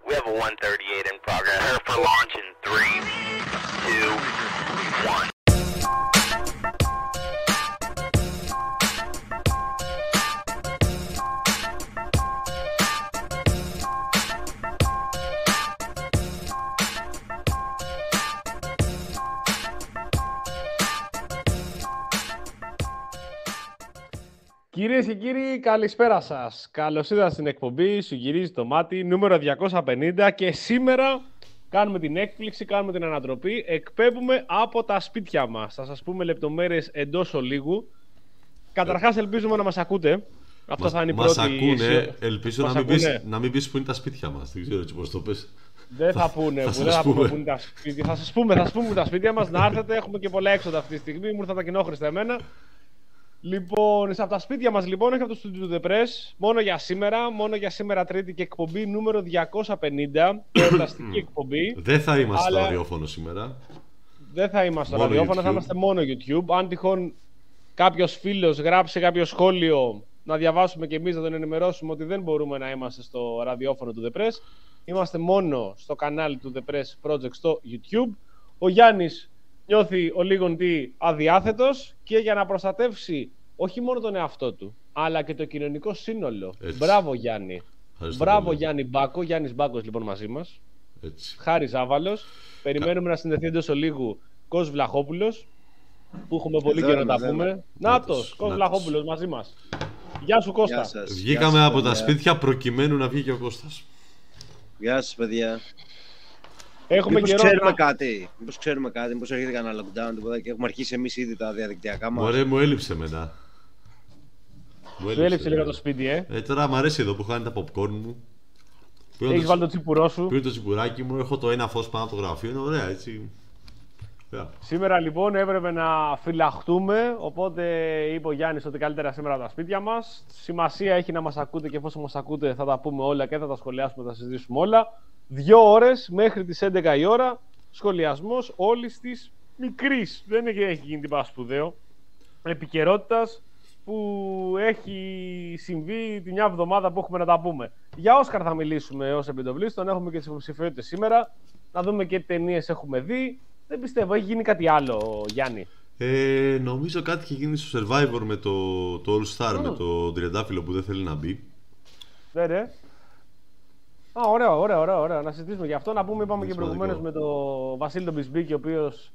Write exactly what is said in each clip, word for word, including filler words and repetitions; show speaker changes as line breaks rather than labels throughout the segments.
We have a one thirty-eight in progress. Her for launch in three, two, one.
Κυρίες και κύριοι, καλησπέρα σας. Καλώς ήρθατε στην εκπομπή Σου γυρίζει το μάτι, νούμερο διακόσια πενήντα, και σήμερα κάνουμε την έκπληξη, κάνουμε την ανατροπή, εκπέμπουμε από τα σπίτια μας. Θα σας πούμε λεπτομέρειες εντός ολίγου. Καταρχάς ελπίζουμε να μας ακούτε. Αυτό
μας,
θα είναι η
μας
πρώτη...
ακούνε, ελπίζω
μας
να, μην
ακούνε.
πεις, να μην πεις που είναι τα σπίτια μας. Δεν ξέρω έτσι πώς το πες.
Δεν θα πούνε,
θα
που, δεν θα πούμε που είναι τα σπίτια. Θα σας πούμε, θα σας πούμε τα σπίτια μας, να έρθετε. Έχουμε και πολλά έξοδα αυτή τη στιγμή. Μου ήρθαν τα κοινόχρηστα εμένα. Λοιπόν, σε αυτά τα σπίτια μας λοιπόν έχει από το στούντιο του The Press, μόνο για σήμερα, μόνο για σήμερα Τρίτη, και εκπομπή νούμερο διακόσια πενήντα, εορταστική εκπομπή.
Δεν θα είμαστε
αλλά...
στο ραδιόφωνο σήμερα.
Δεν θα είμαστε στο
μόνο
ραδιόφωνο,
YouTube.
θα είμαστε μόνο YouTube. Αν τυχόν κάποιος φίλος γράψει κάποιο σχόλιο, να διαβάσουμε και εμείς να τον ενημερώσουμε ότι δεν μπορούμε να είμαστε στο ραδιόφωνο του The Press. Είμαστε μόνο στο κανάλι του The Press Project στο YouTube. Ο Γιάννης νιώθει ο λίγον τι αδιάθετος, και για να προστατεύσει όχι μόνο τον εαυτό του, αλλά και το κοινωνικό σύνολο.
Έτσι.
Μπράβο Γιάννη.
Ευχαριστώ
Μπράβο
πολύ.
Γιάννη Μπάκο. Γιάννης Μπάκος λοιπόν μαζί μας.
Έτσι.
Χάρης Άβαλος. Περιμένουμε να συνδεθεί εντός ολίγου Κος Βλαχόπουλος, που έχουμε πολύ καιρό να τα πούμε. Νάτος,
Νάτος,
Κος
Νάτος.
Βλαχόπουλος μαζί μας. Γεια σου Κώστα.
Γεια σας.
Βγήκαμε
Γεια σας,
από τα
παιδιά.
σπίτια προκειμένου να βγει και ο Κώστας.
Γεια σας, παιδιά.
Έχουμε
Μήπως
καιρό
ξέρουμε
να...
κάτι, μήπως ξέρουμε κάτι, μήπως έρχεται κανένα lockdown τίποτα και έχουμε αρχίσει εμείς ήδη τα διαδικτυακά μας.
Μωρέ, μου έλειψε μετά. Μου
Σου έλειψε λίγο
εμένα.
το σπίτι, ε.
Ε, τώρα μου αρέσει εδώ που χάνει τα popcorn μου. Πήρε
Έχεις
το,
βάλει το τσίπουρό σου.
πήρε το τσιπουράκι μου, έχω το ένα φως πάνω από το γραφείο, είναι ωραία έτσι. Ωραία.
Σήμερα λοιπόν έπρεπε να φυλαχτούμε, οπότε είπε ο Γιάννης ότι καλύτερα σήμερα από τα σπίτια μας. Σημασία έχει να μας ακούτε, και εφόσον μας ακούτε θα τα πούμε όλα και θα τα σχολιάσουμε, θα τα συζητήσουμε όλα. Δύο ώρες μέχρι τις έντεκα η ώρα, σχολιασμός όλης της μικρής, δεν έχει έχει γίνει τίποτα σπουδαίο, επικαιρότητας που έχει συμβεί τη μια εβδομάδα που έχουμε να τα πούμε. Για Όσκαρ θα μιλήσουμε ως επιτοπλίστων, έχουμε και τις υποψηφιότητες σήμερα, να δούμε και τι ταινίες έχουμε δει. Δεν πιστεύω, έχει γίνει κάτι άλλο, Γιάννη.
Ε, νομίζω κάτι είχε γίνει στο Survivor με το, το All Star,
Mm.
με το τριαντάφυλλο που δεν θέλει να μπει.
Δεν ρε. Α, ωραία, ωραία, ωραία, ωραία. Να συζητήσουμε γι' αυτό. Να πούμε, είπαμε
Είναι
και προηγουμένως με
σημαντικό.
τον Βασίλη τον Μπισμπίκη, ο οποίος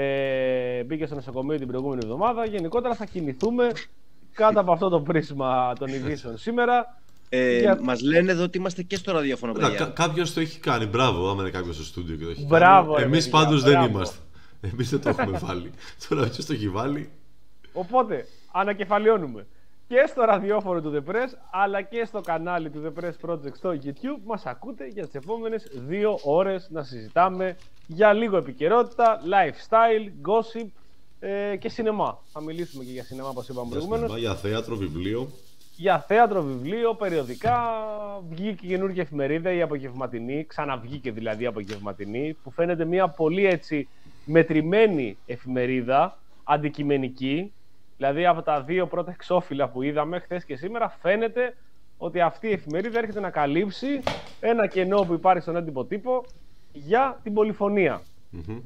ε, μπήκε στο νοσοκομείο την προηγούμενη εβδομάδα. Γενικότερα θα κινηθούμε κάτω από αυτό το πρίσμα των ειδήσεων σήμερα.
Ε,
Για-
Μας λένε εδώ ότι είμαστε και στο ραδιόφωνο,
Να, κα,
παιδιά.
κάποιος το έχει κάνει, μπράβο, άμα είναι κάποιος στο στούντιο και το έχει
Μπράβο,
κάνει.
ρε,
Εμείς
παιδιά,
πάντως
μπράβο.
δεν είμαστε. Εμείς δεν το έχουμε βάλει. Τώρα ποιος το έχει βάλει.
Οπότε, ανακεφαλαιώνουμε και στο ραδιόφωνο του The Press, αλλά και στο κανάλι του The Press Project στο YouTube. Μας ακούτε για τις επόμενες δύο ώρες να συζητάμε για λίγο επικαιρότητα, lifestyle, gossip ε, και σινεμά. Θα μιλήσουμε και για σινεμά, όπως είπαμε
Για
προηγουμένως.
σινεμά, για θέατρο, βιβλίο.
Για θέατρο, βιβλίο, περιοδικά. Βγήκε καινούργια εφημερίδα, η απογευματινή, ξαναβγήκε δηλαδή η απογευματινή, που φαίνεται μια πολύ έτσι μετρημένη εφημερίδα, αντικειμενική. Δηλαδή από τα δύο πρώτα εξώφυλλα που είδαμε χθες και σήμερα, φαίνεται ότι αυτή η εφημερίδα έρχεται να καλύψει ένα κενό που υπάρχει στον έντυπο τύπο για την πολυφωνία.
Μμμ.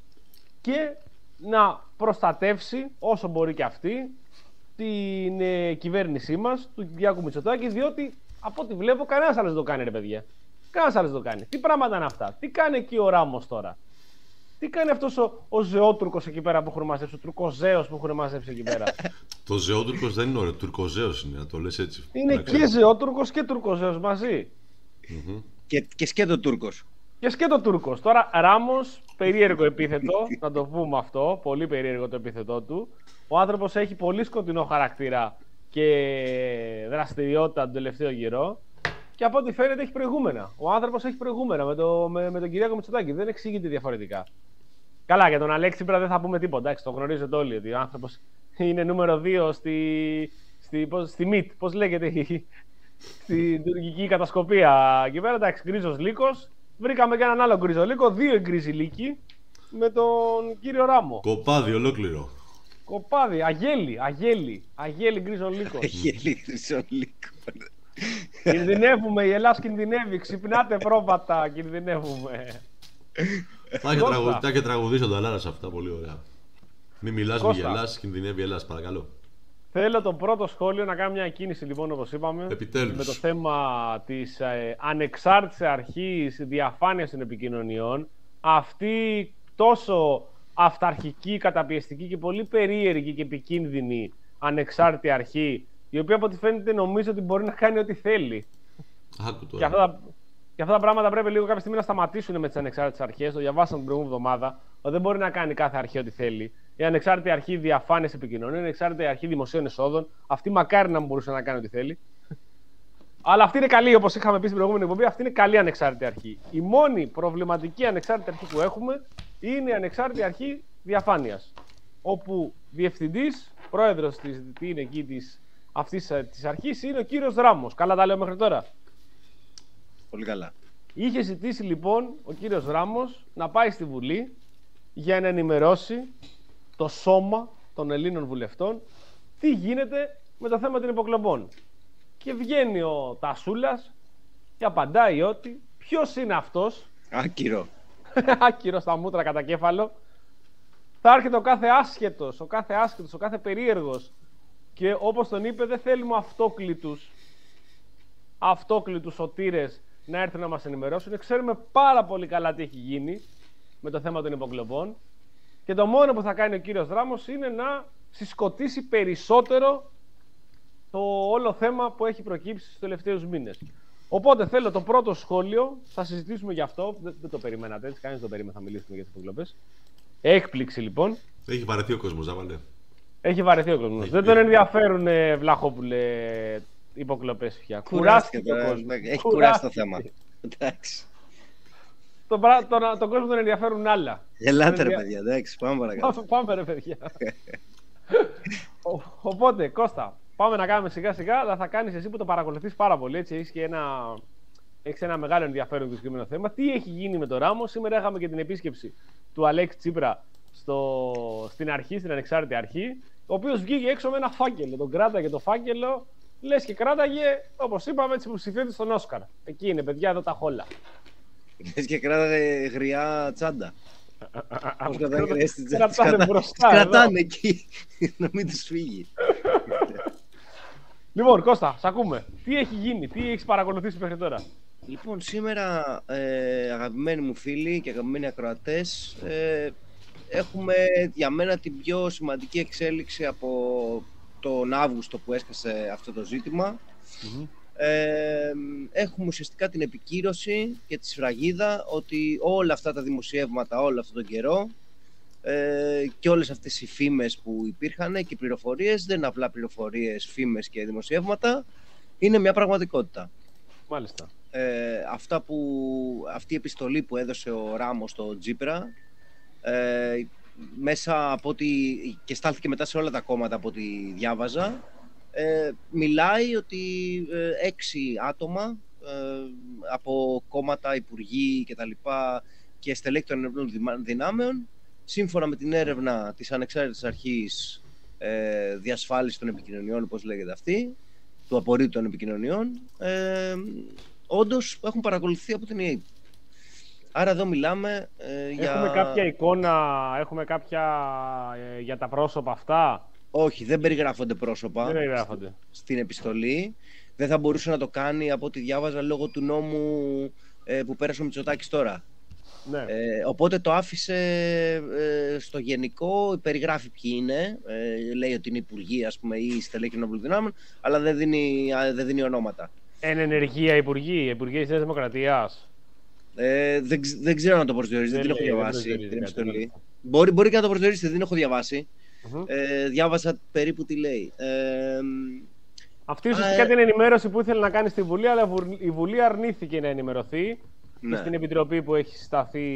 Και να προστατεύσει όσο μπορεί και αυτή την ε, κυβέρνησή μας, του Κυριάκου Μητσοτάκη, διότι από ό,τι βλέπω κανένας άλλος δεν το κάνει, ρε παιδιά. Κανένας άλλος δεν το κάνει. Τι πράγματα είναι αυτά, τι κάνει εκεί ο Ράμος τώρα, τι κάνει αυτός ο, ο Ζεότουρκος εκεί πέρα που έχουν μαζέψει, ο Τουρκοζέος που έχουν μαζέψει εκεί πέρα.
Το Ζεότουρκος δεν είναι ωραίο, Τουρκοζέος είναι, να το λες έτσι.
Είναι
Να
και
ξέρεις.
Ζεότουρκος και Τουρκοζέος μαζί.
Μμμ.
Και, και σκέτο Τούρκος.
Και σκέτο Τούρκος. Τώρα Ράμος, περίεργο επίθετο, να το πούμε αυτό, πολύ περίεργο το επίθετό του. Ο άνθρωπος έχει πολύ σκοτεινό χαρακτήρα και δραστηριότητα τον τελευταίο καιρό. Και από ό,τι φαίνεται έχει προηγούμενα. Ο άνθρωπος έχει προηγούμενα με, το, με, με τον Κυριάκο Μητσοτάκη. Δεν εξηγείται διαφορετικά. Καλά, για τον Αλέξη Τσίπρα δεν θα πούμε τίποτα. Εντάξει, το γνωρίζετε όλοι ότι ο άνθρωπος είναι νούμερο δύο στη, στη, πώς, στη ΜΙΤ. Πώς λέγεται η, στην τουρκική κατασκοπία εκεί πέρα. Εντάξει, γκρίζος λύκος. Βρήκαμε και έναν άλλο γκρίζο λύκο. Δύο γκρίζοι λύκοι με τον κύριο Ράμο.
Κοπάδι ολόκληρο.
Κοπάδι, αγέλη, αγέλη, αγέλη γκρίζο λύκος.
Αγέλη Χρυσό Λύκο.
Κινδυνεύουμε, η Ελλάς κινδυνεύει. Ξυπνάτε πρόβατα, κινδυνεύουμε.
Θα και, τραγου... και τραγουδήσω τα Λάρα σε αυτά, πολύ ωραία. Μην μιλάς, μη γελάς, κινδυνεύει η Ελλάς, παρακαλώ.
Θέλω το πρώτο σχόλιο να κάνω μια κίνηση, λοιπόν, όπως είπαμε.
Επιτέλους.
Με το θέμα της ε, ανεξάρτητης αρχής διαφάνειας των επικοινωνιών. Αυτή τόσο αυταρχική, καταπιεστική και πολύ περίεργη και επικίνδυνη ανεξάρτητη αρχή, η οποία από ό,τι φαίνεται νομίζω ότι μπορεί να κάνει ό,τι θέλει.
Άκου τώρα.
Και αυτά, τα, και αυτά τα πράγματα πρέπει λίγο κάποια στιγμή να σταματήσουν με τις ανεξάρτητες αρχές. Το διαβάσαμε την προηγούμενη εβδομάδα. Ότι δεν μπορεί να κάνει κάθε αρχή ό,τι θέλει. Η ανεξάρτητη αρχή διαφάνειας επικοινωνίων, η ανεξάρτητη αρχή δημοσίων εσόδων. Αυτή μακάρι να μπορούσε να κάνει ό,τι θέλει. Αλλά αυτή είναι καλή, όπως είχαμε πει στην προηγούμενη εκπομπή. Αυτή είναι καλή ανεξάρτητη αρχή. Η μόνη προβληματική ανεξάρτητη αρχή που έχουμε είναι η ανεξάρτητη αρχή διαφάνειας. Όπου διευθυντής, πρόεδρος της, τι είναι εκεί, της, αυτής της αρχής είναι ο κύριος Ράμος. Καλά τα λέω μέχρι τώρα.
Πολύ καλά.
Είχε ζητήσει λοιπόν ο κύριος Ράμος να πάει στη Βουλή για να ενημερώσει το σώμα των Ελλήνων βουλευτών τι γίνεται με το θέμα των υποκλοπών. Και βγαίνει ο Τασούλας και απαντάει ότι ποιος είναι αυτός.
Άκυρο.
Άκυρο στα μούτρα κατά κέφαλο. Θα έρχεται ο κάθε άσχετος, ο κάθε άσχετος, ο κάθε περίεργος. Και όπως τον είπε, δεν θέλουμε αυτόκλητους, αυτόκλητους σωτήρες να έρθουν να μας ενημερώσουν. Ξέρουμε πάρα πολύ καλά τι έχει γίνει με το θέμα των υποκλοπών. Και το μόνο που θα κάνει ο κύριος Ράμος είναι να συσκοτήσει περισσότερο το όλο θέμα που έχει προκύψει στους τελευταίους μήνες. Οπότε θέλω το πρώτο σχόλιο, θα συζητήσουμε γι' αυτό. Δεν, δεν το περιμένατε έτσι, κανείς δεν το περίμενε, θα μιλήσουμε για τις υποκλοπές. Έκπληξη λοιπόν.
Έχει βαρεθεί ο κόσμος, Ζάβαλε.
Έχει βαρεθεί ο κόσμος. Δεν τον ενδιαφέρουν, ε, Βλαχόπουλε, υποκλοπές πια. Κουράστηκε ο κόσμος.
Έχει κουράσει το θέμα. Εντάξει.
Τον το, το κόσμο τον ενδιαφέρουν άλλα.
Γελάτε ρε παιδιά, εντάξει, πάμε παρακάτω.
Πάμε ρε παιδιά. Ο, οπότε, Κώστα, πάμε να κάνουμε σιγά σιγά, αλλά θα κάνεις εσύ που το παρακολουθείς πάρα πολύ, έτσι, έχεις και ένα, έχεις ένα μεγάλο ενδιαφέρον για το συγκεκριμένο θέμα. Τι έχει γίνει με το Ράμο? Σήμερα είχαμε και την επίσκεψη του Αλέξη Τσίπρα στο, στην αρχή, στην ανεξάρτητη αρχή, ο οποίος βγήκε έξω με ένα φάκελο, τον κράταγε το φάκελο, λες και κράταγε, όπως είπαμε, τις υποψηφιότητες στον Όσκαρ. Εκεί είναι, παιδιά, εδώ τα χόλα.
Λες και κράταγε γριά τσάντα. Πώς κρατάνε στην
τσάντα,
τις κρατάνε εκεί, να μην τους φύγει.
Λοιπόν, Κώστα, σ' ακούμε. Τι έχει γίνει, τι έχεις παρακολουθήσει μέχρι τώρα?
Λοιπόν, σήμερα, ε, αγαπημένοι μου φίλοι και αγαπημένοι ακροατές, ε, έχουμε για μένα την πιο σημαντική εξέλιξη από τον Αύγουστο που έσκασε αυτό το ζήτημα. Mm-hmm. Ε, έχουμε ουσιαστικά την επικύρωση και τη σφραγίδα ότι όλα αυτά τα δημοσιεύματα όλο αυτόν τον καιρό ε, και όλες αυτές οι φήμες που υπήρχαν και οι πληροφορίες δεν είναι απλά πληροφορίες, φήμες και δημοσιεύματα, είναι μια πραγματικότητα.
Μάλιστα.
Ε, αυτά που, αυτή η επιστολή που έδωσε ο Ράμος στο Τσίπρα, ε, μέσα από ό,τι, και στάλθηκε μετά σε όλα τα κόμματα από ό,τι διάβαζα, ε, μιλάει ότι ε, έξι άτομα ε, από κόμματα, υπουργοί και τα λοιπά και στελέχη των ενόπλων δυνάμεων, σύμφωνα με την έρευνα της Ανεξάρτητης Αρχής ε, Διασφάλισης των Επικοινωνιών, όπως λέγεται αυτή, του Απορρίτου των Επικοινωνιών, ε, όντως έχουν παρακολουθεί από την ι έι πι. Άρα εδώ μιλάμε ε, για...
Έχουμε κάποια εικόνα, έχουμε κάποια ε, για τα πρόσωπα αυτά?
Όχι, δεν περιγράφονται πρόσωπα.
Δεν περιγράφονται.
Στην επιστολή. Δεν θα μπορούσε να το κάνει από ό,τι διάβαζα λόγω του νόμου ε, που πέρασε ο Μητσοτάκης τώρα.
Ναι.
Ε, οπότε το άφησε ε, στο γενικό, περιγράφει ποιοι είναι, ε, λέει ότι είναι υπουργοί, ας πούμε, ή στελέχη των ενόπλων δυνάμεων, αλλά δεν δίνει, δεν δίνει ονόματα.
Εν ενεργεία υπουργοί, υπουργοί της Νέας Δημοκρατίας.
Ε, δεν, δεν ξέρω να το προσδιορίζει, δεν, δεν την έχω διαβάσει την επιστολή. Μπορεί, μπορεί και να το προσδιορίσει, δεν την έχω διαβάσει. Uh-huh. Ε, διάβασα περίπου τι λέει. Ε,
Αυτή ουσιαστικά την ενημέρωση που ήθελε να κάνει στη Βουλή, αλλά η Βουλή αρνήθηκε να ενημερωθεί. Ναι. Στην επιτροπή που έχει σταθεί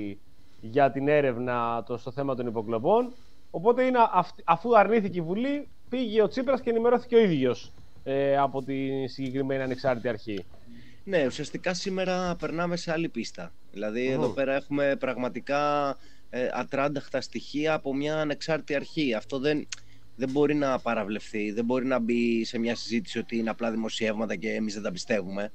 για την έρευνα το, στο θέμα των υποκλοπών. Οπότε είναι, αφού αρνήθηκε η Βουλή, πήγε ο Τσίπρας και ενημερώθηκε ο ίδιος ε, από τη συγκεκριμένη ανεξάρτητη αρχή.
Ναι, ουσιαστικά σήμερα περνάμε σε άλλη πίστα. Δηλαδή, mm. εδώ πέρα έχουμε πραγματικά ε, ατράνταχτα στοιχεία από μια ανεξάρτητη αρχή. Αυτό δεν, δεν μπορεί να παραβλεφθεί, δεν μπορεί να μπει σε μια συζήτηση ότι είναι απλά δημοσιεύματα και εμείς δεν τα πιστεύουμε.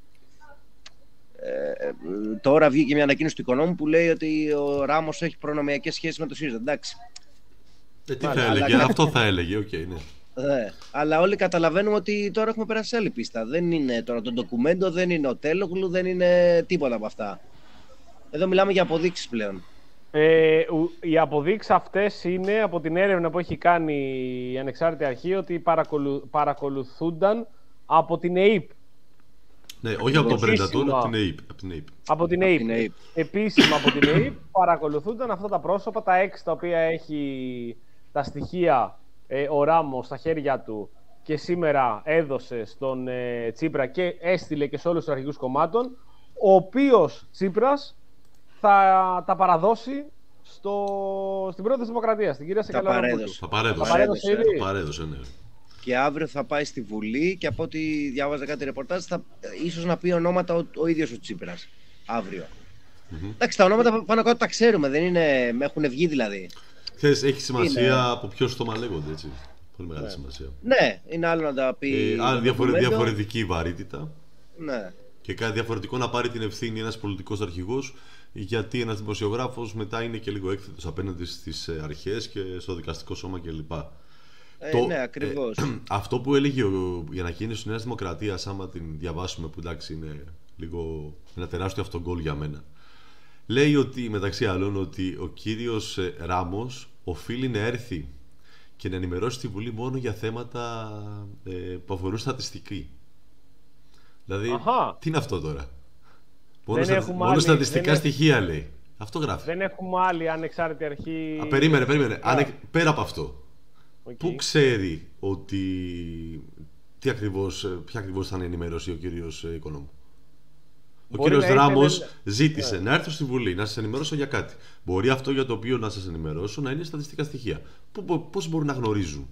Ε, τώρα βγήκε μια ανακοίνωση του Οικονόμου που λέει ότι ο Ράμος έχει προνομιακές σχέσεις με το ΣΥΡΙΖΑ. Εντάξει.
Ε, τι θα έλεγε, αλλά... αυτό θα έλεγε, οκ, okay, ναι.
Ε, αλλά όλοι καταλαβαίνουμε ότι τώρα έχουμε περάσει σε άλλη πίστα. Δεν είναι τώρα το ντοκουμέντο, δεν είναι ο Τέλογλου, δεν είναι τίποτα από αυτά. Εδώ μιλάμε για αποδείξεις πλέον.
Ε, οι αποδείξεις αυτές είναι από την έρευνα που έχει κάνει η Ανεξάρτητη Αρχή ότι παρακολου, παρακολουθούνταν από την ΕΥΠ.
Ναι, όχι από τον Predator, από την ΕΥΠ.
Από την ΕΥΠ. Επίσημα από την ΕΥΠ παρακολουθούνταν αυτά τα πρόσωπα, τα έξι τα οποία έχει τα στοιχεία ε, ο Ράμος στα χέρια του και σήμερα έδωσε στον ε, Τσίπρα και έστειλε και σε όλους τους αρχηγούς κομμάτων, ο οποίος Τσίπρας θα τα παραδώσει στο, στην πρώτη δημοκρατία, στην κυρία Σεκελαροπούλου.
Θα παρέδωσε.
Θα παρέδωσε,
θα παρέδωσε, θα παρέδωσε, ναι.
Και αύριο θα πάει στη Βουλή και από ό,τι διάβαζα κάτι ρεπορτάζ θα ίσως να πει ονόματα ο, ο ίδιος ο Τσίπρας αύριο. Mm-hmm. Εντάξει, τα ονόματα πάνω κάτω τα ξέρουμε, δεν είναι, έχουν βγει δηλαδή.
Ξέρεις, έχει σημασία είναι... από ποιο στόμα λέγονται, έτσι. Πολύ μεγάλη
ναι.
σημασία.
Ναι, είναι άλλο να τα πει.
Ε, άλλη διαφορε, διαφορετική βαρύτητα.
Ναι.
Και κάτι διαφορετικό να πάρει την ευθύνη ένας πολιτικός αρχηγός, γιατί ένας δημοσιογράφος μετά είναι και λίγο έκθετος απέναντι στις αρχές και στο δικαστικό σώμα κλπ.
Ε, το, ναι, ακριβώς.
Ε, αυτό που έλεγε ο, η ανακοίνωση της Νέας Δημοκρατίας, άμα την διαβάσουμε, που εντάξει είναι λίγο ένα τεράστιο αυτογκόλ για μένα, λέει ότι μεταξύ άλλων ότι ο κύριος Ράμος οφείλει να έρθει και να ενημερώσει τη Βουλή μόνο για θέματα ε, που αφορούν στατιστική. Δηλαδή, Αχα. τι είναι αυτό τώρα? Μόνο, στα, μόνο άλλη, στατιστικά δεν στοιχεία έχουμε... λέει. Αυτό γράφει.
Δεν έχουμε άλλη ανεξάρτητη αρχή.
Α, περίμενε, περίμενε. Ανε... Πέρα από αυτό. Okay. Πού ξέρει ότι τι ακριβώς, ποια ακριβώς θα είναι ενημέρωση ο κύριος Οικονόμου? Ο Μπορεί κύριος Ράμος δεν... ζήτησε yeah. να έρθω στη Βουλή να σας ενημερώσω για κάτι. Μπορεί αυτό για το οποίο να σας ενημερώσω να είναι στατιστικά στοιχεία. Πώς μπορούν να γνωρίζουν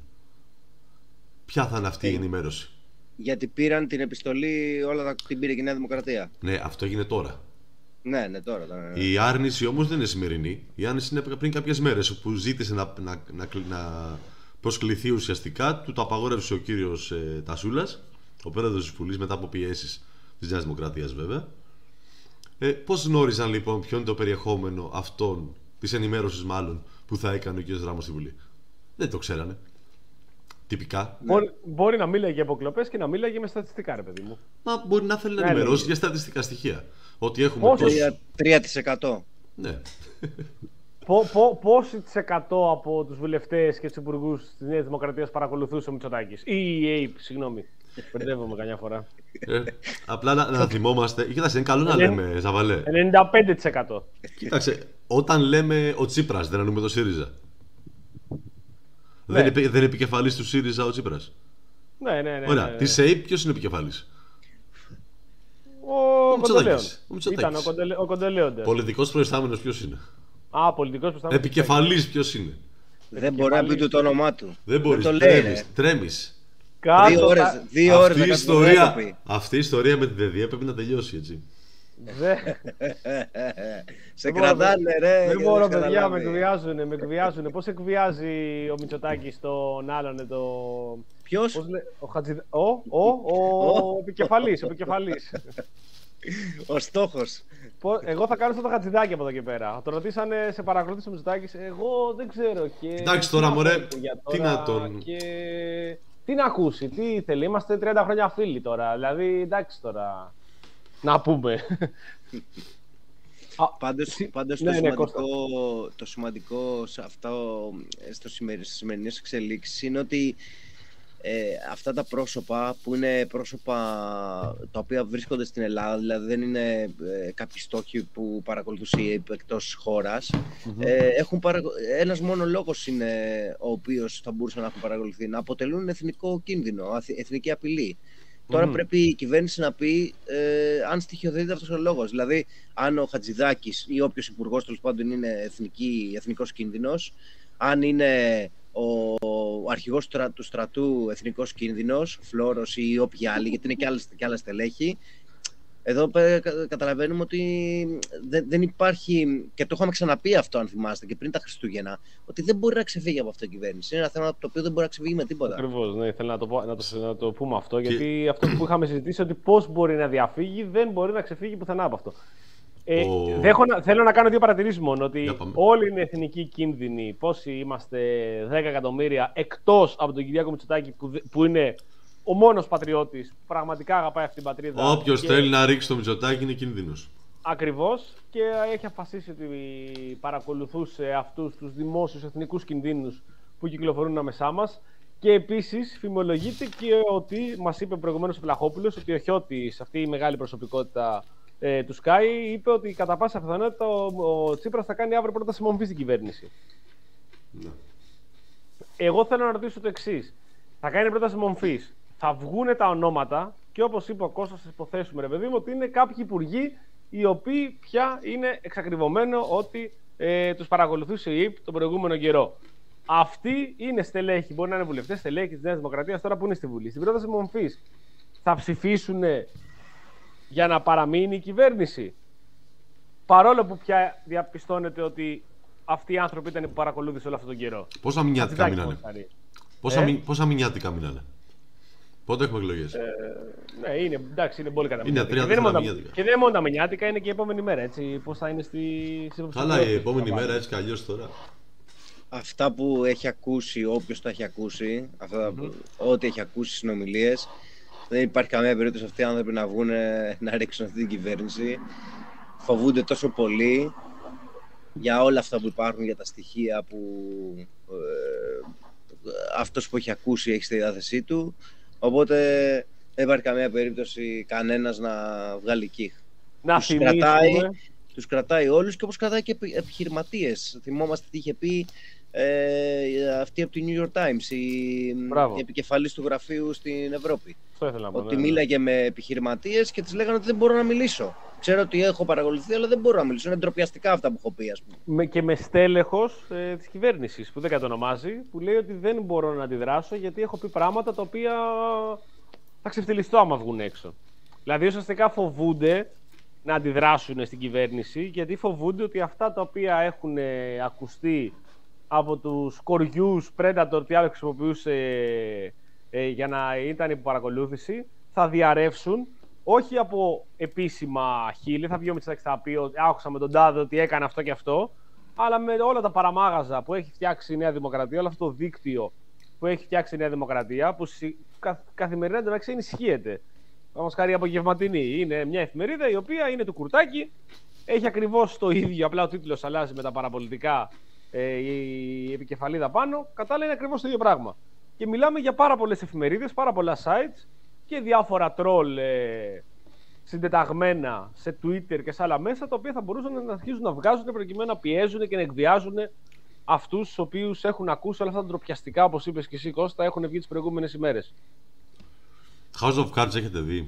ποια θα είναι αυτή yeah. η ενημέρωση?
Γιατί πήραν την επιστολή, όλα τα, την πήρε και η Νέα Δημοκρατία.
Ναι, αυτό έγινε τώρα.
Ναι, ναι, τώρα. τώρα ναι.
Η άρνηση όμως δεν είναι σημερινή. Η άρνηση είναι πριν κάποιες μέρες που ζήτησε να, να, να, να προσκληθεί ουσιαστικά. Του το απαγόρευσε ο κύριος ε, Τασούλας, ο πρόεδρος της Βουλής, μετά από πιέσεις της Νέας Δημοκρατίας βέβαια. Ε, πώς γνώριζαν λοιπόν ποιο είναι το περιεχόμενο αυτών, της ενημέρωσης μάλλον, που θα έκανε ο κύριος Ράμος στη Βουλή? Δεν το ξέρανε. Τυπικά.
Μπορεί, ναι. μπορεί να μίλαγε για αποκλοπές και να μίλαγε με στατιστικά, ρε παιδί μου.
Μα μπορεί να θέλει να ενημερώσει ναι, για στατιστικά στοιχεία. Ότι έχουμε τόσο...
τρία τοις εκατό.
Ναι.
Πο, πο, πόσοι της εκατό από τους βουλευτές και τους υπουργούς της Νέας Δημοκρατίας παρακολουθούσε ο Μητσοτάκης? Ή η ΕΕΠ, συγγνώμη. Μπερδεύομαι καμιά φορά.
Ε, απλά να, να θυμόμαστε. Κοίταξε, είναι καλό να λέμε, Ζαβαλέ.
ενενήντα πέντε τοις εκατό.
Κοίταξε, όταν λέμε ο Τσίπρας, δεν εννοούμε το ΣΥΡΙΖΑ.
Ναι.
Δεν, είναι, δεν είναι επικεφαλής του ΣΥΡΙΖΑ ο Τσίπρας?
Ναι, ναι, ναι.
Ωραία,
ναι, ναι.
της ΕΕΠ ποιος είναι επικεφαλής?
Ο, ο Κοντελέοντας.
Ο
Ήταν ο, Κοντελε... ο Κοντελέοντας.
Πολιτικός προϊστάμενος ποιος είναι?
Α, πολιτικός προϊστάμενος.
Επικεφαλής ποιος είναι?
Δεν μπορεί να πει το, το όνομά του.
Δεν μπορεί. Τρέμεις. τρέμεις.
Δύο ώρες, δύο ώρες
αυτή, η ιστορία, αυτή η ιστορία με την ΔΕΔΙΑ πρέπει να τελειώσει, έτσι.
Σε κρατάνε, ρε.
Δεν μπορώ, παιδιά, με εκβιάζουνε, με εκβιάζουνε. Πώς εκβιάζει ο Μητσοτάκης τον άλλον, το...
Ποιος?
Ο Χατζηδάκης. Ο, ο, ο επικεφαλής, ο επικεφαλής.
Ο στόχος.
Εγώ θα κάνω αυτό το Χατζηδάκι από εδώ και πέρα. Το ρωτήσανε, σε παρακολούθησε ο Μητσοτάκης. Εγώ δεν ξέρω.
Εντάξει τώρα, μωρέ, τι να τον...
Τι να ακούσει, τι ήθελε, είμαστε τριάντα χρόνια φίλοι τώρα, δηλαδή εντάξει τώρα, να πούμε.
Πάντως, πάντως ναι, το, ναι, σημαντικό, το σημαντικό σε αυτό, στο σημερι, στις σημερινές εξελίξεις είναι ότι ε, αυτά τα πρόσωπα που είναι πρόσωπα τα οποία βρίσκονται στην Ελλάδα, δηλαδή δεν είναι ε, κάποιοι στόχοι που παρακολουθούσε η εκτός χώρας, mm-hmm. ε, έχουν παρα... ένας μόνο λόγος είναι ο οποίος θα μπορούσε να έχουν παρακολουθεί, να αποτελούν εθνικό κίνδυνο, εθνική απειλή. Mm-hmm. Τώρα πρέπει η κυβέρνηση να πει ε, αν στοιχειοθετείται αυτός ο λόγος, δηλαδή αν ο Χατζηδάκης ή όποιος υπουργός τέλος πάντων είναι εθνική, εθνικός κίνδυνος, αν είναι ο αρχηγός του στρατού εθνικός κίνδυνος, Φλόρος ή όποιοι άλλοι, γιατί είναι και άλλα, και άλλα στελέχη, Εδώ κα- καταλαβαίνουμε ότι δεν, δεν υπάρχει, και το είχαμε ξαναπεί αυτό αν θυμάστε και πριν τα Χριστούγεννα, ότι δεν μπορεί να ξεφύγει από αυτή η κυβέρνηση. Είναι ένα θέμα το οποίο δεν μπορεί να ξεφύγει με τίποτα.
Ακριβώς, ναι, ήθελα να το, πω- να το, να το πούμε αυτό, γιατί αυτό που είχαμε συζητήσει ότι πώς μπορεί να διαφύγει, δεν μπορεί να ξεφύγει πουθενά από αυτό. Ε,
Ο-
δέχω να- θέλω να κάνω δύο παρατηρήσεις μόνο, ότι
Για πάμε.
όλοι είναι εθνικοί κίνδυνοι, πόσοι είμαστε δέκα εκατομμύρια, εκτός από τον Κυριάκο Μητσοτάκη που, δε- που είναι ο μόνος πατριώτης που πραγματικά αγαπάει αυτή την πατρίδα.
Όποιος
και-
θέλει να ρίξει το Μητσοτάκη είναι κίνδυνος.
Ακριβώς, και έχει αποφασίσει ότι παρακολουθούσε αυτούς τους δημόσιους εθνικούς κινδύνους που κυκλοφορούν ανάμεσά μας. Και επίσης φημολογείται και ότι μας είπε προηγουμένως ο Βλαχόπουλος ότι ο Χιώτης, αυτή η μεγάλη προσωπικότητα ε, του Sky, είπε ότι κατά πάσα πιθανότητα ο, ο Τσίπρας θα κάνει αύριο πρόταση μομφή στην κυβέρνηση.
Ναι.
Εγώ θέλω να ρωτήσω το εξής. Θα κάνει πρόταση μομφής. Θα βγούνε τα ονόματα και όπως είπε ο Κώστας, θα υποθέσουμε ρε παιδί μου ότι είναι κάποιοι υπουργοί οι οποίοι πια είναι εξακριβωμένο ότι ε, τους παρακολουθούσε η ΕΕΠ τον προηγούμενο καιρό. Αυτοί είναι στελέχοι, μπορεί να είναι βουλευτές, στελέχοι της Νέας Δημοκρατίας τώρα που είναι στη Βουλή. Στην πρόταση μομφής θα ψηφίσουν για να παραμείνει η κυβέρνηση. Παρόλο που πια διαπιστώνεται ότι αυτοί οι άνθρωποι ήταν που παρακολούθησε όλο αυτόν τον καιρό.
Πόσα μηνιάτικα
Χατζηδάκη,
μείνανε.
πώς θα ρει.
Πόσα,
Ε?
μη- πόσα μηνιάτικα μείνανε. Πότε έχουμε εκλογές.
Ναι, είναι, εντάξει, είναι πολύ κατά
Είναι
μηνιάτικα.
τρία
Και δεν είναι μόνο τα-
μηνιάτικα.
Και δεν είναι μόνο τα μηνιάτικα, είναι και η επόμενη μέρα. Έτσι, πώς θα είναι στη. στις
Καλά, η
υποψηφιότητες
επόμενη
που θα
μέρα έτσι κι αλλιώς τώρα.
Αυτά που έχει ακούσει, όποιος τα έχει ακούσει, αυτά που, ό,τι έχει ακούσει συνομιλίες, δεν υπάρχει καμία περίπτωση αυτοί οι άνθρωποι να βγουν να ρίξουν αυτή την κυβέρνηση. Φοβούνται τόσο πολύ για όλα αυτά που υπάρχουν, για τα στοιχεία που ε, αυτός που έχει ακούσει έχει στη διάθεσή του. Οπότε δεν υπάρχει καμία περίπτωση κανένας να βγάλει κύχ.
Να
Τους
θυμίσουμε.
κρατάει, τους κρατάει όλους και όπως κρατάει και επι- επιχειρηματίες. Θυμόμαστε τι είχε πει ε, αυτή από τη New York Times, η,
Μπράβο.
η επικεφαλής του γραφείου στην Ευρώπη.
Αυτό ήθελα να πω.
Ότι
ναι, ναι.
μίλαγε με επιχειρηματίες και τις λέγανε ότι δεν μπορώ να μιλήσω. Ξέρω ότι έχω παρακολουθεί, αλλά δεν μπορώ να μιλήσω. Είναι ντροπιαστικά αυτά που έχω πει, ας πούμε.
Με, και με στέλεχος ε, της κυβέρνησης που δεν κατονομάζει, που λέει ότι δεν μπορώ να αντιδράσω γιατί έχω πει πράγματα τα οποία θα ξεφτυλιστώ άμα βγουν έξω. Δηλαδή ουσιαστικά φοβούνται να αντιδράσουν στην κυβέρνηση γιατί φοβούνται ότι αυτά τα οποία έχουν ε, ακουστεί από τους κοριούς Predator, τι άλλο χρησιμοποιούσε ε, για να ήταν υπό παρακολούθηση, θα διαρρεύσουν όχι από επίσημα χείλη, θα βγει ο Μητσοτάκης θα πει ότι άκουσα με τον τάδε ότι έκανε αυτό και αυτό, αλλά με όλα τα παραμάγαζα που έχει φτιάξει η Νέα Δημοκρατία, όλο αυτό το δίκτυο που έχει φτιάξει η Νέα Δημοκρατία, που συ- κα- καθημερινά εντωμεταξύ ενισχύεται. Όμως χάρη απογευματινή. Είναι μια εφημερίδα η οποία είναι του Κουρτάκη, έχει ακριβώς το ίδιο, απλά ο τίτλος αλλάζει με τα παραπολιτικά, ε, η επικεφαλίδα πάνω, κατάλληλα είναι ακριβώς το ίδιο πράγμα. Και μιλάμε για πάρα πολλές εφημερίδες, πάρα πολλά sites και διάφορα τρόλ ε, συντεταγμένα σε Twitter και σε άλλα μέσα, τα οποία θα μπορούσαν να αρχίσουν να βγάζουν προκειμένου να πιέζουν και να εκβιάζουν αυτούς τους οποίους έχουν ακούσει όλα αυτά τα ντροπιαστικά, όπως είπες και εσύ Κώστα, έχουν βγει τις προηγούμενες ημέρες.
House of Cards έχετε δει.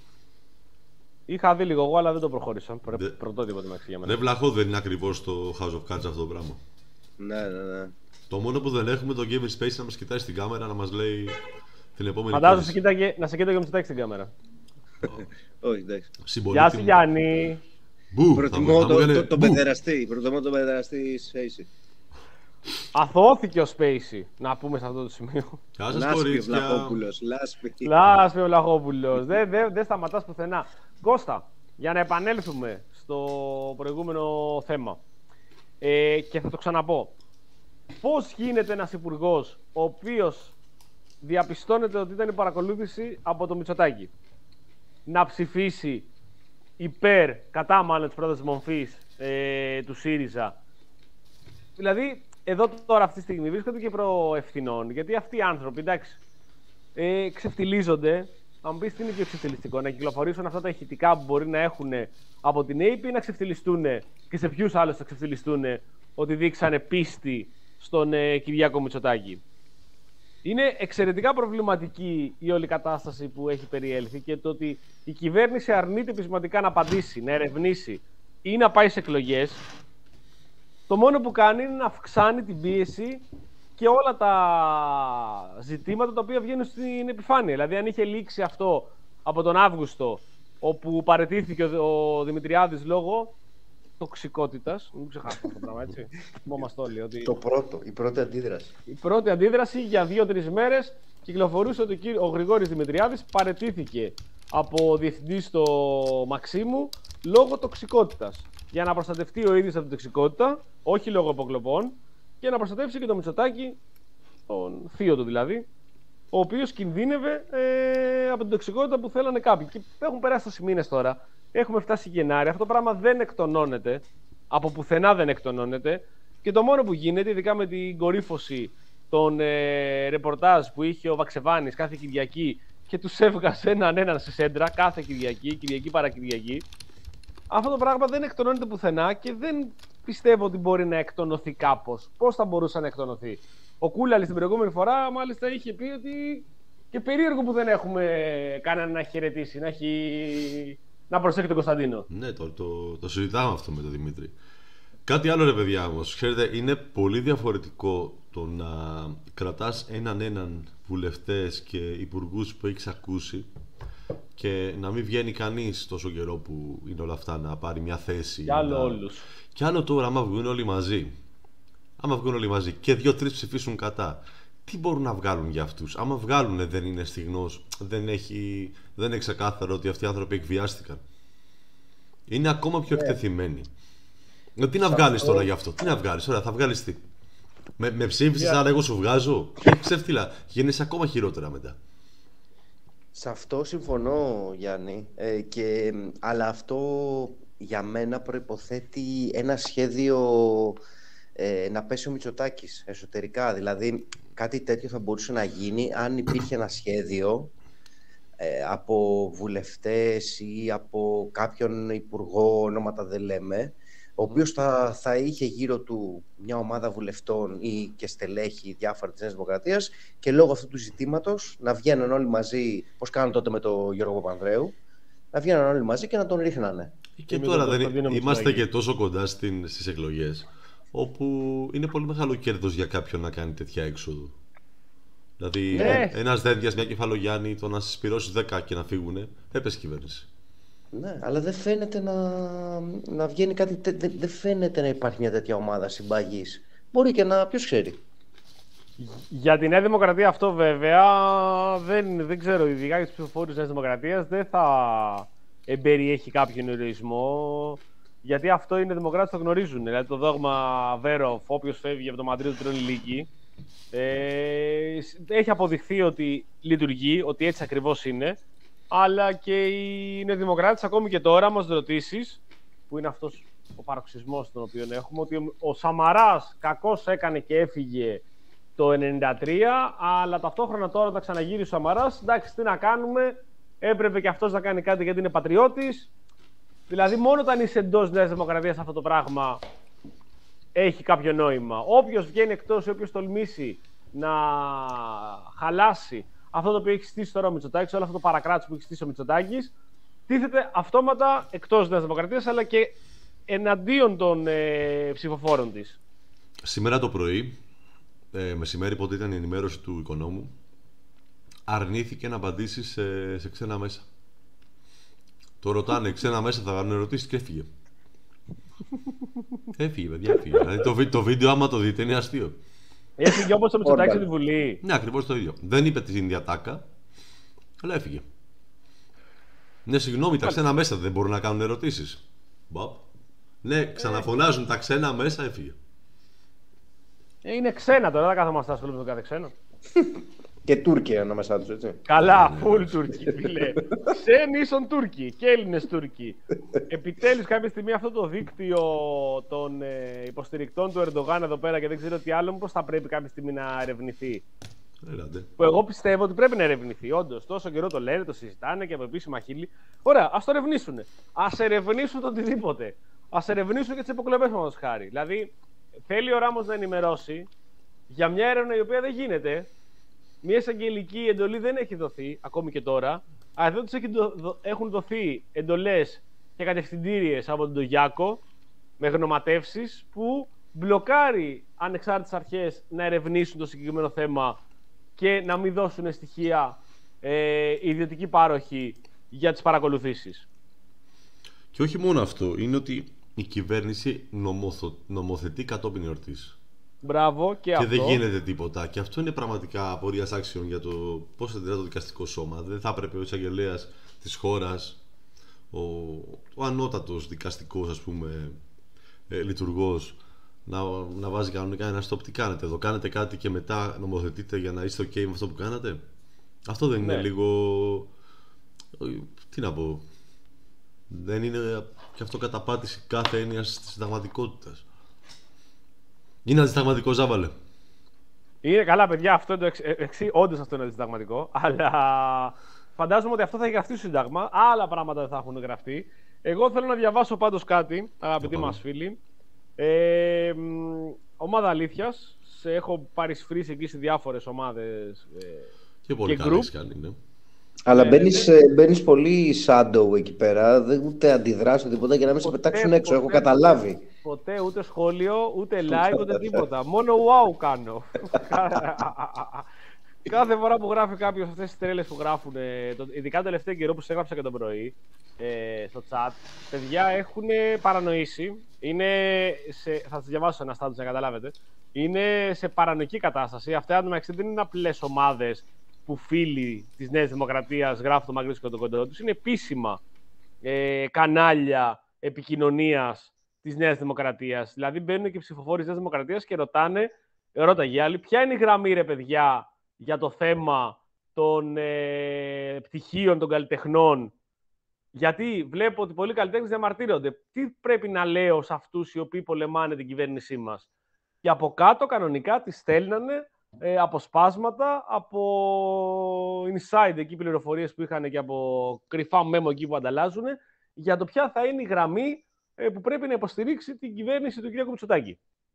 Είχα δει λίγο εγώ, αλλά δεν το προχώρησα. Πρω-
Δε-
Πρωτότυπο το μεταξύ για μένα.
Ρε βλαχό, δεν είναι ακριβώς το House of Cards αυτό το πράγμα.
Ναι, ναι, ναι.
Το μόνο που δεν έχουμε το Game Space να μας κοιτάει στην κάμερα να μας λέει την επόμενη
Φαντάζομαι σε
κίνηση.
κοίταγε- να σε κοίταγε ο Μητσοτάκης στην κάμερα.
Όχι, εντάξει.
Συμπολίτη
Γεια σου
μου.
Γιάννη.
Μπου, θα μου-
Προτιμώ
θα μου
το,
έκανε
το, τον
μπου.
παιδεραστή. Προτιμώ τον παιδεραστή Spacey.
Αθώθηκε ο Spacey, να πούμε σε αυτό το σημείο.
Γεια σας
Λάσπη ο
κορίτσια.
Βλαχόπουλος. Λάσπη.
Λάσπη ο Βλαχόπουλος. Δεν δε, δε σταματάς πουθενά. Κώστα, για να επανέλθουμε στο προηγούμενο θέμα. Ε, και θα το ξαναπώ. Πώς γίνεται ένας υπουργός ο οποίος διαπιστώνεται ότι ήταν η παρακολούθηση από το Μητσοτάκη να ψηφίσει υπέρ, κατά μάλλον της πρότασης μομφής ε, του ΣΥΡΙΖΑ. Δηλαδή, εδώ τώρα αυτή τη στιγμή βρίσκονται και προευθυνών, γιατί αυτοί οι άνθρωποι, εντάξει, ε, ξεφτιλίζονται. Θα μου πεις τι είναι πιο ξεφτιλιστικό, να κυκλοφορήσουν αυτά τα ηχητικά που μπορεί να έχουν από την ΕΕΠ ή να ξεφτιλιστούν και σε ποιους άλλους θα ξεφτιλιστούν ότι δείξανε πίστη στον ε, Κυριάκο Μητσοτάκη. Είναι εξαιρετικά προβληματική η όλη κατάσταση που έχει περιέλθει και το ότι η κυβέρνηση αρνείται επισηματικά να απαντήσει, να ερευνήσει ή να πάει σε εκλογές. Το μόνο που κάνει είναι να αυξάνει την πίεση και όλα τα ζητήματα τα οποία βγαίνουν στην επιφάνεια. Δηλαδή, αν είχε λήξει αυτό από τον Αύγουστο όπου παραιτήθηκε ο, ο Δημητριάδης λόγω τοξικότητας. Μην ξεχάσουμε αυτό το πράγμα, έτσι. Θυμόμαστε όλοι ότι...
Το πρώτο, η πρώτη αντίδραση.
Η πρώτη αντίδραση για δύο-τρεις μέρες κυκλοφορούσε ότι ο Γρηγόρης Δημητριάδης παραιτήθηκε από διευθυντή στο Μαξίμου λόγω τοξικότητας. Για να προστατευτεί ο ίδιος από την τοξικότητα, όχι λόγω αποκλοπών, και να προστατεύσει και το Μητσοτάκη, τον θείο του δηλαδή, ο οποίος κινδύνευε ε, από την τοξικότητα που θέλανε κάποιοι. Και έχουν περάσει τόσοι μήνες τώρα. Έχουμε φτάσει Γενάρη. Αυτό το πράγμα δεν εκτονώνεται. Από πουθενά δεν εκτονώνεται. Και το μόνο που γίνεται, ειδικά με την κορύφωση των ε, ρεπορτάζ που είχε ο Βαξεβάνης κάθε Κυριακή και τους έβγαζε έναν έναν στη σέντρα κάθε Κυριακή, Κυριακή παρακυριακή. Αυτό το πράγμα δεν εκτονώνεται πουθενά και δεν πιστεύω ότι μπορεί να εκτονωθεί κάπως. Πώς θα μπορούσε να εκτονωθεί? Ο Κούλαλης την προηγούμενη φορά μάλιστα είχε πει ότι και περίεργο που δεν έχουμε κανέναν να χαιρετήσει, να, έχει... να προσέχει τον Κωνσταντίνο.
Ναι, το, το, το συζητάμε αυτό με τον Δημήτρη. Κάτι άλλο ρε παιδιά όμως, ξέρετε, είναι πολύ διαφορετικό το να κρατάς έναν έναν βουλευτές και υπουργούς που έχεις ακούσει και να μην βγαίνει κανείς τόσο καιρό που είναι όλα αυτά να πάρει μια θέση.
Κι άλλο
να...
όλους.
Κι άλλο τώρα, άμα βγουν όλοι μαζί, άμα βγουν όλοι μαζί και δύο-τρεις ψηφίσουν κατά, τι μπορούν να βγάλουν για αυτούς? Άμα βγάλουν δεν είναι στιγνός, δεν, έχει, δεν είναι ξεκάθαρο ότι αυτοί οι άνθρωποι εκβιάστηκαν. Είναι ακόμα πιο εκτεθειμένοι. Ε, τι να βγάλεις τώρα γι' αυτό? Τι να βγάλεις? Ωραία, θα βγάλεις τι? Με, με ψήφισες, άρα εγώ σου βγάζω? Ξεφτύλα, γίνεσαι ακόμα χειρότερα μετά.
Σε αυτό συμφωνώ, Γιάννη, ε, και, αλλά αυτό για μένα προϋποθέτει ένα σχέδιο ε, να πέσει ο Μητσοτάκης εσωτερικά. Δηλαδή κάτι τέτοιο θα μπορούσε να γίνει αν υπήρχε ένα σχέδιο ε, από βουλευτές ή από κάποιον υπουργό, ονόματα δεν λέμε, ο οποίος θα, θα είχε γύρω του μια ομάδα βουλευτών ή και στελέχη διάφορα της Νέας Δημοκρατίας και λόγω αυτού του ζητήματος να βγαίνουν όλοι μαζί, πώς κάνουν τότε με τον Γιώργο Παπανδρέου, να βγαίνουν όλοι μαζί και να τον ρίχνανε.
Και, και τώρα δεν, είμαστε και τόσο κοντά στην, στις εκλογές, όπου είναι πολύ μεγάλο κέρδος για κάποιον να κάνει τέτοια έξοδο. Δηλαδή, ναι. ένας Δένδιας, μια Κεφαλογιάννη, το να συσπυρώσει δέκα και να φύγουνε, έπεσε η κυβέρνηση.
Ναι, αλλά δεν φαίνεται να, να βγαίνει κάτι, δεν, δεν φαίνεται να υπάρχει μια τέτοια ομάδα συμπαγής. Μπορεί και να, ποιος ξέρει.
Για τη Νέα Δημοκρατία αυτό βέβαια, δεν, δεν ξέρω, ειδικά για τους ψηφοφόρους της Νέας Δημοκρατίας δεν θα εμπεριέχει κάποιον ηρωισμό, γιατί αυτό είναι δημοκράτες, το γνωρίζουν. Δηλαδή το δόγμα Βέροφ, όποιος φεύγει από το Μαντρίδο τρώνε λύκη, ε, έχει αποδειχθεί ότι λειτουργεί, ότι έτσι ακριβώς είναι. Αλλά και οι νεοδημοκράτες ακόμη και τώρα μας ρωτήσεις, που είναι αυτός ο παροξισμός τον οποίο έχουμε, ότι ο Σαμαράς κακώς έκανε και έφυγε το ενενήντα τρία, αλλά ταυτόχρονα τώρα όταν ξαναγύρισε ο Σαμαράς, εντάξει, τι να κάνουμε, έπρεπε και αυτός να κάνει κάτι γιατί είναι πατριώτης. Δηλαδή μόνο όταν είσαι εντός Νέας Δημοκρατίας αυτό το πράγμα έχει κάποιο νόημα. Όποιος βγαίνει εκτός ή όποιος τολμήσει να χαλάσει αυτό το οποίο έχει στήσει τώρα ο Μητσοτάκης, όλο αυτό το παρακράτος που έχει στήσει ο Μητσοτάκης, τίθεται αυτόματα εκτός Νέας Δημοκρατίας αλλά και εναντίον των ε, ψηφοφόρων της.
Σήμερα το πρωί, ε, μεσημέρι, πότε ήταν η ενημέρωση του Οικονόμου, αρνήθηκε να απαντήσει σε, σε ξένα μέσα. Το ρωτάνε ξένα μέσα, θα κάνουν ερωτήσεις και έφυγε. Έφυγε, παιδιά, έφυγε. Δηλαδή το, το βίντεο, άμα το δείτε, είναι αστείο.
Έφυγε όπως το Μητσοτάκης στη Βουλή.
Ναι, ακριβώς το ίδιο. Δεν είπε την ίδια τάκα, αλλά έφυγε. Ναι, συγγνώμη, τα ξένα μέσα δεν μπορούν να κάνουν ερωτήσεις. Μπαπ. Ναι, ξαναφωνάζουν τα ξένα μέσα, έφυγε.
Είναι ξένα τώρα, δεν κάθομαστε να ασχολούμαι με τον κάθε ξένο.
Και Τούρκοι ανάμεσά τους, έτσι.
Καλά, full Τούρκοι, φίλε. Ξένοι ίσον Τούρκοι και Έλληνες Τούρκοι. Επιτέλους, κάποια στιγμή αυτό το δίκτυο των ε, υποστηρικτών του Ερντογάν εδώ πέρα και δεν ξέρω τι άλλο, πώς θα πρέπει κάποια στιγμή να ερευνηθεί.
Έλατε.
Που εγώ πιστεύω ότι πρέπει να ερευνηθεί. Όντως, τόσο καιρό το λένε, το συζητάνε και από επίσημα χείλη. Ωραία, ας το ερευνήσουν. Ας ερευνήσουν το οτιδήποτε. Ας ερευνήσουν και τις υποκλοπές μας χάρη. Δηλαδή, θέλει ο Ράμος να ενημερώσει για μια έρευνα η οποία δεν γίνεται. Μια εισαγγελική εντολή δεν έχει δοθεί, ακόμη και τώρα. Αλλά εδώ τους έχουν δοθεί εντολές και κατευθυντήριες από τον Τογιάκο με γνωματεύσεις που μπλοκάρει ανεξάρτητες αρχές να ερευνήσουν το συγκεκριμένο θέμα και να μην δώσουν στοιχεία ε, ιδιωτικοί πάροχοι για τις παρακολουθήσεις.
Και όχι μόνο αυτό, είναι ότι η κυβέρνηση νομοθο... νομοθετεί κατόπιν εορτής.
Μπράβο και,
και
αυτό.
δεν γίνεται τίποτα. Και αυτό είναι πραγματικά απορίας άξιων για το πώς θα αντιδρά το δικαστικό σώμα. Δεν θα έπρεπε ο εισαγγελέας της χώρας, ο, ο ανώτατος δικαστικός, ας πούμε, ε, λειτουργός, να, να βάζει κανονικά ένα stop. Τι κάνετε εδώ, κάνετε κάτι και μετά νομοθετείτε για να είστε ok με αυτό που κάνατε. Αυτό δεν
Ναι.
είναι λίγο. Τι να πω. Δεν είναι και αυτό καταπάτηση κάθε έννοιας της συνταγματικότητας. Είναι αντισυνταγματικό, Ζάβαλε.
Είναι καλά, παιδιά, αυτό είναι το εξ, εξ, όντως αυτό είναι αντισυνταγματικό. Αλλά φαντάζομαι ότι αυτό θα έχει γραφτεί στο Σύνταγμα. Άλλα πράγματα δεν θα έχουν γραφτεί. Εγώ θέλω να διαβάσω πάντως κάτι, αγαπητοί μας φίλοι. Ε, ομάδα Αλήθειας. Σε έχω παρισφρήσει εκεί σε διάφορες ομάδες. Ε,
και πολύ
και
καλά
group.
έχεις κάνει, ναι.
Αλλά
Ναι,
μπαίνεις,
ναι.
ε, μπαίνεις πολύ shadow εκεί πέρα, δεν, ούτε αντιδράς ούτε τίποτα για να μην σε
Ποτέ,
πετάξουν έξω.
ποτέ,
Έχω καταλάβει.
Ποτέ ούτε σχόλιο, ούτε like, ούτε τίποτα. Μόνο wow κάνω. Κάθε φορά που γράφει κάποιος αυτές τις τρέλες που γράφουν, ε, το, ειδικά το τελευταίο καιρό που σε έγραψα και το πρωί ε, στο chat, παιδιά έχουν παρανοήσει. Είναι σε, θα σας διαβάσω ένα status να καταλάβετε. Είναι σε παρανοϊκή κατάσταση. Αυτά αντιμεταξύ δεν είναι απλές ομάδες που φίλοι της Νέας Δημοκρατίας γράφουν το Μαγρίσιο και το κοντό τους. Είναι επίσημα ε, κανάλια επικοινωνίας της Νέας Δημοκρατίας. Δηλαδή μπαίνουν και οι ψηφοφόροι της Νέας Δημοκρατίας και ρωτάνε, ρώταγε οι άλλοι, ποια είναι η γραμμή, ρε παιδιά, για το θέμα των ε, πτυχίων των καλλιτεχνών. Γιατί βλέπω ότι πολλοί καλλιτέχνες διαμαρτύρονται. Τι πρέπει να λέω σε αυτούς οι οποίοι πολεμάνε την κυβέρνησή μας. Και από κάτω κανονικά τις στέλνανε ε, αποσπάσματα από inside εκεί πληροφορίες που είχαν και από κρυφά μέμο εκεί που ανταλλάζουν για το ποια θα είναι η γραμμή ε, που πρέπει να υποστηρίξει την κυβέρνηση του κ. Μητσοτάκη.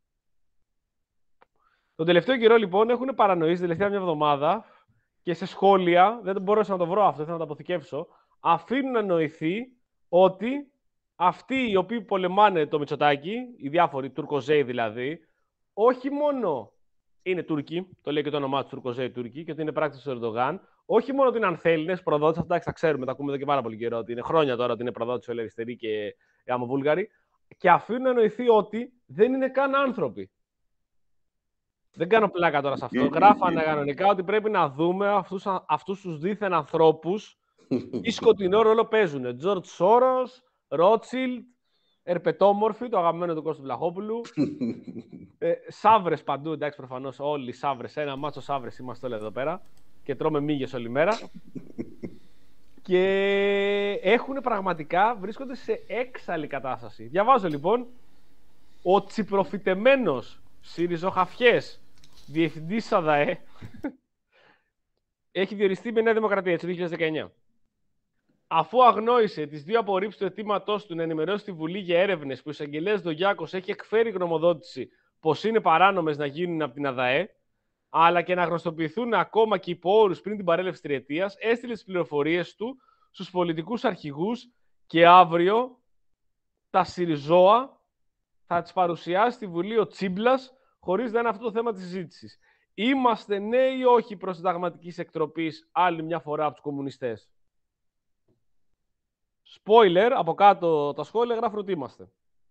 Τον τελευταίο καιρό λοιπόν έχουν παρανοήσει, τελευταία μια εβδομάδα και σε σχόλια, δεν μπορούσα να το βρω αυτό, θέλω να το αποθηκεύσω, αφήνουν να νοηθεί ότι αυτοί οι οποίοι πολεμάνε το Μητσοτάκη, οι διάφοροι Τουρκοζέοι δηλαδή, όχι μόνο είναι Τούρκοι, το λέει και το όνομά του Τουρκοζέοι Τούρκοι, και ότι είναι πράκτης του Ερντογάν, όχι μόνο ότι είναι ανθέλληνες, προδότες, αυτά τα ξέρουμε, τα ακούμε εδώ και πάρα πολύ καιρό, ότι είναι χρόνια τώρα ότι είναι προδότες όλοι αριστεροί και αμοβούλγαροι, και αφήνουν να νοηθεί ότι δεν είναι καν άνθρωποι. Δεν κάνω πλάκα τώρα σε αυτό. Γράφανε κανονικά ότι πρέπει να δούμε αυτούς, αυτούς τους δίθεν ανθρώπους τι σκοτεινό ρόλο παίζουν. Τζορτ Σόρος, Ρότσιλντ, Ερπετόμορφοι, το αγαπημένο του Κώστου Βλαχόπουλου. ε, σαύρες παντού, εντάξει, προφανώς όλοι οι σαύρες. Ένα μάτσο σαύρες είμαστε όλοι εδώ πέρα και τρώμε μύγες όλη μέρα. Και έχουν πραγματικά, βρίσκονται σε έξαλλη κατάσταση. Διαβάζω λοιπόν, ο τσιπροφυτεμένος Συριζοχαφιές διευθυντής ΣΑΔΑΕ έχει διοριστεί με Νέα Δημοκρατία έτσι, το δύο χιλιάδες δεκαεννιά. Αφού αγνόησε τις δύο απορρίψεις του αιτήματός του να ενημερώσει τη Βουλή για έρευνες που ο εισαγγελέας Ντογιάκος έχει εκφέρει γνωμοδότηση πως είναι παράνομες να γίνουν από την ΑΔΑΕ, αλλά και να γνωστοποιηθούν ακόμα και υπό όρους πριν την παρέλευση τριετίας, έστειλε τις πληροφορίες του στους πολιτικούς αρχηγούς και αύριο τα Συριζώα θα τις παρουσιάσει στη Βουλή ο Τσίμπλας, χωρίς να είναι αυτό το θέμα της συζήτησης. Είμαστε ναι ή όχι προς συνταγματικής εκτροπής άλλη μια φορά από τους κομμουνιστές. Spoiler, από κάτω τα σχόλια γράφουν ότι είμαστε.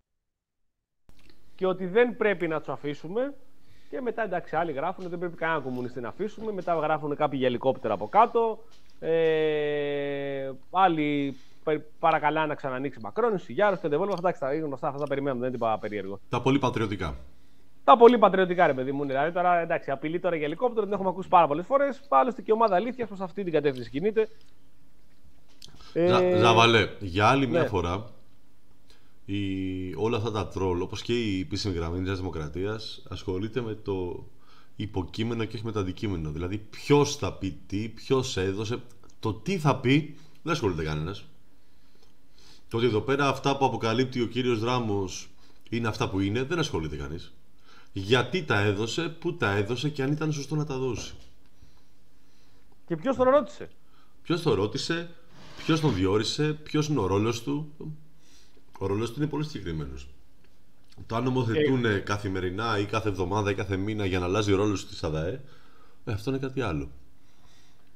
Και ότι δεν πρέπει να τους αφήσουμε. Και μετά εντάξει άλλοι γράφουν ότι δεν πρέπει κανένα κομμουνιστή να αφήσουμε. Μετά γράφουν κάποιοι για ελικόπτερα από κάτω. Ε, άλλοι παρακαλά να ξανανοίξει Μακρόνης, Σιγιάρος και Ντεβόλβο. Εντάξει, τα γνωστά, αυτά τα περιμένουμε, δεν είναι τίποτα περίεργο.
Τα πολύ πατριωτικά. Τα
πολύ πατριωτικά, ρε παιδί μου. Δηλαδή τώρα εντάξει, απειλή τώρα για ελικόπτερο την έχουμε ακούσει πάρα πολλές φορές. Άλλωστε και η ομάδα Αλήθειας προς αυτή την κατεύθυνση κινείται.
Ζα,
ε...
Ζαβαλέ, για άλλη μια
ναι.
φορά η, όλα αυτά τα τρόλ, όπως και η επίσημη γραμμή της Δημοκρατίας, ασχολείται με το υποκείμενο και όχι με το αντικείμενο. Δηλαδή ποιος θα πει τι, ποιος έδωσε, το τι θα πει, δεν ασχολείται κανένας. Το ότι εδώ πέρα αυτά που αποκαλύπτει ο κύριος Ράμος είναι αυτά που είναι, δεν ασχολείται κανείς. Γιατί τα έδωσε, πού τα έδωσε και αν ήταν σωστό να τα δώσει.
Και ποιος τον ρώτησε.
Ποιος τον ρώτησε, ποιος τον διόρισε, ποιος είναι ο ρόλος του. Ο ρόλος του είναι πολύ συγκεκριμένος. Το αν νομοθετούν ε... καθημερινά ή κάθε εβδομάδα ή κάθε μήνα για να αλλάζει ο ρόλος της ΑΔΑΕ, ε, αυτό είναι κάτι άλλο.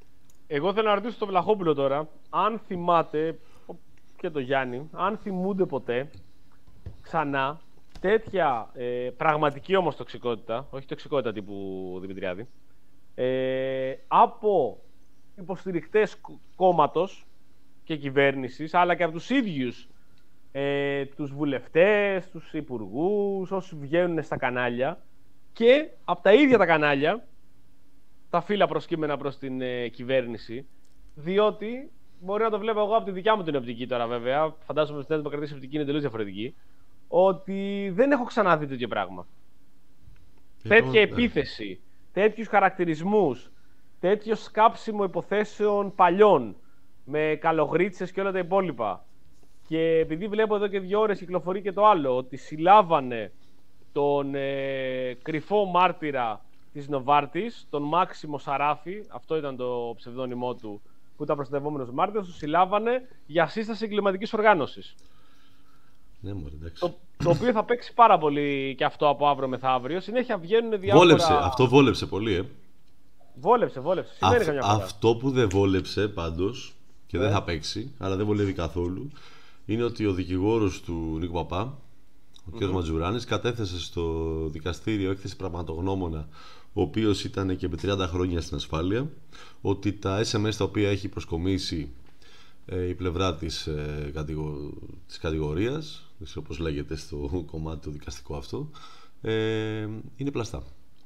Εγώ θέλω να ρωτήσω τον Βλαχόπουλο τώρα, αν θυμάται, και το Γιάννη, αν θυμούνται ποτέ ξανά τέτοια ε, πραγματική όμως τοξικότητα, όχι τοξικότητα τύπου Δημητριάδη, ε, από υποστηρικτές κόμματος και κυβέρνησης, αλλά και από τους ίδιους ε, τους βουλευτές, τους υπουργούς, όσοι βγαίνουν στα κανάλια, και από τα ίδια τα κανάλια, τα φύλλα προσκύμενα προς την ε, κυβέρνηση, διότι μπορεί να το βλέπω εγώ από τη δικιά μου την οπτική τώρα, βέβαια. Φαντάζομαι ότι η Νέα Δημοκρατία η οπτική είναι τελείως διαφορετική. Ότι δεν έχω ξαναδεί τέτοιο πράγμα. Ε, Τέτοια ναι. επίθεση, τέτοιους χαρακτηρισμούς, τέτοιο σκάψιμο υποθέσεων παλιών, με καλογρίτσες και όλα τα υπόλοιπα. Και επειδή βλέπω εδώ και δύο ώρες κυκλοφορεί και το άλλο, ότι συλλάβανε τον ε, κρυφό μάρτυρα της Νοβάρτης, τον Μάξιμο Σαράφη, αυτό ήταν το ψευδόνυμό του, που ήταν προστατευόμενος μάρτυρας, του συλλάβανε για σύσταση εγκληματικής οργάνωσης.
Ναι, μωρέ,
το, το οποίο θα παίξει πάρα πολύ και αυτό από αύριο μεθαύριο. Συνέχεια βγαίνουν διάφορα...
Βόλεψε, αυτό βόλεψε πολύ, ε.
Βόλεψε, βόλεψε. Σημαίνει καμιά φορά.
Αυτό που δεν βόλεψε πάντως, και
ε.
δεν θα παίξει, αλλά δεν βολεύει καθόλου, είναι ότι ο δικηγόρος του Νίκου Παπά, ο κ. Mm-hmm. Ματζουράνης, κατέθεσε στο δικαστήριο έκθεση πραγματογνώμονα, ο οποίος ήταν και με τριάντα χρόνια στην ασφάλεια, ότι τα ες εμ ες τα οποία έχει προσκομίσει ε, η πλευρά της, ε, κατηγο... της κατηγορίας, όπως λέγεται στο κομμάτι το δικαστικό αυτό, ε, είναι πλαστά.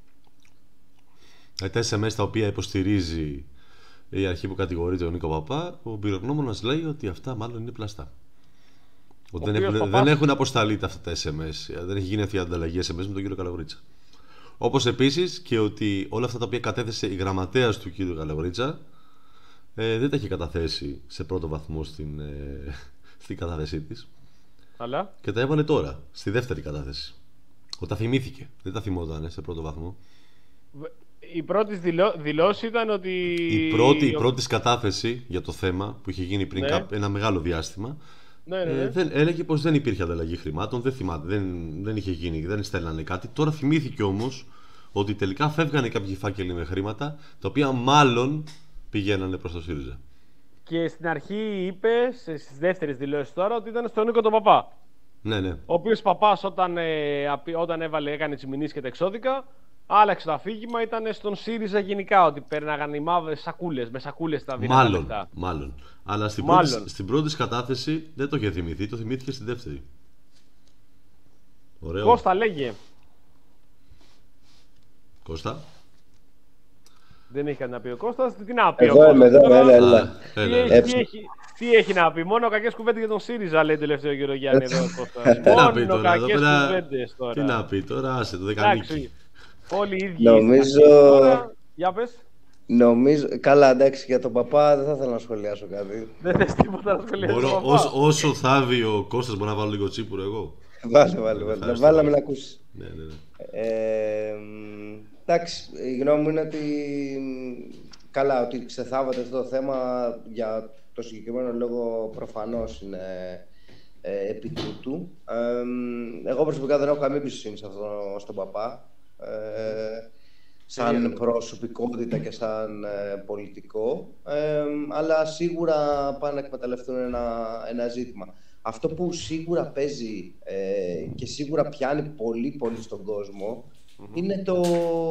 Τα ες εμ ες τα οποία υποστηρίζει η αρχή που κατηγορείται ο Νίκο Παπά, ο εμπειρογνώμονας λέει ότι αυτά μάλλον είναι πλαστά. Ότι δεν, έχουν, δεν έχουν αποσταλεί αυτά τα ες εμ ες, δεν έχει γίνει αυτή η ανταλλαγή ες εμ ες με τον κύριο Καλογρίτσα. Όπως επίσης και ότι όλα αυτά τα οποία κατέθεσε η γραμματέας του κύριου Καλογρίτσα ε, δεν τα έχει καταθέσει σε πρώτο βαθμό στην, ε, στην κατάθεσή της.
Αλλά...
Και τα έβαλε τώρα, στη δεύτερη κατάθεση. Ότι τα θυμήθηκε, δεν τα θυμόταν σε πρώτο βαθμό.
Η πρώτη δηλώ... δηλώση ήταν ότι...
Η πρώτη, η πρώτη κατάθεση για το θέμα που είχε γίνει πριν
ναι.
κά... ένα μεγάλο διάστημα,
ναι, ναι, ναι.
Ε, δεν, έλεγε πως δεν υπήρχε ανταλλαγή χρημάτων, δεν θυμάται, δεν, δεν είχε γίνει, δεν στέλνανε κάτι. Τώρα θυμήθηκε όμως ότι τελικά φεύγανε κάποιοι φάκελοι με χρήματα, τα οποία μάλλον πηγαίνανε προς το ΣΥΡΙΖΑ.
Και στην αρχή είπε, στις δεύτερες δηλώσεις τώρα, ότι ήταν στον Νίκο τον Παπά.
Ναι, ναι.
Ο οποίος Παπάς όταν, ε, όταν έβαλε, έκανε τις μηνύσεις και τα εξώδικα, άλλαξε το αφήγημα, ήταν στον ΣΥΡΙΖΑ γενικά, ότι πέρναγαν οι μαύρες σακούλες, με σακούλες τα δυνατά
μάλλον,
λεφτά.
Μάλλον. Αλλά στην,
μάλλον.
Πρώτη, στην πρώτη κατάθεση δεν το είχε θυμηθεί, το θυμήθηκε στην δεύτερη. Ωραίο.
Κώστα, λέγε.
Κώστα.
Δεν έχει κάτι να πει ο Κώστας. Τι να πει
εδώ
ο Κώστας.
Είμαι, εδώ, έλα, έλα.
Τι, έχει, τι, έχει, τι έχει να πει, μόνο κακές κουβέντες για τον ΣΥΡΙΖΑ, λέει τελευταίο κύριο Γιάννη εδώ ο Κώστας. Μόνο κακές κουβέντες τώρα.
Τι να πει τώρα, άσε το δεκανίκη.
Όλοι οι ίδιοι.
Νομίζω...
Τώρα, για πες.
Νομίζω... Καλά, εντάξει, για τον Παπά δεν θα ήθελα να σχολιάσω κάτι.
Δεν θες τίποτα να σχολιάσεις.
Μπορώ, όσο, όσο θάβει ο Κώστας, μπορώ να βάλω λίγο τσίπουρο εγώ.
Βάλε, βάλε, βάλε. Βάλαμε να ακούσει.
Ναι, ναι, ναι.
Ε, εντάξει, η γνώμη μου είναι ότι καλά, ότι ξεθάβατε αυτό το θέμα για το συγκεκριμένο λόγο προφανώς είναι ε, επί τούτου. Ε, εγώ προσωπικά δεν έχω καμία εμπιστοσύνη σε αυτό, στον Παπά. Ε, σαν προσωπικότητα και σαν ε, πολιτικό, ε, αλλά σίγουρα πάνε να εκμεταλλευτούν ένα, ένα ζήτημα. Αυτό που σίγουρα παίζει ε, και σίγουρα πιάνει πολύ πολύ στον κόσμο mm-hmm. είναι το,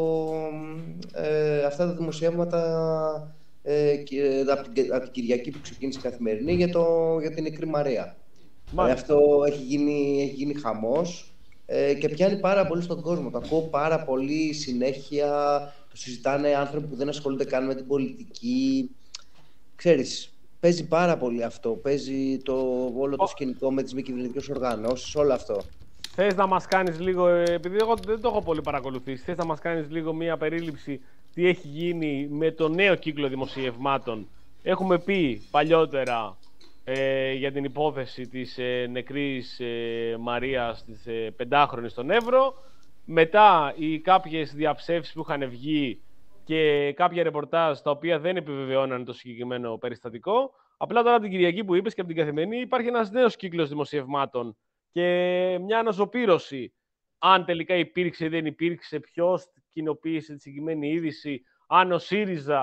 ε, αυτά τα δημοσιεύματα ε, και, από, την, από την Κυριακή που ξεκίνησε η Καθημερινή για, το, για την νεκρή Μαρία. Ε, αυτό έχει γίνει, έχει γίνει χαμός. Και πιάνει πάρα πολύ στον κόσμο. Το ακούω πάρα πολύ συνέχεια. Το συζητάνε άνθρωποι που δεν ασχολούνται καν με την πολιτική. Ξέρεις, παίζει πάρα πολύ αυτό. Παίζει το, όλο το σκηνικό με τις μη κυβερνητικές οργανώσεις, όλο αυτό.
Θες να μας κάνεις λίγο, επειδή εγώ δεν το έχω πολύ παρακολουθήσει, θες να μας κάνεις λίγο μία περίληψη τι έχει γίνει με το νέο κύκλο δημοσιευμάτων. Έχουμε πει παλιότερα Ε, για την υπόθεση της ε, νεκρής ε, Μαρίας της ε, πεντάχρονης στον Εύρο. Μετά οι κάποιες διαψεύσεις που είχαν βγει και κάποια ρεπορτάζ τα οποία δεν επιβεβαιώναν το συγκεκριμένο περιστατικό. Απλά τώρα από την Κυριακή που είπες και από την Καθημερινή υπάρχει ένας νέος κύκλος δημοσιευμάτων και μια αναζωπήρωση αν τελικά υπήρξε ή δεν υπήρξε, ποιος κοινοποίησε τη συγκεκριμένη είδηση, αν ο ΣΥΡΙΖΑ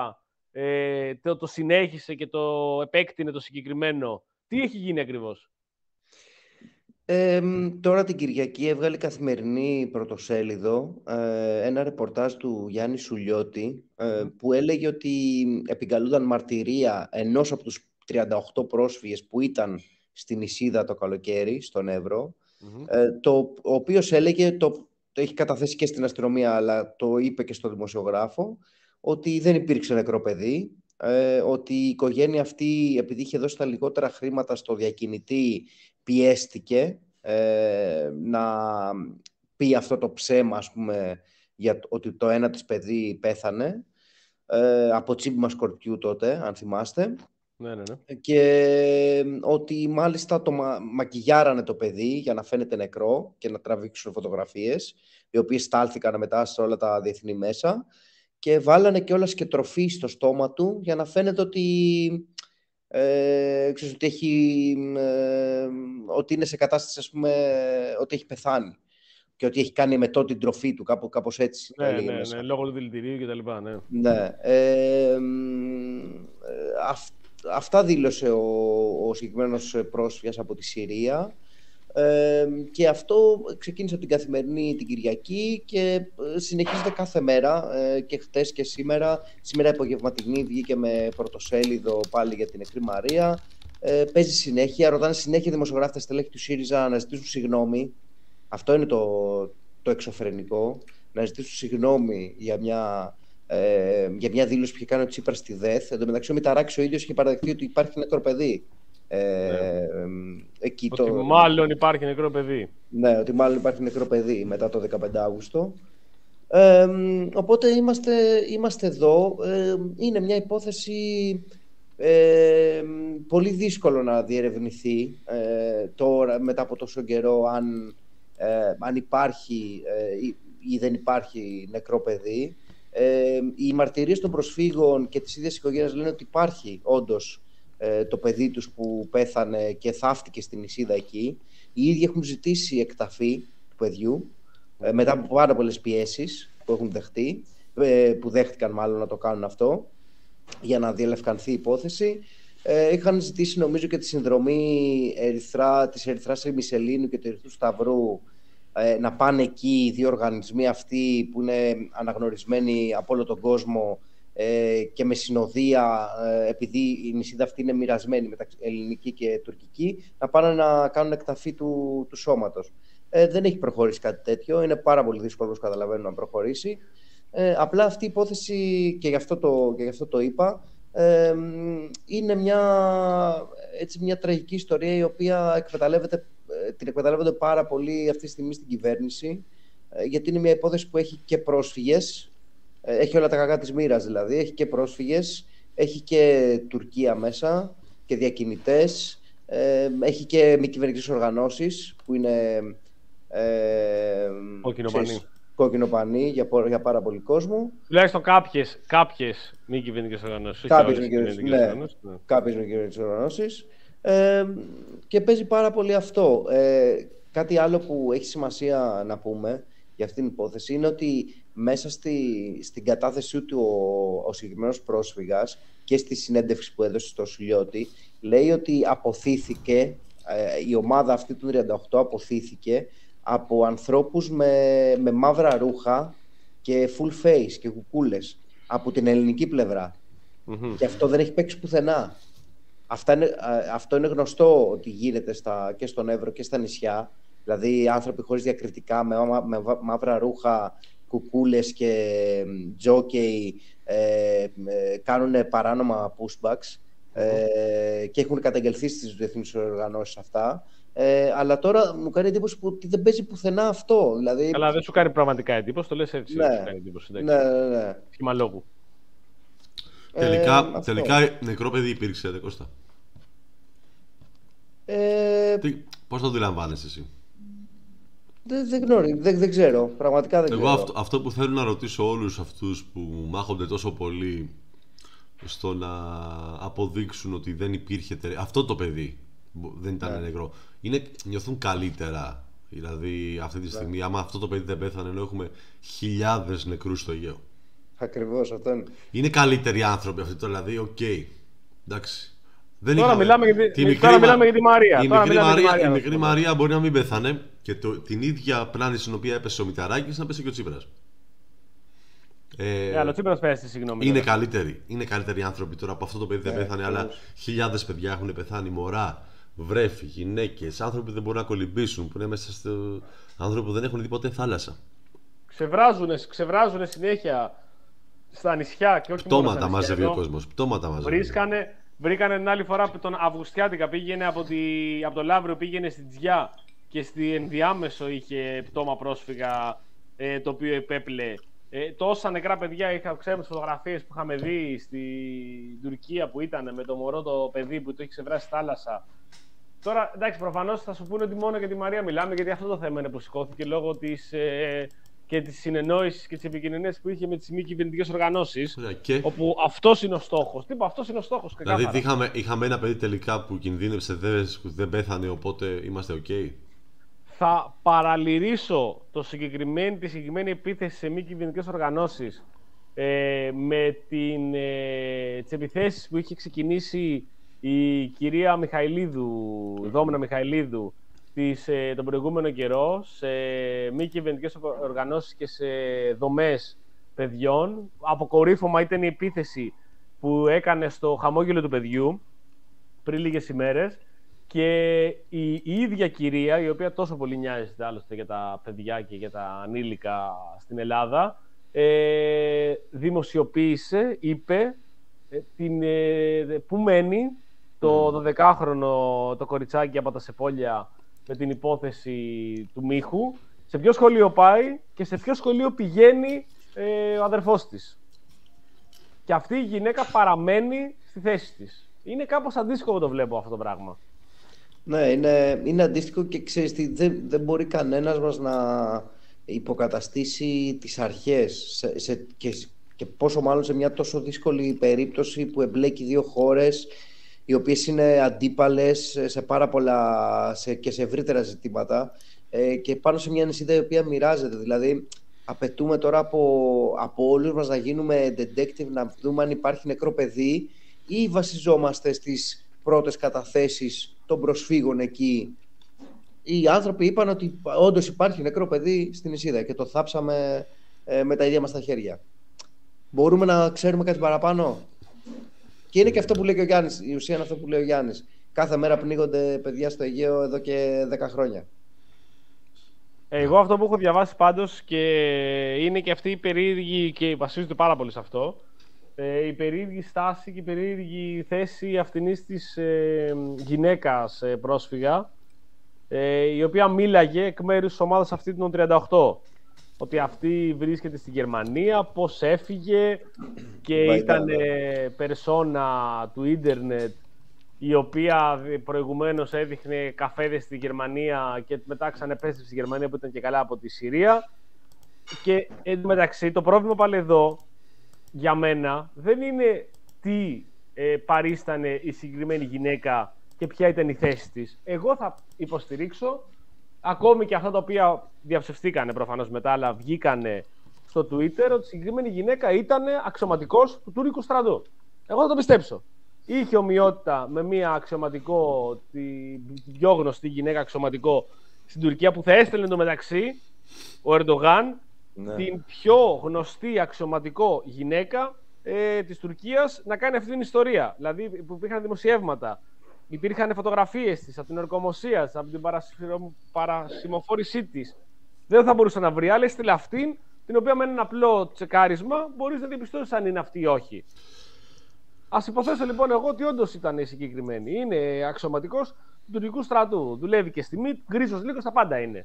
ε, το, το συνέχισε και το επέκτηνε το συγκεκριμένο. Τι έχει γίνει ακριβώς?
Ε, τώρα την Κυριακή έβγαλε η Καθημερινή πρωτοσέλιδο ε, ένα ρεπορτάζ του Γιάννη Σουλιώτη ε, που έλεγε ότι επικαλούνταν μαρτυρία ενός από τους τριάντα οκτώ πρόσφυγες που ήταν στην Ισίδα το καλοκαίρι, στον Εύρο, mm-hmm. ε, το, ο οποίος έλεγε, το, το έχει καταθέσει και στην αστυνομία αλλά το είπε και στο δημοσιογράφο, ότι δεν υπήρξε νεκρό παιδί, ε, ότι η οικογένεια αυτή, επειδή είχε δώσει τα λιγότερα χρήματα στο διακινητή, πιέστηκε ε, να πει αυτό το ψέμα, ας πούμε, για ότι το ένα της παιδί πέθανε ε, από τσίμπημα σκορπιού τότε, αν θυμάστε.
Ναι, ναι, ναι.
Και ότι μάλιστα το μα... μακιγιάρανε το παιδί για να φαίνεται νεκρό και να τραβήξουν φωτογραφίες, οι οποίες στάλθηκαν μετά σε όλα τα διεθνή μέσα και βάλανε κιόλας και τροφή στο στόμα του για να φαίνεται ότι Ε, ξέρεις, ότι, έχει, ε, ότι είναι σε κατάσταση, ας πούμε, ότι έχει πεθάνει και ότι έχει κάνει μετό την τροφή του, κάπου, κάπως έτσι.
Ναι, ναι, ναι, ναι, λόγω του δηλητηρίου και τα λοιπά, ναι.
Ναι. Ε, αυ, αυτά δήλωσε ο, ο συγκεκριμένος πρόσφυγας από τη Συρία ε, και αυτό ξεκίνησε από την Καθημερινή την Κυριακή και συνεχίζεται κάθε μέρα ε, και χτες και σήμερα. Σήμερα απογευματινή βγήκε με πρωτοσέλιδο πάλι για την νεκρή Μαρία. Ε, παίζει συνέχεια, ρωτάνε συνέχεια δημοσιογράφοι στελέχη του ΣΥΡΙΖΑ να ζητήσουν συγγνώμη. Αυτό είναι το, το εξωφρενικό. Να ζητήσουν συγγνώμη για μια, ε, για μια δήλωση που είχε κάνει ο Τσίπρας στη ΔΕΘ. Εν τω μεταξύ ο Μηταράκης ο ίδιος είχε παραδεχτεί ότι υπάρχει νεκρό παιδί. Ε, ναι. εκεί
ότι
το...
μάλλον υπάρχει νεκρό παιδί.
Ναι, ότι μάλλον υπάρχει νεκρό παιδί μετά το δεκαπέντε Αύγουστο. Ε, οπότε είμαστε, είμαστε εδώ. Ε, είναι μια υπόθεση ε, πολύ δύσκολο να διερευνηθεί ε, τώρα μετά από τόσο καιρό αν, ε, αν υπάρχει ε, ή, ή δεν υπάρχει νεκρό παιδί. Ε, οι μαρτυρίες των προσφύγων και της ίδιας οικογένειας λένε ότι υπάρχει όντως το παιδί τους που πέθανε και θαύτηκε στην Ισίδα εκεί. Οι ίδιοι έχουν ζητήσει εκταφή του παιδιού μετά από πάρα πολλές πιέσεις που έχουν δεχτεί, που δέχτηκαν μάλλον να το κάνουν αυτό για να διελευκανθεί η υπόθεση. Είχαν ζητήσει νομίζω και τη συνδρομή Ερυθρά, της Ερυθράς Ημισελήνου και του Ερυθρού Σταυρού να πάνε εκεί οι δύο οργανισμοί αυτοί που είναι αναγνωρισμένοι από όλο τον κόσμο και με συνοδεία, επειδή η νησίδα αυτή είναι μοιρασμένη μεταξύ ελληνική και τουρκική, να πάνε να κάνουν εκταφή του, του σώματος. Ε, δεν έχει προχωρήσει κάτι τέτοιο, είναι πάρα πολύ δύσκολο, όπως καταλαβαίνω, να προχωρήσει. Ε, απλά αυτή η υπόθεση, και γι' αυτό το, και γι' αυτό το είπα, ε, είναι μια, έτσι, μια τραγική ιστορία η οποία εκμεταλλεύεται, την εκμεταλλεύονται πάρα πολύ αυτή τη στιγμή στην κυβέρνηση, ε, γιατί είναι μια υπόθεση που έχει και πρόσφυγες. Έχει όλα τα κακά της μοίρας, δηλαδή. Έχει και πρόσφυγες, έχει και Τουρκία μέσα και διακινητές, ε, έχει και μη κυβερνητικές οργανώσεις που είναι ε,
κόκκινο πανί,
κόκκινο πανί για, για πάρα πολύ κόσμο.
Τουλάχιστον κάποιες, κάποιες μη κυβερνητικές οργανώσεις.
Κάποιες μη κυβερνητικές οργανώσεις. Ε, και παίζει πάρα πολύ αυτό. Ε, κάτι άλλο που έχει σημασία να πούμε για αυτήν την υπόθεση είναι ότι μέσα στη, στην κατάθεσή του ο, ο συγκεκριμένος πρόσφυγας και στη συνέντευξη που έδωσε στο Σουλιώτη λέει ότι αποθήθηκε, ε, η ομάδα αυτή του τριάντα οκτώ αποθήθηκε από ανθρώπους με, με μαύρα ρούχα και full face και κουκούλες από την ελληνική πλευρά. Mm-hmm. Και αυτό δεν έχει παίξει πουθενά. Αυτά είναι, αυτό είναι γνωστό ότι γίνεται στα, και στον Εύρο και στα νησιά. Δηλαδή άνθρωποι χωρίς διακριτικά, με, με μαύρα ρούχα, κουκούλες και τζόκεϊ ε, ε, κάνουν παράνομα pushbacks ε, και έχουν καταγγελθεί στις διεθνείς οργανώσεις αυτά. Ε, αλλά τώρα μου κάνει εντύπωση που ότι δεν παίζει πουθενά αυτό. Δηλαδή...
Αλλά δεν σου κάνει πραγματικά εντύπωση, το λες έτσι.
Ναι,
σου κάνει εντύπωση,
ναι, ναι, ναι.
Σχήμα λόγου.
Τελικά, ε, τελικά νεκρό παιδί υπήρξε, δε Κώστα.
Ε...
Πώς το αντιλαμβάνεσαι εσύ?
Δεν, δεν, γνωρί, δεν, δεν ξέρω, πραγματικά δεν
Εγώ
ξέρω.
Αυτό, αυτό που θέλω να ρωτήσω όλους αυτούς που μάχονται τόσο πολύ στο να αποδείξουν ότι δεν υπήρχε αυτό το παιδί, δεν ήταν yeah. νεκρό, είναι, νιώθουν καλύτερα? Δηλαδή αυτή τη στιγμή, yeah. άμα αυτό το παιδί δεν πέθανε, ενώ έχουμε χιλιάδες νεκρούς στο Αιγαίο.
Ακριβώς αυτό είναι.
Είναι καλύτεροι άνθρωποι αυτοί, δηλαδή, οκ. Okay. Εντάξει. Δεν
Τώρα,
είχαμε...
μιλάμε, για...
τη μικρή...
τώρα μιλάμε για τη Μαρία.
Η
τώρα
μικρή, Μαρία,
Μαρία,
η μικρή Μαρία μπορεί να μην πέθανε και το... την ίδια πλάνη στην οποία έπεσε ο Μηταράκης να πέσει και ο Τσίπρας.
Ε, αλλά ο Τσίπρας πέσει, συγγνώμη.
Είναι καλύτεροι. Είναι καλύτεροι άνθρωποι τώρα. Από αυτό το παιδί δεν
ε,
πέθανε, αλλά χιλιάδες παιδιά έχουν πεθάνει. Μωρά, βρέφη, γυναίκες, άνθρωποι που δεν μπορούν να κολυμπήσουν, που είναι μέσα στο. Άνθρωποι που δεν έχουν δει ποτέ θάλασσα.
Ξεβράζουνε, ξεβράζουνε συνέχεια στα νησιά και όχι
πτώματα
μόνο στα
μαζεύει
νησιά.
ο κόσμος. Πτώματα μαζεύει.
Βρίσκανε, βρήκανε την άλλη φορά τον Αυγουστιάτικα, πήγαινε από, τη, από το Λαύριο, πήγαινε στην Τζιά και στη ενδιάμεσο είχε πτώμα πρόσφυγα, ε, το οποίο επέπλε. Ε, τόσα νεκρά παιδιά, είχα ξέρει φωτογραφίες που είχαμε δει στην Τουρκία που ήταν με το μωρό το παιδί που το έχει ξεβράσει στη θάλασσα. Τώρα, εντάξει, προφανώς θα σου πούνε ότι μόνο για τη Μαρία μιλάμε, γιατί αυτό το θέμα είναι που σηκώθηκε λόγω της, ε, και της συνεννόησης και της επικοινωνίας που είχε με τις μη κυβερνητικές οργανώσεις.
Και...
όπου αυτός είναι ο στόχος. Τι είπα, αυτός είναι ο στόχος.
Δηλαδή, είχαμε, είχαμε ένα παιδί τελικά που κινδύνευσε, δεν, δεν πέθανε, οπότε είμαστε οκ. Okay.
Θα παραλυρίσω το συγκεκριμένη, τη συγκεκριμένη επίθεση σε μη κυβερνητικές οργανώσεις ε, με την, ε, τις επιθέσεις που είχε ξεκινήσει η κυρία Μιχαηλίδου, η Δόμνα Μιχαηλίδου, της, ε, τον προηγούμενο καιρό σε μη κυβερνητικές οργανώσεις και σε δομές παιδιών. Αποκορύφωμα ήταν η επίθεση που έκανε στο χαμόγελο του παιδιού πριν λίγες ημέρες. Και η, η ίδια κυρία, η οποία τόσο πολύ νοιάζεται άλλωστε για τα παιδιά και για τα ανήλικα στην Ελλάδα, ε, δημοσιοποίησε, είπε, ε, την, ε, που μένει το δωδεκάχρονο το κοριτσάκι από τα Σεπόλια με την υπόθεση του Μίχου, σε ποιο σχολείο πάει και σε ποιο σχολείο πηγαίνει ε, ο αδερφός της. Και αυτή η γυναίκα παραμένει στη θέση της. Είναι κάπως αντίστοιχο το βλέπω αυτό το πράγμα.
Ναι, είναι, είναι αντίστοιχο και ξέρεις τι, δεν, δεν μπορεί κανένας μας να υποκαταστήσει τις αρχές σε, σε, και, και πόσο μάλλον σε μια τόσο δύσκολη περίπτωση που εμπλέκει δύο χώρες οι οποίες είναι αντίπαλες σε πάρα πολλά σε, και σε ευρύτερα ζητήματα ε, και πάνω σε μια νησίδα η οποία μοιράζεται. Δηλαδή απαιτούμε τώρα από, από όλους μας να γίνουμε detective, να δούμε αν υπάρχει νεκρό παιδί ή βασιζόμαστε στις πρώτες καταθέσεις των προσφύγων εκεί. Οι άνθρωποι είπαν ότι όντως υπάρχει νεκρό παιδί στην νησίδα και το θάψαμε ε, με τα ίδια μας τα χέρια. Μπορούμε να ξέρουμε κάτι παραπάνω? Και είναι και αυτό που λέει και ο Γιάννης, η ουσία είναι αυτό που λέει ο Γιάννης. Κάθε μέρα πνίγονται παιδιά στο Αιγαίο εδώ και δέκα χρόνια.
Εγώ αυτό που έχω διαβάσει πάντως και είναι και αυτή η περίεργη και βασίζεται πάρα πολύ σε αυτό, ε, η περίεργη στάση και η περίεργη θέση αυτινής της ε, γυναίκας ε, πρόσφυγα, ε, η οποία μίλαγε εκ μέρους της ομάδας αυτή των τριάντα οκτώ. Ότι αυτή βρίσκεται στη Γερμανία, πώς έφυγε και ήταν ε, περσόνα του ίντερνετ, η οποία προηγουμένως έδειχνε καφέδες στη Γερμανία και μετά ξανεπέστρεψε στη Γερμανία που ήταν και καλά από τη Συρία. Και εν τω μεταξύ το πρόβλημα πάλι εδώ για μένα δεν είναι τι ε, παρίστανε η συγκεκριμένη γυναίκα και ποια ήταν η θέση της. Εγώ θα υποστηρίξω ακόμη και αυτά τα οποία διαψευστήκανε προφανώς μετά, αλλά βγήκανε στο Twitter, ότι η συγκεκριμένη γυναίκα ήταν αξιωματικός του τουρκικού στρατού. Εγώ θα το πιστέψω. Είχε ομοιότητα με μια αξιωματικό, την πιο γνωστή γυναίκα αξιωματικό στην Τουρκία που θα έστελνε εντωμεταξύ ο Ερντογάν, ναι, την πιο γνωστή αξιωματικό γυναίκα ε, της Τουρκίας να κάνει αυτή την ιστορία. Δηλαδή που υπήρχαν δημοσιεύματα, υπήρχαν φωτογραφίες της από την ορκομοσία της, από την παρασημοφόρησή της. Δεν θα μπορούσε να βρει άλλη, έστειλε αυτήν, την οποία με έναν απλό τσεκάρισμα μπορείς να διαπιστώσεις αν είναι αυτή ή όχι. Ας υποθέσω λοιπόν εγώ ότι όντως ήταν συγκεκριμένη. Είναι αξιωματικός του τουρκικού στρατού. Δουλεύει και στη ΜΙΤ, γκρίζος λίγος, τα πάντα είναι.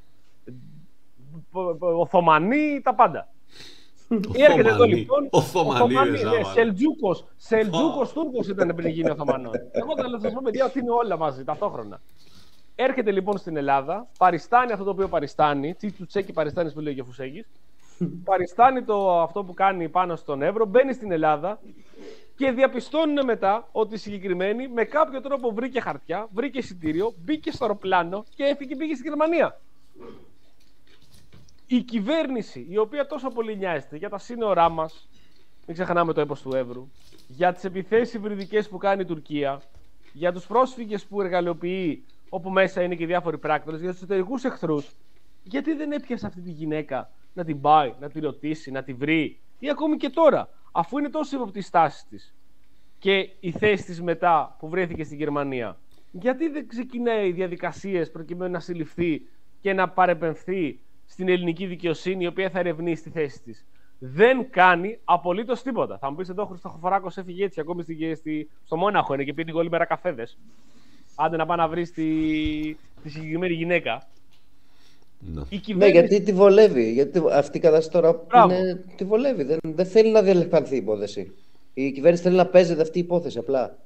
Οθωμανή, τα πάντα. Έρχεται εδώ λοιπόν.
Οθωμανή,
Σελτζούκος. Σελτζούκος Τούρκος ήταν πριν γίνει Οθωμανών. Εγώ θα σας πω, παιδιά, ότι είναι όλα μαζί ταυτόχρονα. Έρχεται λοιπόν στην Ελλάδα, παριστάνει αυτό το οποίο παριστάνει. Τσίτσου τσέκι παριστάνει που λέει και Φουσέγγις. Παριστάνει το, αυτό που κάνει πάνω στον Εύρο, μπαίνει στην Ελλάδα και διαπιστώνουν μετά ότι συγκεκριμένη με κάποιο τρόπο βρήκε χαρτιά, βρήκε εισιτήριο, μπήκε στο αεροπλάνο και έφυγε, πήγε στη Γερμανία. Η κυβέρνηση, η οποία τόσο πολύ νοιάζεται για τα σύνορά μας, μην ξεχνάμε το έπος του Εύρου, για τις επιθέσεις υβριδικές που κάνει η Τουρκία, για τους πρόσφυγες που εργαλειοποιεί, όπου μέσα είναι και διάφοροι πράκτορες, για τους εσωτερικούς εχθρούς, γιατί δεν έπιασε αυτή τη γυναίκα να την πάει, να τη ρωτήσει, να τη βρει, ή ακόμη και τώρα, αφού είναι τόσο ύποπτη η στάση της και η θέση της μετά που βρέθηκε στη Γερμανία, γιατί δεν ξεκινάει διαδικασίες προκειμένου να συλληφθεί και να παρεπεμφθεί στην ελληνική δικαιοσύνη, η οποία θα ερευνήσει τη θέση της? Δεν κάνει απολύτως τίποτα. Θα μου πεις εδώ ο Χριστοχοφοράκος έφυγε έτσι, ακόμη στη, στη, στο Μόναχο είναι και πίνει όλη μέρα καφέδες. Άντε να πάει να βρει τη, τη συγκεκριμένη γυναίκα.
No.
Η κυβέρνηση...
Ναι, γιατί τη βολεύει. Γιατί αυτή η κατάσταση τώρα είναι, τη βολεύει. Δεν, δεν θέλει να διαλεχθανθεί η υπόθεση. Η κυβέρνηση θέλει να παίζεται αυτή η υπόθεση απλά.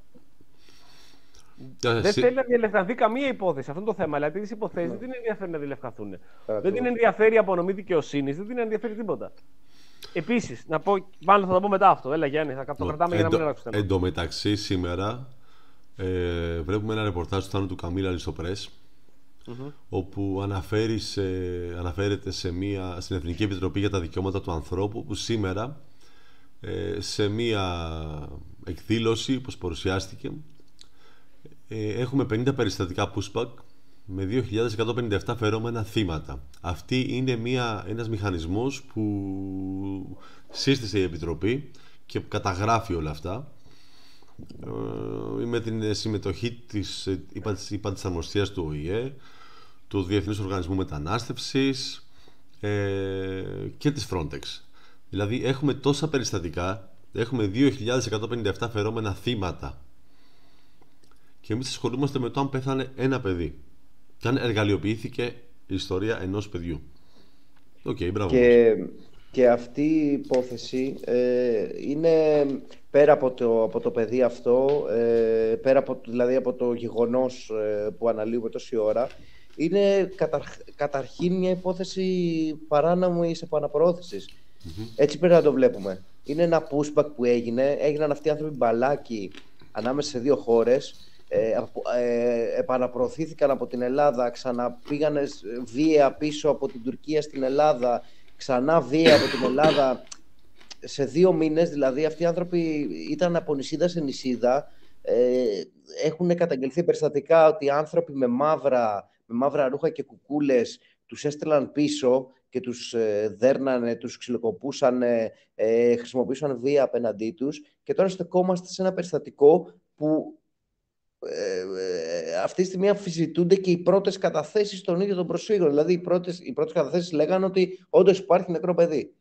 Δεν θέλει να διαλευκανθεί καμία υπόθεση. Αυτό είναι το θέμα. Δηλαδή, τις υποθέσεις δεν την ενδιαφέρει να διαλευκαθούν. Δεν την ενδιαφέρει η απονομή δικαιοσύνης, δεν την ενδιαφέρει τίποτα. Επίσης, να πω, μάλλον θα το πω μετά αυτό. Έλα, Γιάννη, θα το κρατάμε για να μην αλλάξουμε.
Εν τω μεταξύ, σήμερα ε, βλέπουμε ένα ρεπορτάζ του Θάνου του Καμίλα Αριστοπρές, mm-hmm. όπου αναφέρει σε, αναφέρεται σε μια, στην Εθνική Επιτροπή για τα Δικαιώματα του Ανθρώπου, που σήμερα ε, σε μια εκδήλωση, όπως παρουσιάστηκε, έχουμε πενήντα περιστατικά pushback με δύο χιλιάδες εκατόν πενήντα επτά φερόμενα θύματα. Αυτή είναι μια, ένας μηχανισμός που σύστησε η Επιτροπή και καταγράφει όλα αυτά ε, με την συμμετοχή της υπατισταμοστίας του Ο Η Ε, του Διεθνούς Οργανισμού Μετανάστευσης ε, και της Frontex. Δηλαδή έχουμε τόσα περιστατικά, έχουμε δύο χιλιάδες εκατόν πενήντα επτά φερόμενα θύματα. Και εμείς ασχολούμαστε με το αν πέθανε ένα παιδί και αν εργαλειοποιήθηκε η ιστορία ενός παιδιού. Οκ, okay, μπράβο.
Και, και αυτή η υπόθεση ε, είναι πέρα από το, από το παιδί αυτό, ε, πέρα από, δηλαδή από το γεγονός ε, που αναλύουμε τόση ώρα, είναι καταρχ, καταρχήν μια υπόθεση παράνομης επαναπροώθησης. Mm-hmm. Έτσι πρέπει να το βλέπουμε. Είναι ένα pushback που έγινε, έγιναν αυτοί οι άνθρωποι μπαλάκι ανάμεσα σε δύο χώρες. Ε, ε, επαναπροωθήθηκαν από την Ελλάδα, ξαναπήγανε βία πίσω από την Τουρκία στην Ελλάδα, ξανά βία από την Ελλάδα σε δύο μήνες. Δηλαδή αυτοί οι άνθρωποι ήταν από νησίδα σε νησίδα. ε, έχουν καταγγελθεί περιστατικά ότι άνθρωποι με μαύρα, με μαύρα ρούχα και κουκούλες τους έστελαν πίσω και τους ε, δέρνανε, τους ξυλοκοπούσαν, ε, χρησιμοποιούσαν βία απέναντί τους. Και τώρα στεκόμαστε σε ένα περιστατικό που Ε, ε, αυτή τη στιγμή αμφισβητούνται και οι πρώτες καταθέσεις των ίδιων των προσφύγων. Δηλαδή οι πρώτες, οι πρώτες καταθέσεις λέγανε ότι όντως υπάρχει νεκρό παιδί.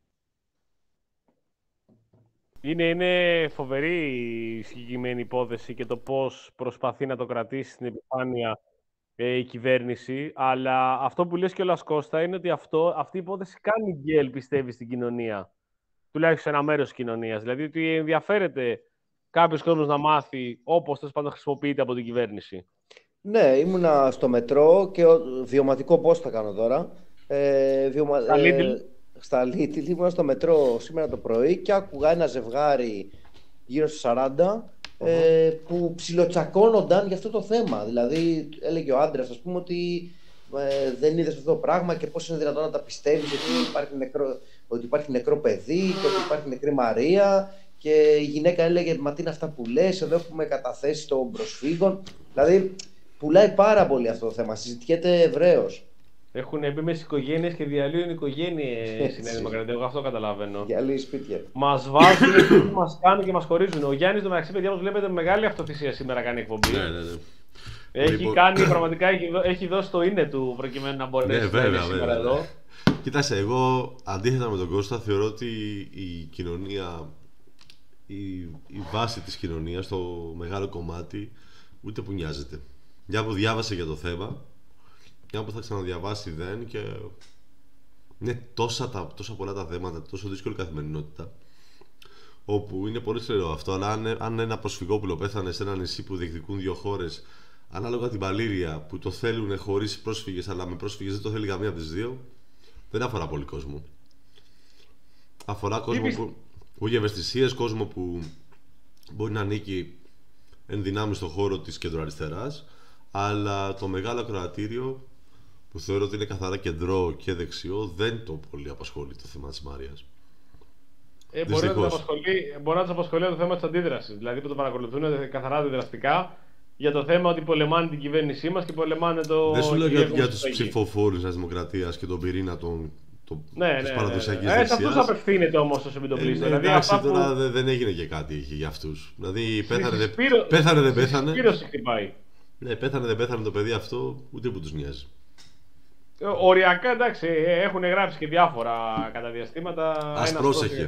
Είναι, είναι φοβερή η συγκεκριμένη υπόθεση και το πώς προσπαθεί να το κρατήσει στην επιφάνεια ε, η κυβέρνηση. Αλλά αυτό που λες κιόλας, Κώστα, είναι ότι αυτό, αυτή η υπόθεση κάνει γκέλ, πιστεύει, στην κοινωνία. Τουλάχιστον ένα μέρος της κοινωνίας. Δηλαδή ότι ενδιαφέρεται κάποιος κόσμος να μάθει όπως τέλος πάντων χρησιμοποιείται από την κυβέρνηση.
Ναι, ήμουνα στο μετρό και βιωματικό πώς θα κάνω τώρα. Ε, βιωμα...
Στα Lidl.
Ε, στα Lidl ήμουνα στο μετρό σήμερα το πρωί και άκουγα ένα ζευγάρι γύρω στους σαράντα uh-huh. ε, που ψιλοτσακώνονταν για αυτό το θέμα. Δηλαδή έλεγε ο άντρας, ας πούμε, ότι ε, δεν είδες αυτό το πράγμα και πώς είναι δυνατόν να τα πιστεύεις ότι υπάρχει νεκρό, ότι υπάρχει νεκρό παιδί και ότι υπάρχει νεκρή Μαρία. Και η γυναίκα έλεγε, μα τι είναι αυτά που λες, εδώ έχουμε καταθέσει των προσφύγων. Δηλαδή, πουλάει πάρα πολύ αυτό το θέμα, συζητιέται ευρέως.
Έχουν μπει μες οικογένειες και διαλύουν οικογένειες στη Νέα Δημοκρατία. Εγώ αυτό καταλαβαίνω.
Διαλύει σπίτια.
Μας βάζουν, μας κάνουν και μας χωρίζουν. Ο Γιάννης, το μεταξύ, παιδιά, όπως βλέπετε, μεγάλη αυτοθυσία σήμερα κάνει εκπομπή.
Ναι, ναι, ναι.
Έχει
λοιπόν...
κάνει, πραγματικά έχει, έχει δώσει το είναι του προκειμένου να μπορέσει
ναι, βέβαια,
να είναι σήμερα
βέβαια.
εδώ.
Κοιτάξτε, εγώ αντίθετα με τον Κώστα θεωρώ ότι η κοινωνία, η, η βάση της κοινωνίας, το μεγάλο κομμάτι, ούτε που νοιάζεται. Μια που διάβασε για το θέμα, μια που θα ξαναδιαβάσει δεν, και είναι τόσα, τα, τόσα πολλά τα θέματα, τόσο δύσκολη καθημερινότητα, όπου είναι πολύ σκληρό αυτό. Αλλά αν, αν ένα προσφυγόπουλο πέθανε σε ένα νησί που διεκδικούν δύο χώρες, ανάλογα την παλήρια που το θέλουν χωρίς πρόσφυγες, αλλά με πρόσφυγες δεν το θέλει καμία από τις δύο, δεν αφορά πολύ κόσμο. Αφορά κόσμο που, που έχει ευαισθησίες, κόσμο που μπορεί να ανήκει εν δυνάμει στον χώρο της κεντροαριστεράς, αλλά το μεγάλο ακροατήριο, που θεωρώ ότι είναι καθαρά κεντρό και δεξιό, δεν το πολύ απασχολεί το θέμα της Μαρίας.
Ε, μπορεί, να τους απασχολεί, μπορεί να τους απασχολεί το θέμα της αντίδρασης. Δηλαδή που το παρακολουθούν καθαρά αντιδραστικά για το θέμα ότι πολεμάνε την κυβέρνησή μας και πολεμάνε το.
Δεν σου λέω για, για τους ψηφοφόρους της Δημοκρατίας και τον πυρήνα των. Το,
ναι, ναι,
της
ναι,
παραδοσιακής
ναι.
δεξιάς.
Ε, σε αυτούς απευθύνεται όμως το επιτοπλίστων.
Ε,
δηλαδή,
εντάξει,
που...
τώρα δεν, δεν έγινε και κάτι για αυτούς. Δηλαδή πέθανε, δε,
Σπύρο...
πέθανε δεν πέθανε.
Σπύρωση χτυπάει.
Ναι, πέθανε δεν πέθανε το παιδί αυτό, ούτε που τους νοιάζει.
Οριακά εντάξει, έχουν γράψει και διάφορα κατά διαστήματα.
Ας πρόσεχε.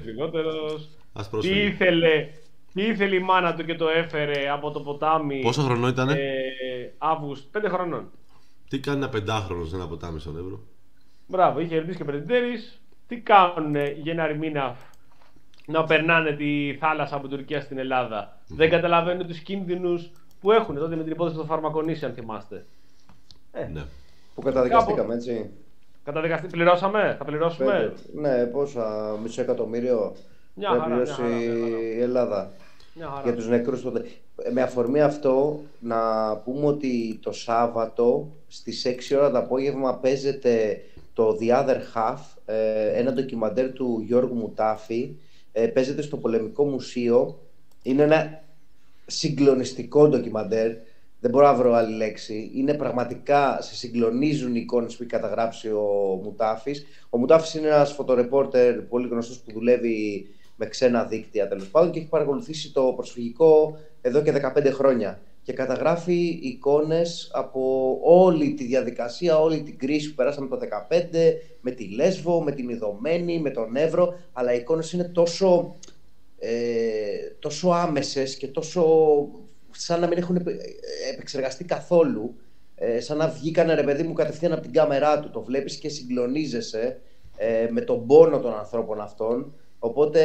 Ας πρόσεχε.
Τι ήθελε, τι ήθελε η μάνα του και το έφερε από το ποτάμι.
Πόσο χρονών ήτανε?
Ε, Αύγουστο, πέντε χρονών.
Τι κάνει ένα πεντάχρονο σε ένα ποτάμι στον Εύρο?
Μπράβο, είχε ρωτήσει και πρετεντέρης. Τι κάνουν Γενάρη μήνα να περνάνε τη θάλασσα από Τουρκία στην Ελλάδα. Mm. Δεν καταλαβαίνουν τους κίνδυνους που έχουν τότε με την υπόθεση του Φαρμακονήσι, αν θυμάστε.
Ε. Ναι.
Που καταδικαστήκαμε, έτσι.
Καταδικαστή... Πληρώσαμε, θα πληρώσουμε.
Πέντε. Ναι, πόσα, μισό εκατομμύριο
μια
πρέπει
χαρά,
πληρώσει
μια χαρά, μια χαρά.
η Ελλάδα
μια χαρά.
για τους νεκρούς τότε. Με αφορμή αυτό, να πούμε ότι το Σάββατο στις έξι ώρα το απόγευμα παίζεται το The Other Half, ένα ντοκιμαντέρ του Γιώργου Μουτάφη. Παίζεται στο Πολεμικό Μουσείο. Είναι ένα συγκλονιστικό ντοκιμαντέρ. Δεν μπορώ να βρω άλλη λέξη. Είναι πραγματικά, σε συγκλονίζουν οι εικόνες που έχει καταγράψει ο Μουτάφης. Ο Μουτάφης είναι ένας φωτορεπόρτερ πολύ γνωστός που δουλεύει με ξένα δίκτυα τέλος πάντων και έχει παρακολουθήσει το προσφυγικό εδώ και δεκαπέντε χρόνια. Και καταγράφει εικόνες από όλη τη διαδικασία, όλη την κρίση που περάσαμε το δεκαπέντε, με τη Λέσβο, με την Ιδωμένη, με τον Εύρο. Αλλά οι εικόνες είναι τόσο, ε, τόσο άμεσες και τόσο σαν να μην έχουν επεξεργαστεί καθόλου. Ε, σαν να βγήκανε, ρε παιδί μου, κατευθείαν από την κάμερά του. Το βλέπεις και συγκλονίζεσαι ε, με τον πόνο των ανθρώπων αυτών. Οπότε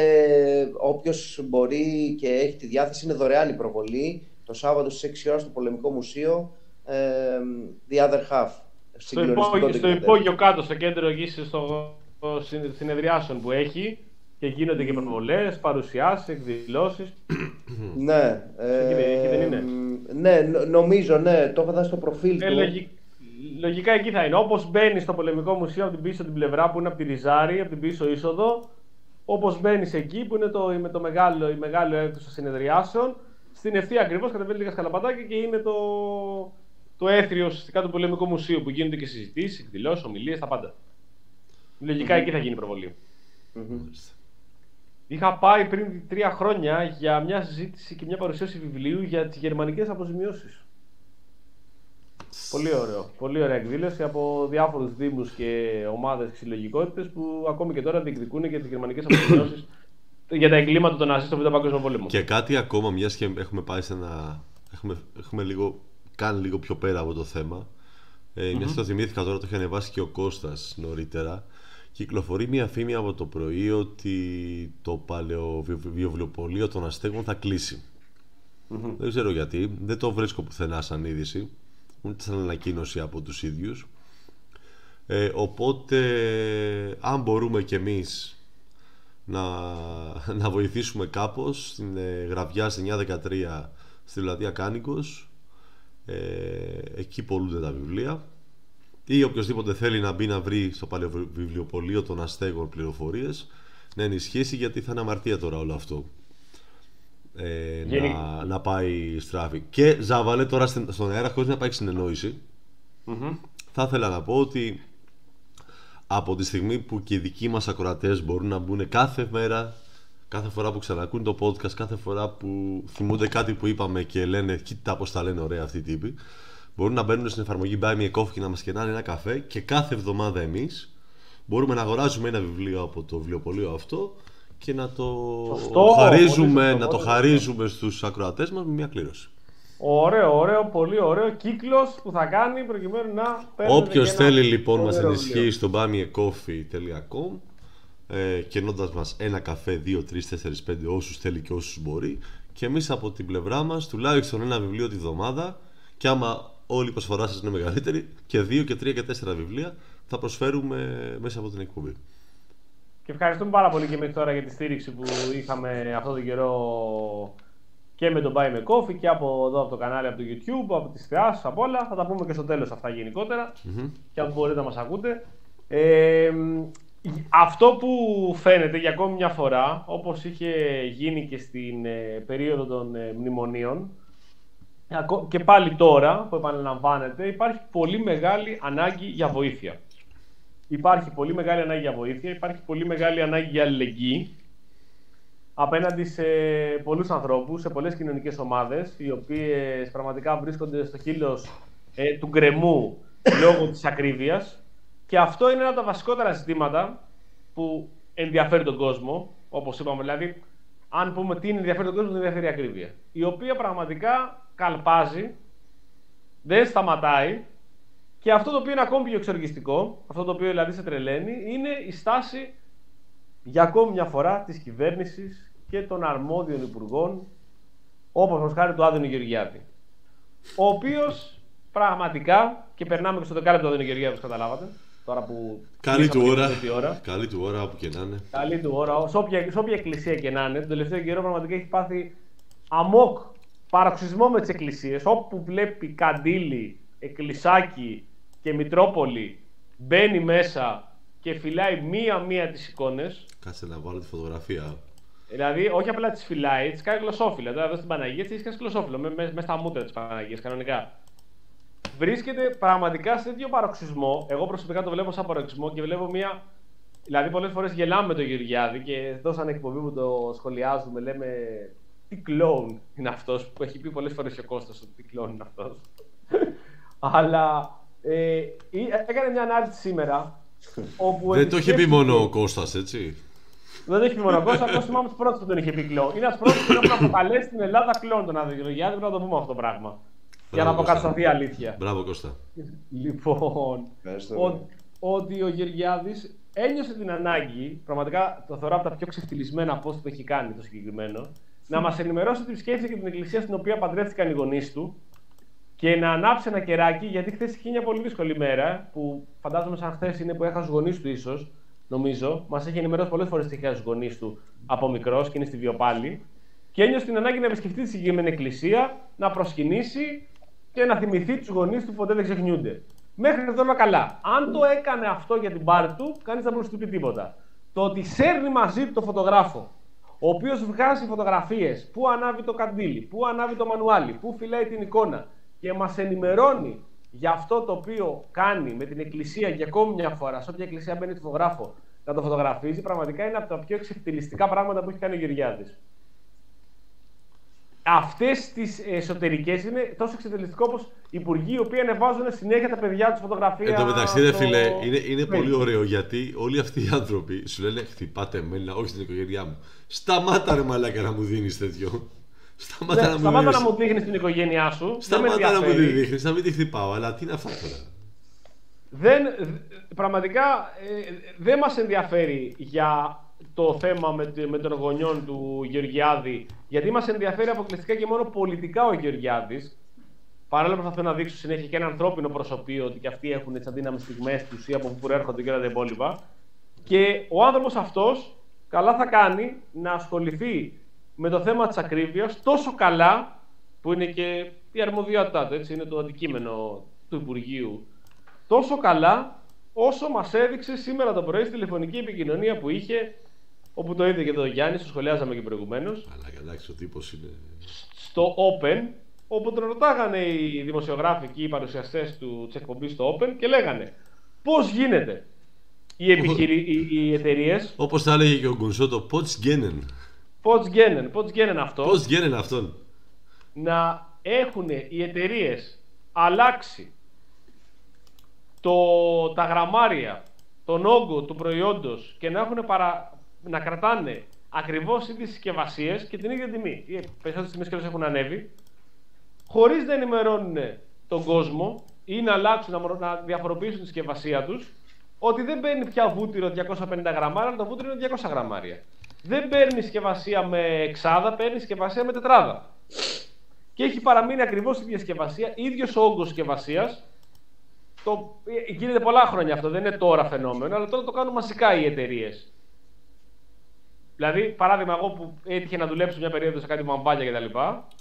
όποιος μπορεί και έχει τη διάθεση, είναι δωρεάν η προβολή. Το Σάββατο στις έξι ώρα στο Πολεμικό Μουσείο, ε, The Other Half.
Στο, υπόγειο, στο υπόγειο κάτω, στο κέντρο εκεί, στο συνεδριάσεων που έχει και γίνονται και προβολές, παρουσιάσεις, εκδηλώσεις.
Ναι,
ε, εκεί δεν είναι.
Ναι, νομίζω, ναι, το έχω δει στο προφίλ
ε,
του.
Λογι, λογικά εκεί θα είναι. Όπως μπαίνει στο Πολεμικό Μουσείο από την πίσω την πλευρά που είναι από τη Ριζάρη, από την πίσω είσοδο, όπως μπαίνει εκεί που είναι το, με το μεγάλο, η μεγάλη αίθουσα συνεδριάσεων. Στην ευθεία ακριβώς κατεβαίνει λίγα σκαλαπατάκια και είναι το, το έθριο ουσιαστικά του Πολεμικού Μουσείου που γίνονται και συζητήσεις, εκδηλώσεις, ομιλίες, τα πάντα. Λογικά mm-hmm. εκεί θα γίνει η προβολή.
Mm-hmm.
Είχα πάει πριν τρία χρόνια για μια συζήτηση και μια παρουσίαση βιβλίου για τις γερμανικές αποζημιώσεις. Πολύ ωραίο. Πολύ ωραία εκδήλωση από διάφορους δήμους και ομάδες και συλλογικότητες που ακόμη και τώρα διεκδικούν για τις γερμανικές αποζημιώσεις για τα εγκλήματα των Ναζί στο Β' Παγκόσμιο Πόλεμο.
Και κάτι ακόμα, μιας και έχουμε πάει σε ένα. Έχουμε, έχουμε λίγο, κάνει λίγο πιο πέρα από το θέμα. Ε, mm-hmm. Μιας και το θυμήθηκα τώρα, το είχε ανεβάσει και ο Κώστας νωρίτερα. Κυκλοφορεί μια φήμη από το πρωί ότι το παλαιοβιβλιοπωλείο των Αστέγων θα κλείσει. Mm-hmm. Δεν ξέρω γιατί, δεν το βρίσκω πουθενά σαν είδηση, ούτε σαν ανακοίνωση από τους ίδιους. Ε, οπότε, αν μπορούμε κι εμείς να, να βοηθήσουμε κάπως, στην ε, Γραβιά εννιά δεκατρία στη Πλατεία Κάνικος, ε, εκεί πωλούνται τα βιβλία. Ή οποιοδήποτε θέλει να μπει να βρει στο παλαιοβιβλιοπωλείο των Αστέγων πληροφορίες, να ενισχύσει, γιατί θα είναι αμαρτία τώρα όλο αυτό. Ε, να, να πάει στράφη. Και Ζάβαλε τώρα στον αέρα, χωρίς να πάει συνεννόηση, mm-hmm. θα ήθελα να πω ότι από τη στιγμή που και οι δικοί μας ακροατές μπορούν να μπουν κάθε μέρα, κάθε φορά που ξανακούν το podcast, κάθε φορά που θυμούνται κάτι που είπαμε και λένε κοίτα πως τα λένε ωραία αυτοί οι τύποι, μπορούν να μπαίνουν στην εφαρμογή Buy Me a Coffee και να μας κενάνε ένα καφέ, και κάθε εβδομάδα εμείς μπορούμε να αγοράζουμε ένα βιβλίο από το βιβλιοπωλείο αυτό και να το σωστό, χαρίζουμε, σωστό, να το χαρίζουμε στους ακροατές μας με μια κλήρωση.
Ωραίο, ωραίο, πολύ ωραίο κύκλος που θα κάνει προκειμένου να παίρνει.
Όποιος θέλει λοιπόν μας ενισχύει στο buy me a coffee dot com, ε, κενώντας μας ένα καφέ, δύο, τρεις, τέσσερις, πέντε, όσους θέλει και όσους μπορεί, και εμείς από την πλευρά μας τουλάχιστον ένα βιβλίο τη βδομάδα, και άμα όλη η προσφορά σας είναι μεγαλύτερη, και δύο και τρία και τέσσερα βιβλία θα προσφέρουμε μέσα από την εκπομπή.
Και ευχαριστούμε πάρα πολύ και εμείς τώρα για τη στήριξη που είχαμε αυτόν τον καιρό και με τον Buy Me Coffee και από εδώ από το κανάλι, από το YouTube, από τις θεάσεις, από όλα. Θα τα πούμε και στο τέλος αυτά γενικότερα, mm-hmm. και αν μπορείτε να μας ακούτε. Ε, Αυτό που φαίνεται για ακόμη μια φορά, όπως είχε γίνει και στην ε, περίοδο των ε, μνημονίων, και πάλι τώρα που επαναλαμβάνεται, υπάρχει πολύ μεγάλη ανάγκη για βοήθεια. Υπάρχει πολύ μεγάλη ανάγκη για βοήθεια, υπάρχει πολύ μεγάλη ανάγκη για αλληλεγγύη απέναντι σε πολλούς ανθρώπους, σε πολλές κοινωνικές ομάδες, οι οποίες πραγματικά βρίσκονται στο χείλος ε, του γκρεμού λόγω της ακρίβειας. Και αυτό είναι ένα από τα βασικότερα ζητήματα που ενδιαφέρει τον κόσμο, όπως είπαμε. Δηλαδή, αν πούμε τι είναι ενδιαφέρει τον κόσμο, δεν ενδιαφέρει η ακρίβεια. Η οποία πραγματικά καλπάζει, δεν σταματάει. Και αυτό το οποίο είναι ακόμη πιο εξοργιστικό, αυτό το οποίο δηλαδή σε τρελαίνει, είναι η στάση για ακόμη μια φορά της κυβέρνησης και των αρμόδιων υπουργών, όπως μας χάρη του Άδωνη Γεωργιάδη. Ο οποίος πραγματικά, και περνάμε και στο δεκάλεπτο του Άδωνη Γεωργιάδη, όπως καταλάβατε, τώρα που
καλή του ώρα.
ώρα.
Καλή του ώρα, όπου και να είναι.
Καλή του ώρα, σε όποια, σε όποια εκκλησία και να είναι. Τον τελευταίο καιρό πραγματικά έχει πάθει αμόκ παροξισμό με τις εκκλησίες. Όπου βλέπει καντήλι, εκκλησάκι και Μητρόπολη, μπαίνει μέσα και φυλάει μία-μία τις εικόνες.
Κάτσε να βάλω τη φωτογραφία.
Δηλαδή, όχι απλά τις φυλάει, τις κάνει γλωσσόφυλλα. Τώρα εδώ στην Παναγία τις κάνει γλωσσόφυλλα, μέσα με στα μούτρα της Παναγίας, κανονικά. Βρίσκεται πραγματικά σε τέτοιο παροξισμό. Εγώ προσωπικά το βλέπω σαν παροξισμό και βλέπω μία. Δηλαδή, πολλές φορές γελάμε με τον Γεωργιάδη και εδώ, σαν εκπομπή που το σχολιάζουμε, λέμε τι κλόουν είναι αυτός, που έχει πει πολλές φορές και ο Κώστας ότι τι κλόουν είναι αυτός. Αλλά ε, έκανε μια ανάρτηση σήμερα. Όπου
δεν το είχε πει μόνο ο Κώστας, έτσι. Δεν
το είχε πει μόνο ο Κώστας. Εγώ θυμάμαι του πρώτου που τον είχε πει κλόουν. Είναι ένα πρώτο που έχουν αποκαλέσει στην Ελλάδα κλόουν τον Άδωνη Γεωργιάδη. Πρέπει να το πούμε αυτό το πράγμα. Για να αποκατασταθεί η αλήθεια.
Μπράβο, Κώστα.
Λοιπόν, ο, ότι ο Γεωργιάδης ένιωσε την ανάγκη, πραγματικά το θεωρώ από τα πιο ξεφτυλισμένα post που έχει κάνει το συγκεκριμένο, να μας ενημερώσει την σκέψη και την εκκλησία στην οποία παντρεύτηκαν οι γονείς του και να ανάψει ένα κεράκι, γιατί χθες είχε μια πολύ δύσκολη μέρα, που φαντάζομαι σαν χθες είναι που έχασε τους γονείς του, ίσως, νομίζω. Μας έχει ενημερώσει πολλές φορές ότι έχει χάσει τους γονείς του από μικρός και είναι στη Βιοπάλη. Και ένιωσε την ανάγκη να επισκεφτεί τη συγκεκριμένη εκκλησία, να προσκυνήσει και να θυμηθεί τους γονείς του που ποτέ δεν ξεχνιούνται. Μέχρι εδώ όλα καλά. Αν το έκανε αυτό για την πάρη του, κανείς δεν μπορούσε να του πει τίποτα. Το ότι σέρνει μαζί του το φωτογράφο, ο οποίος βγάζει φωτογραφίες, πού ανάβει το καντήλι, πού ανάβει το μανουάλι, πού φυλάει την εικόνα και μας ενημερώνει για αυτό το οποίο κάνει με την εκκλησία για ακόμη μια φορά, σε όποια εκκλησία μπαίνει το φωτογράφο, να το φωτογραφίζει, πραγματικά είναι από τα πιο εξευτελιστικά πράγματα που έχει κάνει ο Γεωργιάδης. Αυτές τις εσωτερικές είναι τόσο εξευτελιστικό όπως οι υπουργοί οι οποίοι ανεβάζουν συνέχεια τα παιδιά τους φωτογραφία.
Εν τω μεταξύ, ρε φίλε, είναι, είναι πολύ ωραίο γιατί όλοι αυτοί οι άνθρωποι σου λένε χτυπάτε εμένα, όχι στην οικογένειά μου. Σταμάτα ρε μαλάκα να μου δίνεις τέτοιο. Σταμάτα, ναι, να,
σταμάτα
μου
να μου δείχνεις την οικογένειά σου.
Σταμάτα να μου τη δείχνεις, να μην τη χτυπάω. Αλλά τι είναι αυτά τώρα.
Δεν, πραγματικά ε, δεν μας ενδιαφέρει για το θέμα με, με τον γονιών του Γεωργιάδη, γιατί μας ενδιαφέρει αποκλειστικά και μόνο πολιτικά ο Γεωργιάδης. Παρόλο που θα θέλω να δείξω συνέχεια και ένα ανθρώπινο προσωπείο, ότι και αυτοί έχουν τις αδύναμες στιγμές τους ή από πού προέρχονται και όλα τα υπόλοιπα. Και ο άνθρωπος αυτός καλά θα κάνει να ασχοληθεί με το θέμα της ακρίβειας τόσο καλά, που είναι και η αρμοδιότητά του, έτσι, είναι το αντικείμενο του Υπουργείου, τόσο καλά όσο μας έδειξε σήμερα το πρωί στη τηλεφωνική επικοινωνία που είχε, όπου το είδε και το Γιάννης, το σχολιάζαμε και προηγουμένως.
Αλλά εντάξει, ο τύπος είναι.
Στο Open, όπου τον ρωτάγανε οι δημοσιογράφοι και οι παρουσιαστές του της εκπομπής στο Open και λέγανε πώς γίνεται οι, επιχειρη... οι, οι εταιρείες.
Όπως θα έλεγε και ο Γκουνσότο, πώς γίνεν.
Πώς γίνεν, πώς γίνεν αυτό.
Πώς γίνεν αυτόν.
Να έχουν οι εταιρείες αλλάξει το, τα γραμμάρια, τον όγκο του προϊόντος και να έχουν παρα... να κρατάνε ακριβώς οι ίδιες συσκευασίες και την ίδια τιμή. Οι περισσότερες τιμές και έχουν ανέβει, χωρίς να ενημερώνουν τον κόσμο ή να αλλάξουν, να διαφοροποιήσουν τη συσκευασία τους, ότι δεν παίρνει πια βούτυρο διακόσια πενήντα γραμμάρια, αλλά το βούτυρο είναι διακόσια γραμμάρια. Δεν παίρνει συσκευασία με εξάδα, παίρνει συσκευασία με τετράδα. Και έχει παραμείνει ακριβώς η ίδια συσκευασία, ίδιος ο όγκος συσκευασίας. Το... Γίνεται πολλά χρόνια αυτό, δεν είναι τώρα φαινόμενο, αλλά τώρα το κάνουν μαζικά οι εταιρείες. Δηλαδή, παράδειγμα, εγώ που έτυχε να δουλέψω μια περίοδο σε κάτι μαμπάλια κτλ.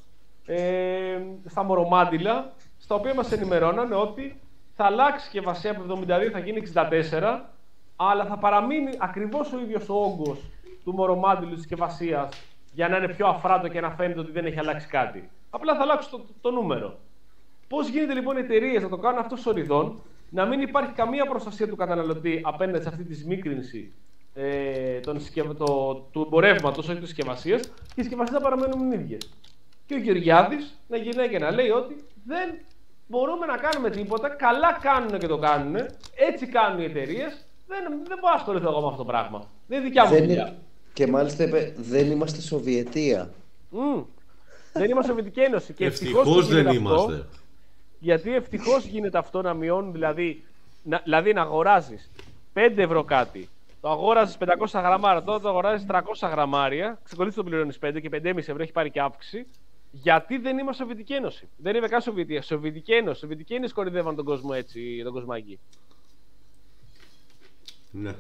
Ε, στα μορομάντιλα, στα οποία μας ενημερώνανε ότι θα αλλάξει συσκευασία από εβδομήντα δύο, θα γίνει εξήντα τέσσερα αλλά θα παραμείνει ακριβώς ο ίδιος ο όγκος του μορομάντιλου της συσκευασίας για να είναι πιο αφράτο και να φαίνεται ότι δεν έχει αλλάξει κάτι. Απλά θα αλλάξει το, το νούμερο. Πώς γίνεται λοιπόν οι εταιρείες να το κάνουν αυτό σοριδών, να μην υπάρχει καμία προστασία του καταναλωτή απέναντι σε αυτή τη σμίκρινση ε, των συσκευ... το... του εμπορεύματος, όχι της συσκευασίας, και οι συσκευασίες θα παραμένουν ίδιες. Και ο Γεωργιάδης να γυρνάει και να λέει ότι δεν μπορούμε να κάνουμε τίποτα, καλά κάνουν και το κάνουν, έτσι κάνουν οι εταιρείες, δεν, δεν μπορώ να ασχοληθώ εγώ με αυτό το πράγμα. Δεν είναι δικιά μου
Δεν
δουλειά.
είναι- Και μάλιστα είπε, δεν είμαστε Σοβιετία.
Mm. Δεν είμαστε Σοβιετική Ένωση. Και ευτυχώς
Ευτυχώς
που γίνεται
δεν
αυτό,
είμαστε.
γιατί ευτυχώς γίνεται αυτό να μειώνουν, δηλαδή να, δηλαδή να αγοράζεις πέντε ευρώ κάτι. Το αγόραζες πεντακόσια γραμμάρια, τώρα το αγοράζεις τριακόσια γραμμάρια. Ξεκολλήσεις το πληρώνεις πέντε και πέντε κόμμα πέντε ευρώ έχει πάρει και αύξηση. Γιατί δεν είμαστε Σοβιετική Ένωση. Δεν είμαι καν Σοβιετία. Σοβιετική Ένωση. Σοβιετική Ένωση κορυδεύαν τον κόσμο έτσι, τον κοσμάκι.
Ναι.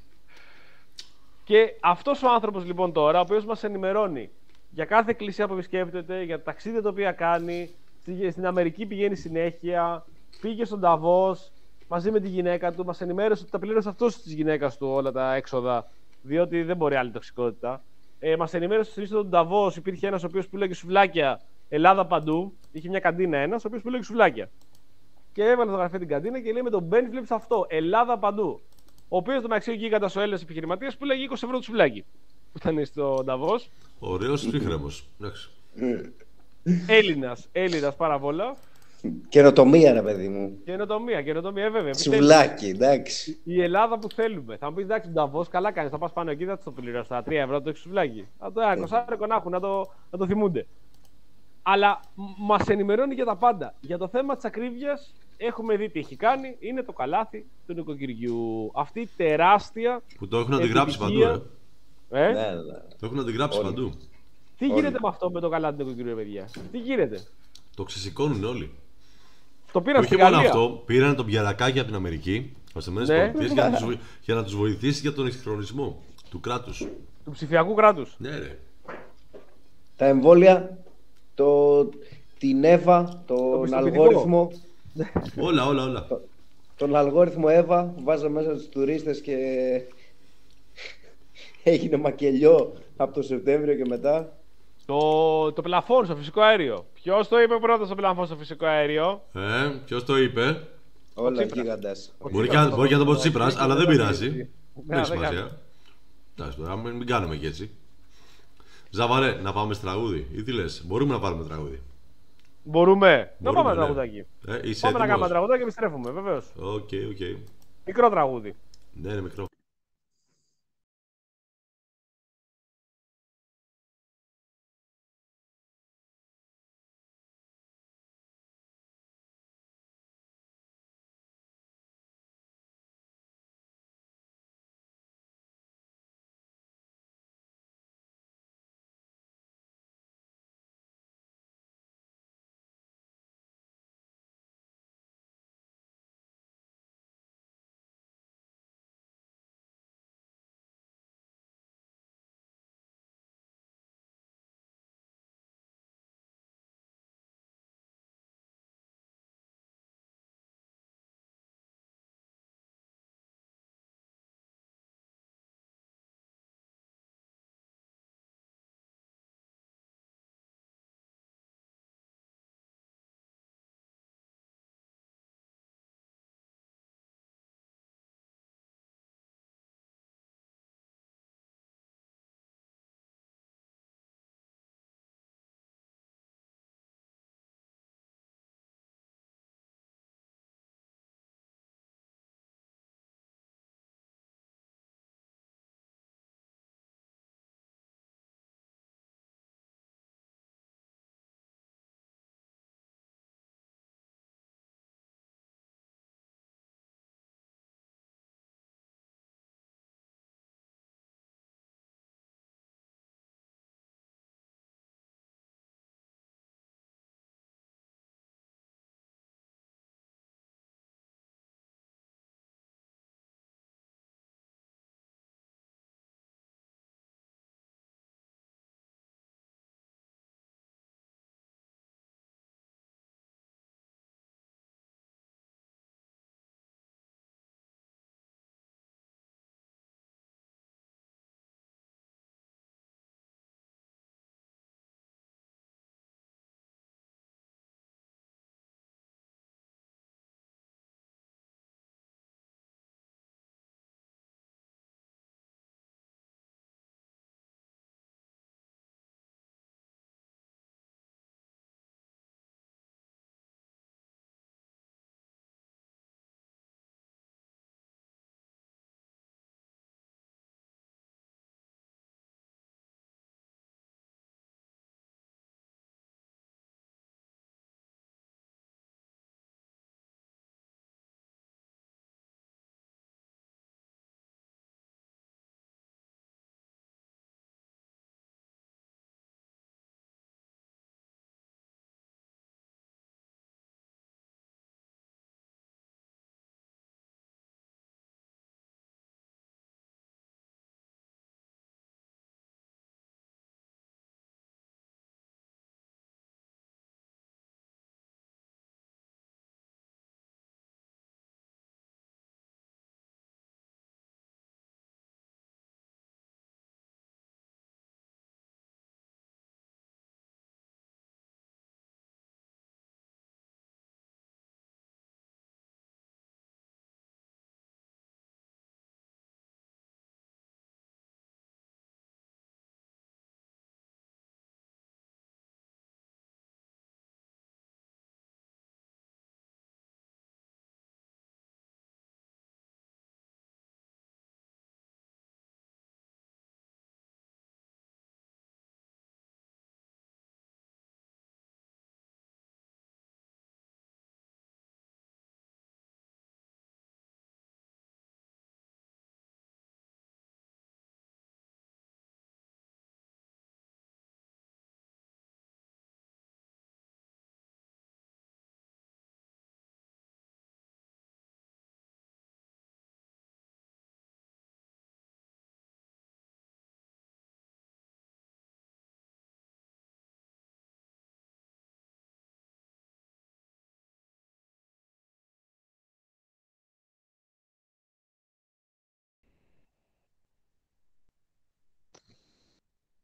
Και αυτός ο άνθρωπος λοιπόν τώρα, ο οποίος μας ενημερώνει για κάθε εκκλησία που επισκέπτεται, για τα ταξίδια τα οποία κάνει, στη- στην Αμερική πηγαίνει συνέχεια, πήγε στον Νταβός μαζί με τη γυναίκα του, μας ενημέρωσε ότι τα πλήρωσε αυτός της γυναίκας του όλα τα έξοδα, διότι δεν μπορεί άλλη τοξικότητα. Ε, μας ενημέρωσε ότι στον Νταβός υπήρχε ένας ο οποίος πουλάγε σουβλάκια Ελλάδα παντού, είχε μια καντίνα ένας ο οποίος πουλάγε σουβλάκια. Και έβαλε φωτογραφία την καντίνα και λέει με τον Μπεν, βλέπει αυτό. Ελλάδα παντού. Ο οποίο το μεταξύ ο γίγαντα ο Έλληνα επιχειρηματία που λέγει είκοσι ευρώ το σουβλάκι. Που ήταν στο Νταβό.
Ωραίος τρίχρεμος. Εντάξει.
Έλληνα, Έλληνα πάρα πολλά.
Καινοτομία, ρε παιδί μου.
Καινοτομία, καινοτομία, ε, βέβαια. επιτέλους.
Σουβλάκι, εντάξει.
Η Ελλάδα που θέλουμε. Θα μου πει εντάξει, τον Νταβό, καλά κάνει. Θα πα πάνω εκεί, θα το πληρώσει. Τα τρία ευρώ το έχει σουβλάκι. Θα το είκοσι να έχουν, να το, να το θυμούνται. Αλλά μα ενημερώνει για τα πάντα. Για το θέμα τη ακρίβεια, έχουμε δει τι έχει κάνει. Είναι το καλάθι του νοικοκυριού. Αυτή η τεράστια.
Που το έχουν αντιγράψει παντού,
επιτυχία.
ε.
Ε?
Ναι, ναι.
Το έχουν αντιγράψει
Όλοι.
παντού.
Τι γίνεται με αυτό με το καλάθι του νοικοκυριού, παιδιά? Τι γίνεται?
Το ξεσηκώνουν όλοι.
Το πήραν
Όχι
στη
μόνο
Γαλλία.
αυτό, πήραν τον πιαρακάκι από την Αμερική, από τις
Ναι.
ΗΠΑ, για, να τους βοη- για να τους βοηθήσει για τον εξυγχρονισμό του κράτους.
Του ψηφιακού κράτου.
Ναι, ρε.
Τα εμβόλια, το, την Εύα, τον
πιστοποιητικό.
αλγόριθμο,
Όλα, όλα, όλα.
τον αλγόριθμο Εύα, βάζα μέσα τους τουρίστες και έγινε μακελιό από το Σεπτέμβριο και μετά.
Το, το πλαφόν στο φυσικό αέριο. Ποιο το είπε πρώτα στο πλαφόν στο φυσικό αέριο?
Ε, ποιος το είπε?
Όλα
Τσίπρας.
γίγαντας.
Μπορεί και, να- μπορεί και να το πω ο Τσίπρας, αλλά δεν πειράζει.
Ναι,
Δεν έχει
δεν κάνει.
σημασία. Εντάξει, τώρα μην μην κάνουμε και έτσι. Ζαβαρέ, να πάμε στο τραγούδι. Ή τι λες, μπορούμε να πάρουμε τραγούδι.
Μπορούμε. Να
Μπορούμε,
πάμε ένα
ναι.
τραγουδάκι.
Ε, είσαι
Πάμε να κάνουμε ένα
έτοιμος?
τραγουδάκι και επιστρέφουμε, βεβαίω.
Οκ, οκ.
Μικρό τραγούδι.
Ναι, είναι μικρό.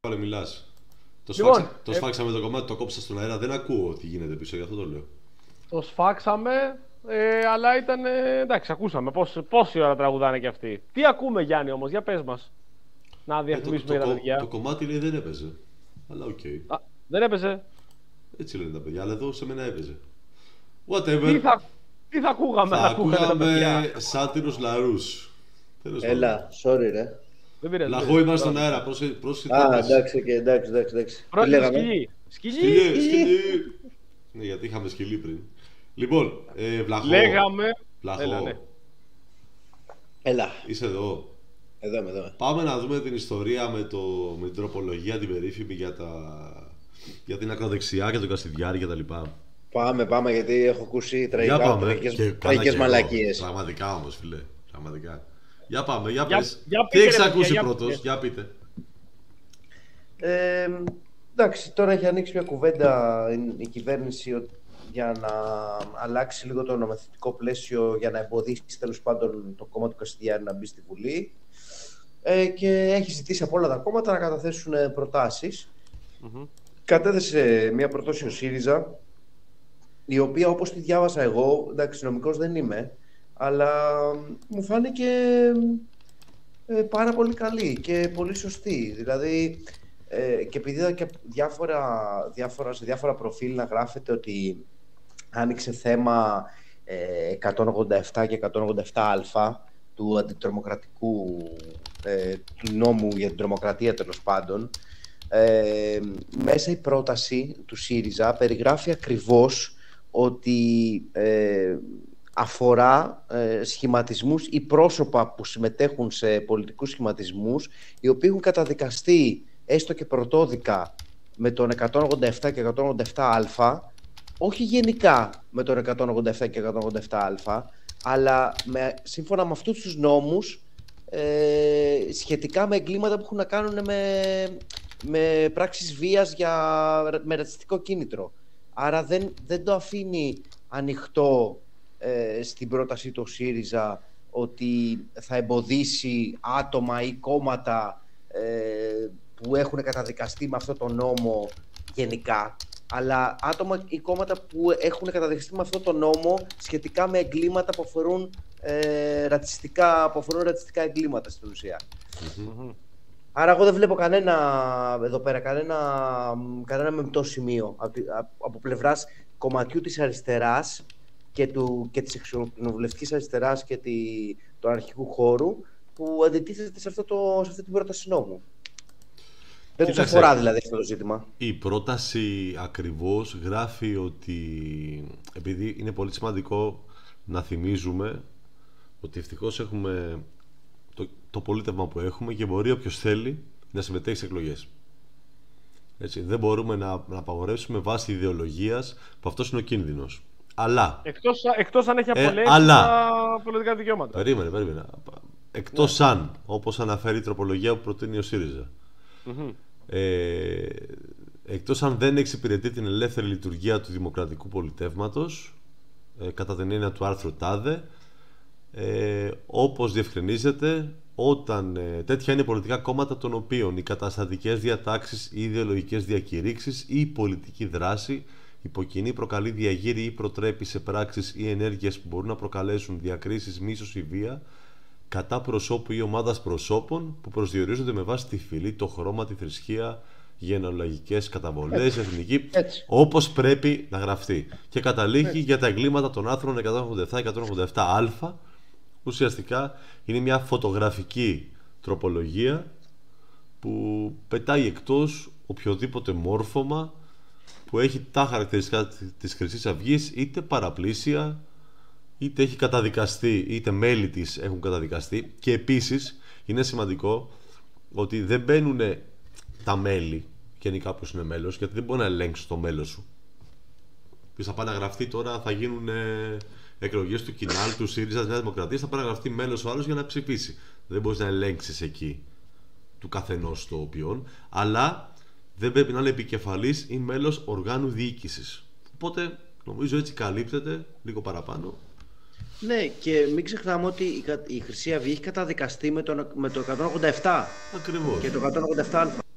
Πάλι μιλάς. Το,
Λοιπόν,
σφάξα, το
ε...
σφάξαμε το κομμάτι, το κόψα στον αέρα. Δεν ακούω τι γίνεται πίσω, γι' αυτό το λέω.
Το σφάξαμε, ε, αλλά ήταν. Ε, εντάξει, ακούσαμε. Πώς, πόση ώρα τραγουδάνε κι αυτοί. Τι ακούμε, Γιάννη, όμως, για πες μας. Να
Ε, το,
διαφημίσουμε για
το,
τα
το,
παιδιά.
το κομμάτι λέει δεν έπαιζε. Αλλά οκ. Okay.
Α, δεν έπαιζε.
Έτσι λένε τα παιδιά, αλλά εδώ σε μένα έπαιζε.
Τι
Whatever.
θα, τι θα ακούγαμε,
Θα
να ακούγαμε τα παιδιά.
ακούγαμε σάτυρους λαρούς. Τέλος πάντων.
Έλα, sorry ρε.
Δεν πειράζει.
Λαγό είμαστε στον αέρα. Πρόσεχε.
Α, εντάξει, okay, εντάξει, εντάξει, εντάξει. Τι
Πρώτη
λέγαμε?
σκυλή. Σκυλή.
Σκυλί, σκυλί. Ναι, γιατί είχαμε σκυλί πριν. Λοιπόν, ε, Βλαχό.
Λέγαμε.
Βλαχό.
Έλα, ναι.
Έλα,
Είσαι εδώ.
εδώ είμαι, εδώ.
Πάμε να δούμε την ιστορία με, το, με την τροπολογία την περίφημη για, τα, για την ακροδεξιά και τον Κασιδιάρη και τα λοιπά.
Πάμε, πάμε, γιατί έχω ακούσει τραγικά,
Για πάμε.
τραγικές,
Και καλά
τραγικές
και εγώ.
μαλακίες.
Πραγματικά όμως, φίλε. Πραγματικά. Για πάμε, για
Για-
πες.
για
Τι
πείτε,
έχεις
ρε,
ακούσει
παιδιά, για
πρώτος,
πείτε.
για πείτε.
Ε, εντάξει, τώρα έχει ανοίξει μια κουβέντα η- η κυβέρνηση ο- για να αλλάξει λίγο το νομοθετικό πλαίσιο για να εμποδίσει τέλος πάντων το κόμμα του Κασιδιάρη να μπει στη Βουλή. Ε, και έχει ζητήσει από όλα τα κόμματα να καταθέσουν ε, προτάσεις.
Μμμ.
Κατέθεσε μια πρόταση ο ΣΥΡΙΖΑ, η οποία όπως τη διάβασα εγώ, εντάξει, νομικός δεν είμαι, αλλά μου φάνηκε ε, πάρα πολύ καλή και πολύ σωστή. Δηλαδή, ε, και επειδή είδα και διάφορα, διάφορα, σε διάφορα προφίλ να γράφεται ότι άνοιξε θέμα ε, εκατόν ογδόντα επτά και εκατόν ογδόντα επτά α του αντιτρομοκρατικού, ε, του νόμου για την τρομοκρατία τέλος πάντων, ε, μέσα η πρόταση του ΣΥΡΙΖΑ περιγράφει ακριβώς ότι ε, αφορά ε, σχηματισμούς ή πρόσωπα που συμμετέχουν σε πολιτικούς σχηματισμούς, οι οποίοι έχουν καταδικαστεί έστω και πρωτόδικα με τον εκατόν ογδόντα επτά και εκατόν ογδόντα επτά α, όχι γενικά με τον εκατόν ογδόντα επτά και εκατόν ογδόντα επτά α, αλλά με, σύμφωνα με αυτούς τους νόμους ε, σχετικά με εγκλήματα που έχουν να κάνουν με, με πράξεις βίας για, με ρατσιστικό κίνητρο. Άρα δεν, δεν το αφήνει ανοιχτό ε, στην πρόταση του ΣΥΡΙΖΑ ότι θα εμποδίσει άτομα ή κόμματα ε, που έχουν καταδικαστεί με αυτό το νόμο γενικά, αλλά άτομα ή κόμματα που έχουν καταδικαστεί με αυτό το νόμο σχετικά με εγκλήματα που αφορούν, ε, ρατσιστικά, που αφορούν ρατσιστικά εγκλήματα στην ουσία.
Μμμ.
Άρα εγώ δεν βλέπω κανένα εδώ πέρα, κανένα, κανένα μεμπτό σημείο από, από πλευράς κομματιού της αριστεράς και, του, και της εξωκοινοβουλευτικής αριστεράς και τη, του αρχικού χώρου που αντιτίθεται σε, αυτό το, σε αυτή την πρόταση νόμου. Δεν τους
Κοίταξε.
αφορά δηλαδή αυτό το ζήτημα.
Η πρόταση ακριβώς γράφει ότι, επειδή είναι πολύ σημαντικό να θυμίζουμε ότι ευτυχώς έχουμε το, το πολίτευμα που έχουμε και μπορεί όποιος θέλει να συμμετέχει σε εκλογές. Έτσι, δεν μπορούμε να, να απαγορεύσουμε βάσει ιδεολογίας που αυτός είναι ο κίνδυνος. Αλλά,
Εκτός, εκτός αν έχει
Ε,
απολέσει
αλλά.
τα πολιτικά δικαιώματα.
περίμενε, περίμενε. Εκτός αν, όπως αναφέρει η τροπολογία που προτείνει ο ΣΥΡΙΖΑ,
Μμμ.
Ε, εκτός αν δεν εξυπηρετεί την ελεύθερη λειτουργία του δημοκρατικού πολιτεύματος, ε, κατά την έννοια του άρθρου τάδε, ε, όπως διευκρινίζεται, όταν ε, τέτοια είναι πολιτικά κόμματα των οποίων οι καταστατικές διατάξεις ή ιδεολογικές διακηρύξεις ή η πολιτική δράση υποκινεί, προκαλεί, διαγείρει ή προτρέπει σε πράξεις ή ενέργειες που μπορούν να προκαλέσουν διακρίσεις, μίσος ή βία κατά προσώπου ή ομάδας προσώπων που προσδιορίζονται με βάση τη φυλή, το χρώμα, τη θρησκεία, γενεολογικές καταβολές, εθνική,
Έτσι.
όπως πρέπει να γραφτεί. Και καταλήγει για τα εγκλήματα των άρθρων εκατόν ογδόντα επτά και εκατόν ογδόντα επτά α. Ουσιαστικά είναι μια φωτογραφική τροπολογία που πετάει εκτός οποιοδήποτε μόρφωμα που έχει τα χαρακτηριστικά της Χρυσής Αυγής, είτε παραπλήσια, είτε έχει καταδικαστεί, είτε μέλη της έχουν καταδικαστεί. Και επίσης είναι σημαντικό ότι δεν μπαίνουν τα μέλη, γενικά ποιος είναι μέλος, γιατί δεν μπορεί να ελέγξει το μέλος σου. Ποιος θα πάει να γραφτεί τώρα, θα γίνουν εκλογές του Κινάλ, του ΣΥΡΙΖΑ, της Νέας Δημοκρατίας, θα πάει να γραφτεί μέλος ο άλλος για να ψηφίσει. Δεν μπορείς να ελέγξεις εκεί του καθενός το οποίον, αλλά δεν πρέπει να είναι επικεφαλής ή μέλος οργάνου διοίκησης. Οπότε νομίζω έτσι καλύπτεται λίγο παραπάνω.
Ναι, και μην ξεχνάμε ότι η, κα- η Χρυσή Αυγή έχει καταδικαστεί με, τον, με το εκατόν ογδόντα επτά
Ακριβώς.
και το εκατόν ογδόντα επτά α.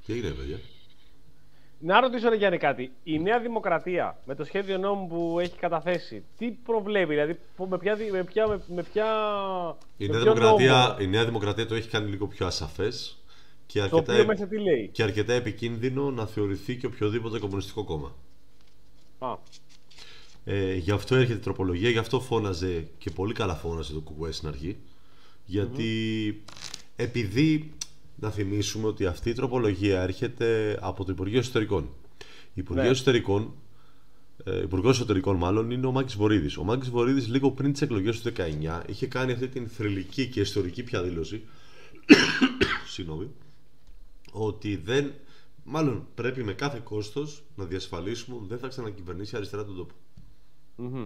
Τι έγινε, παιδιά?
Να ρωτήσω, ρε Γιάννη, κάτι. Η Νέα Δημοκρατία με το σχέδιο νόμου που έχει καταθέσει, τι προβλέπει, δηλαδή με ποια. Με ποια, με, με ποια
η,
με
Νέα
ποιο
Δημοκρατία,
νόμο,
η Νέα Δημοκρατία το έχει κάνει λίγο πιο ασαφές και
το
αρκετά,
οποίο μέσα τι λέει.
και αρκετά επικίνδυνο να θεωρηθεί και οποιοδήποτε κομμουνιστικό κόμμα.
Α.
Ε, γι' αυτό έρχεται η τροπολογία, γι' αυτό φώναζε και πολύ καλά φώναζε το κουκουέ στην αρχή. Γιατί mm-hmm. επειδή να θυμίσουμε ότι αυτή η τροπολογία έρχεται από το Υπουργείο Εσωτερικών. Υπουργείο ναι. Εσωτερικών, ε, Υπουργός Εσωτερικών μάλλον είναι ο Μάκης Βορίδης. Ο Μάκης Βορίδης λίγο πριν τις εκλογές του δεκαεννιά είχε κάνει αυτή την θρυλική και ιστορική πια δήλωση συγγνώμη, ότι δεν, μάλλον πρέπει με κάθε κόστος να διασφαλίσουμε ότι δεν θα ξανακυβερνήσει αριστερά τον τόπο.
Mm-hmm.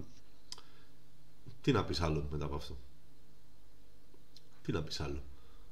Τι να πεις άλλο μετά από αυτό? Τι να πεις άλλο?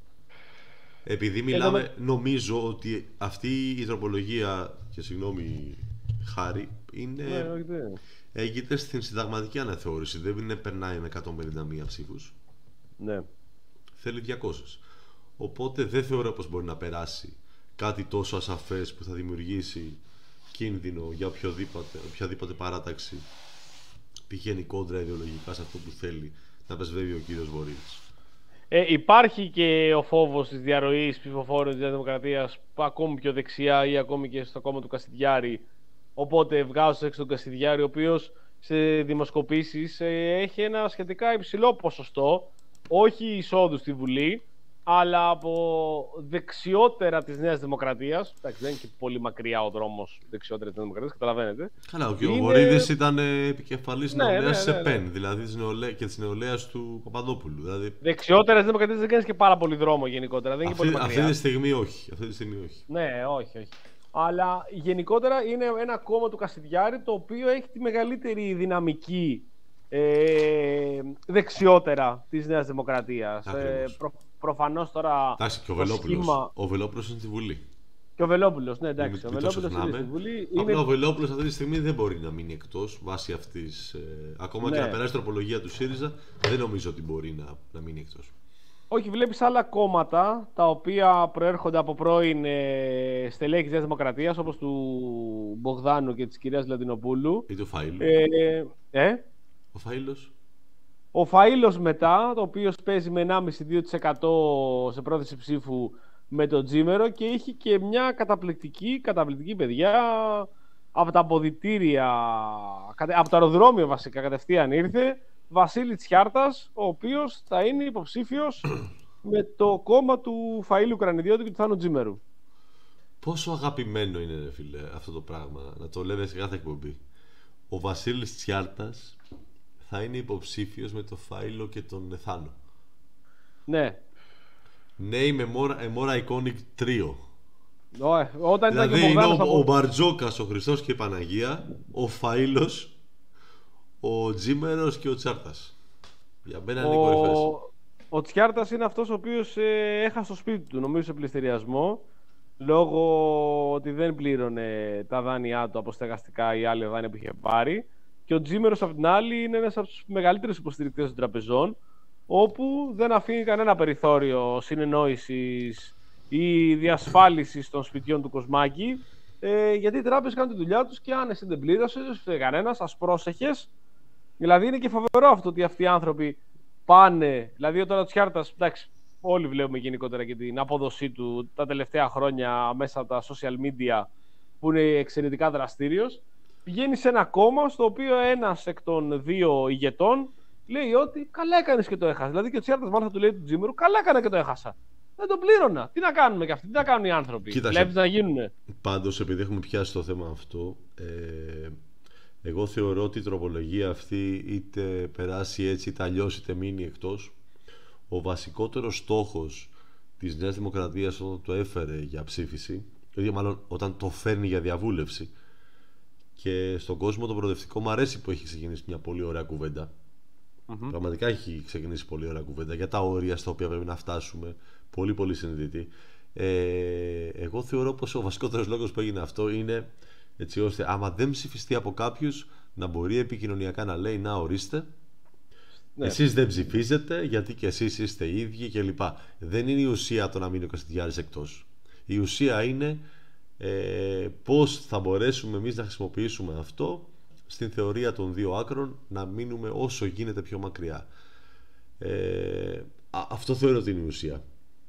Επειδή μιλάμε, Εδώ... νομίζω ότι αυτή η τροπολογία, και συγγνώμη Χάρη, είναι...
Ναι,
έγινε στην συνταγματική αναθεώρηση. Δεν είναι, περνάει με εκατόν πενήντα μία ψήφους.
Ναι.
Θέλει διακόσιες. Οπότε δεν θεωρώ πως μπορεί να περάσει κάτι τόσο ασαφές που θα δημιουργήσει κίνδυνο για οποιοδήποτε, οποιαδήποτε παράταξη πηγαίνει κόντρα ιδεολογικά σε αυτό που θέλει να πρεσβεύει ο κύριος Βορίδης.
Ε, υπάρχει και ο φόβος της διαρροής ψηφοφόρων της Νέας Δημοκρατίας ακόμη πιο δεξιά ή ακόμη και στο κόμμα του Κασιδιάρη. Οπότε βγάζω έξω τον Κασιδιάρη, ο οποίος σε δημοσκοπήσεις ε, έχει ένα σχετικά υψηλό ποσοστό, όχι εισόδου στη Βουλή, αλλά από δεξιότερα της Νέας Δημοκρατίας. Εντάξει, δεν είναι και πολύ μακριά ο δρόμος δεξιότερα της Νέας Δημοκρατίας, καταλαβαίνετε.
Καλά, ο κ.
Είναι...
Βορίδης ήταν επικεφαλής
ναι,
νεολαίας
ναι, ναι,
σε
ναι.
ΠΕΝ, δηλαδή της νεολαία, και της νεολαίας του Παπαδόπουλου. Δηλαδή...
Δεξιότερα της Δημοκρατίας δεν κάνεις και πάρα πολύ δρόμο γενικότερα. Δεν είναι
αυτή,
πολύ μακριά.
αυτή τη στιγμή όχι. Αυτή τη στιγμή όχι.
Ναι, όχι, όχι. Αλλά γενικότερα είναι ένα κόμμα του Κασιδιάρη το οποίο έχει τη μεγαλύτερη δυναμική ε, δεξιότερα της Νέας Δημοκρατίας. Ε, προ, προφανώς τώρα.
Εντάξει, και ο Βελόπουλος. Σχήμα... Ο Βελόπουλος είναι στη Βουλή.
Και ο Βελόπουλος, ναι, εντάξει.
Μην,
ο Βελόπουλος είναι στη Βουλή.
Απλά
είναι...
ο Βελόπουλος αυτή τη στιγμή δεν μπορεί να μείνει εκτός βάσει αυτής. Ε, ακόμα ναι. και να περάσει τροπολογία του ΣΥΡΙΖΑ, δεν νομίζω ότι μπορεί να, να μείνει εκτός.
Όχι, βλέπεις άλλα κόμματα τα οποία προέρχονται από πρώην ε, στελέχη της Νέας Δημοκρατίας, όπως του Μπογδάνου και της κυρίας Λατινοπούλου.
Ή του Φαΐλου.
Ε, ε?
Ο Φαΐλος.
Ο Φαΐλος μετά, το οποίος παίζει με ένα κόμμα πέντε με δύο τοις εκατό σε πρόθεση ψήφου με τον Τζίμερο και είχε και μια καταπληκτική, καταπληκτική παιδιά από τα αποδυτήρια, από το αεροδρόμιο βασικά κατευθείαν ήρθε. Βασίλη Τσιάρτας, ο οποίος θα είναι υποψήφιος με το κόμμα του Φαΐλου Κρανιδιώτη και του Θάνου Τζίμερου.
Πόσο αγαπημένο είναι, ρε φίλε, αυτό το πράγμα, να το λέμε σε κάθε εκπομπή. Ο Βασίλης Τσιάρτας θα είναι υποψήφιος με το Φαΐλο και τον Θάνο.
Ναι.
Name a more, a more iconic trio.
Ω, όταν
δηλαδή
ήταν
είναι ο,
από...
ο Μπαρτζόκας, ο Χριστός και η Παναγία, ο Φαΐλος, ο Τζίμερος και ο Τσιάρτας. Για μένα είναι κορυφές.
Ο Τσιάρτας είναι αυτός ο οποίος ε, έχασε το σπίτι του, νομίζω, σε πληστηριασμό, λόγω ότι δεν πλήρωνε τα δάνειά του από στεγαστικά ή άλλη δάνεια που είχε πάρει. Και ο Τζίμερος, απ' την άλλη, είναι ένας από τους μεγαλύτερους υποστηρικτές των τραπεζών, όπου δεν αφήνει κανένα περιθώριο συνεννόησης ή διασφάλισης των σπιτιών του Κοσμάκη, ε, γιατί οι τράπεζες κάνουν τη δουλειά τους και αν εσύ δεν πλήρωσες, δεν φταίει κανένας, ας πρόσεχες. Δηλαδή είναι και φοβερό αυτό ότι αυτοί οι άνθρωποι πάνε. Δηλαδή τώρα ο Τσιάρτας, εντάξει, όλοι βλέπουμε γενικότερα και την απόδοσή του τα τελευταία χρόνια μέσα από τα social media που είναι εξαιρετικά δραστήριος. Πηγαίνει σε ένα κόμμα στο οποίο ένας εκ των δύο ηγετών λέει ότι καλά έκανες και το έχασα. Δηλαδή και ο Τσιάρτας μάλιστα του λέει του Τζίμερου, καλά έκανα και το έχασα. Δεν τον πλήρωνα. Τι να κάνουμε κι αυτοί, τι να κάνουν οι άνθρωποι. Βλέπεις να γίνουνε.
Πάντως, επειδή έχουμε πιάσει το θέμα αυτό, ε, εγώ θεωρώ ότι η τροπολογία αυτή είτε περάσει έτσι είτε αλλιώς είτε μείνει εκτός. Ο βασικότερος στόχος της Νέας Δημοκρατίας όταν το έφερε για ψήφιση, δηλαδή μάλλον όταν το φέρνει για διαβούλευση, και στον κόσμο το προοδευτικό μου αρέσει που έχει ξεκινήσει μια πολύ ωραία κουβέντα. Mm-hmm. Πραγματικά έχει ξεκινήσει πολύ ωραία κουβέντα για τα όρια στα οποία πρέπει να φτάσουμε. Πολύ πολύ συνειδητή. Ε, εγώ θεωρώ πως ο βασικότερος λόγος που έγινε αυτό είναι έτσι ώστε άμα δεν ψηφιστεί από κάποιους να μπορεί επικοινωνιακά να λέει να ορίστε, ναι, εσείς δεν ψηφίζετε γιατί και εσείς είστε ίδιοι κλπ. Δεν είναι η ουσία το να μείνει ο Κασιδιάρης εκτός. Η ουσία είναι ε, πώς θα μπορέσουμε εμείς να χρησιμοποιήσουμε αυτό στην θεωρία των δύο άκρων, να μείνουμε όσο γίνεται πιο μακριά. Ε, α, αυτό θεωρώ ότι είναι η ουσία.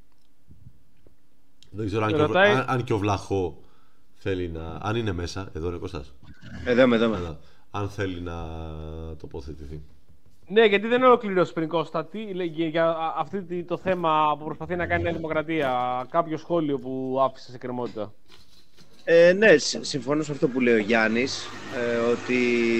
Δεν ξέρω αν,
Ρωτάει...
και ο, αν, αν και ο Βλαχό θέλει να... Αν είναι μέσα, εδώ είναι Κώστας.
Εδώ είμαι, εδώ είμαι.
Αν θέλει να τοποθετηθεί.
Ναι, γιατί δεν ολοκληρώσει πριν, Κώστα. Τι λέγει για αυτό το θέμα που προσπαθεί να κάνει η Νέα Δημοκρατία, κάποιο σχόλιο που άφησε σε κρεμότητα?
Ε, ναι, συμφωνώ σε αυτό που λέει ο Γιάννης, ε, ότι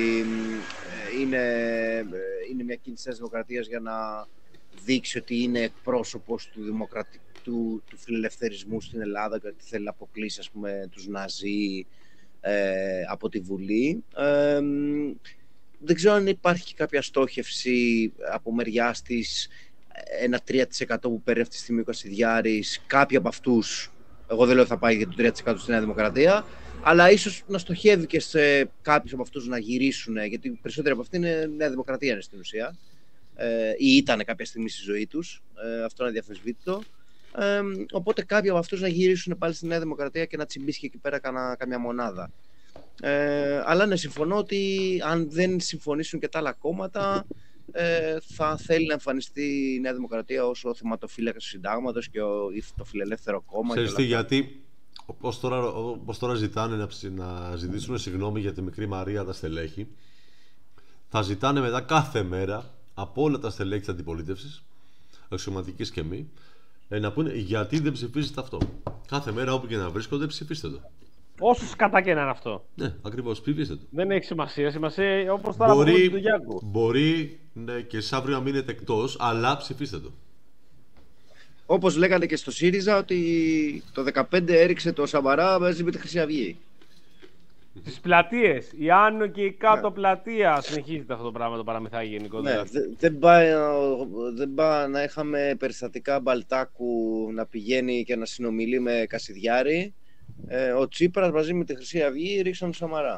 είναι, είναι μια κίνηση της Δημοκρατίας για να δείξει ότι είναι εκπρόσωπος του, δημοκρατικού, του, του φιλελευθερισμού στην Ελλάδα και ότι θέλει να αποκλείσει, ας πούμε, τους Ναζί ε, από τη Βουλή. Ε, δεν ξέρω αν υπάρχει και κάποια στόχευση από μεριάς της, ένα τρία τοις εκατό που παίρνει αυτή τη στιγμή ο Κασιδιάρης, κάποιοι από αυτούς. Εγώ δεν λέω ότι θα πάει για το τρία τοις εκατό στη Νέα Δημοκρατία, αλλά ίσως να στοχεύει και σε κάποιους από αυτούς να γυρίσουν, γιατί περισσότεροι από αυτοί είναι Νέα Δημοκρατία είναι στην ουσία, ε, ή ήταν κάποια στιγμή στη ζωή τους, ε, αυτό είναι αδιαφεσβήτητο. Ε, οπότε κάποιοι από αυτούς να γυρίσουν πάλι στη Νέα Δημοκρατία και να τσιμπήσει και εκεί πέρα κάνα, καμιά μονάδα. Ε, αλλά ναι, συμφωνώ ότι αν δεν συμφωνήσουν και τα άλλα κόμματα, Ε, θα θέλει να εμφανιστεί η Νέα Δημοκρατία ως ο θεματοφύλακας του συντάγματος και ο, το φιλελεύθερο κόμμα.
Ξέρεις τι, γιατί όπως τώρα, όπως τώρα ζητάνε να, να ζητήσουν συγγνώμη για τη μικρή Μαρία τα στελέχη, θα ζητάνε μετά κάθε μέρα από όλα τα στελέχη της αντιπολίτευσης, αξιωματικής και μη, ε, να πούνε γιατί δεν ψηφίζετε αυτό. Κάθε μέρα όπου και να βρίσκονται, ψηφίστε το.
Όσο σκατά και να είναι αυτό.
Ναι, ακριβώς, ψηφίστε το.
Δεν έχει σημασία. Σημασία όπως τώρα
μπορεί,
του Γιάνκου.
Μπορεί ναι, και εσείς αύριο να μείνετε εκτός, αλλά ψηφίστε το.
Όπως λέγανε και στο ΣΥΡΙΖΑ ότι το δεκαπέντε έριξε το Σαμαρά μαζί με τη Χρυσή Αυγή.
Στις πλατείες, η Άνω και η κάτω
ναι.
πλατεία συνεχίζεται αυτό το πράγμα το παραμυθάκι γενικότερα.
Ναι, δεν δε πάει, δε πάει να είχαμε περιστατικά Μπαλτάκου να πηγαίνει και να συνομιλεί με Κασιδιάρη. Ε, ο Τσίπρας μαζί με τη Χρυσή Αυγή ρίξαν τον Σαμαρά.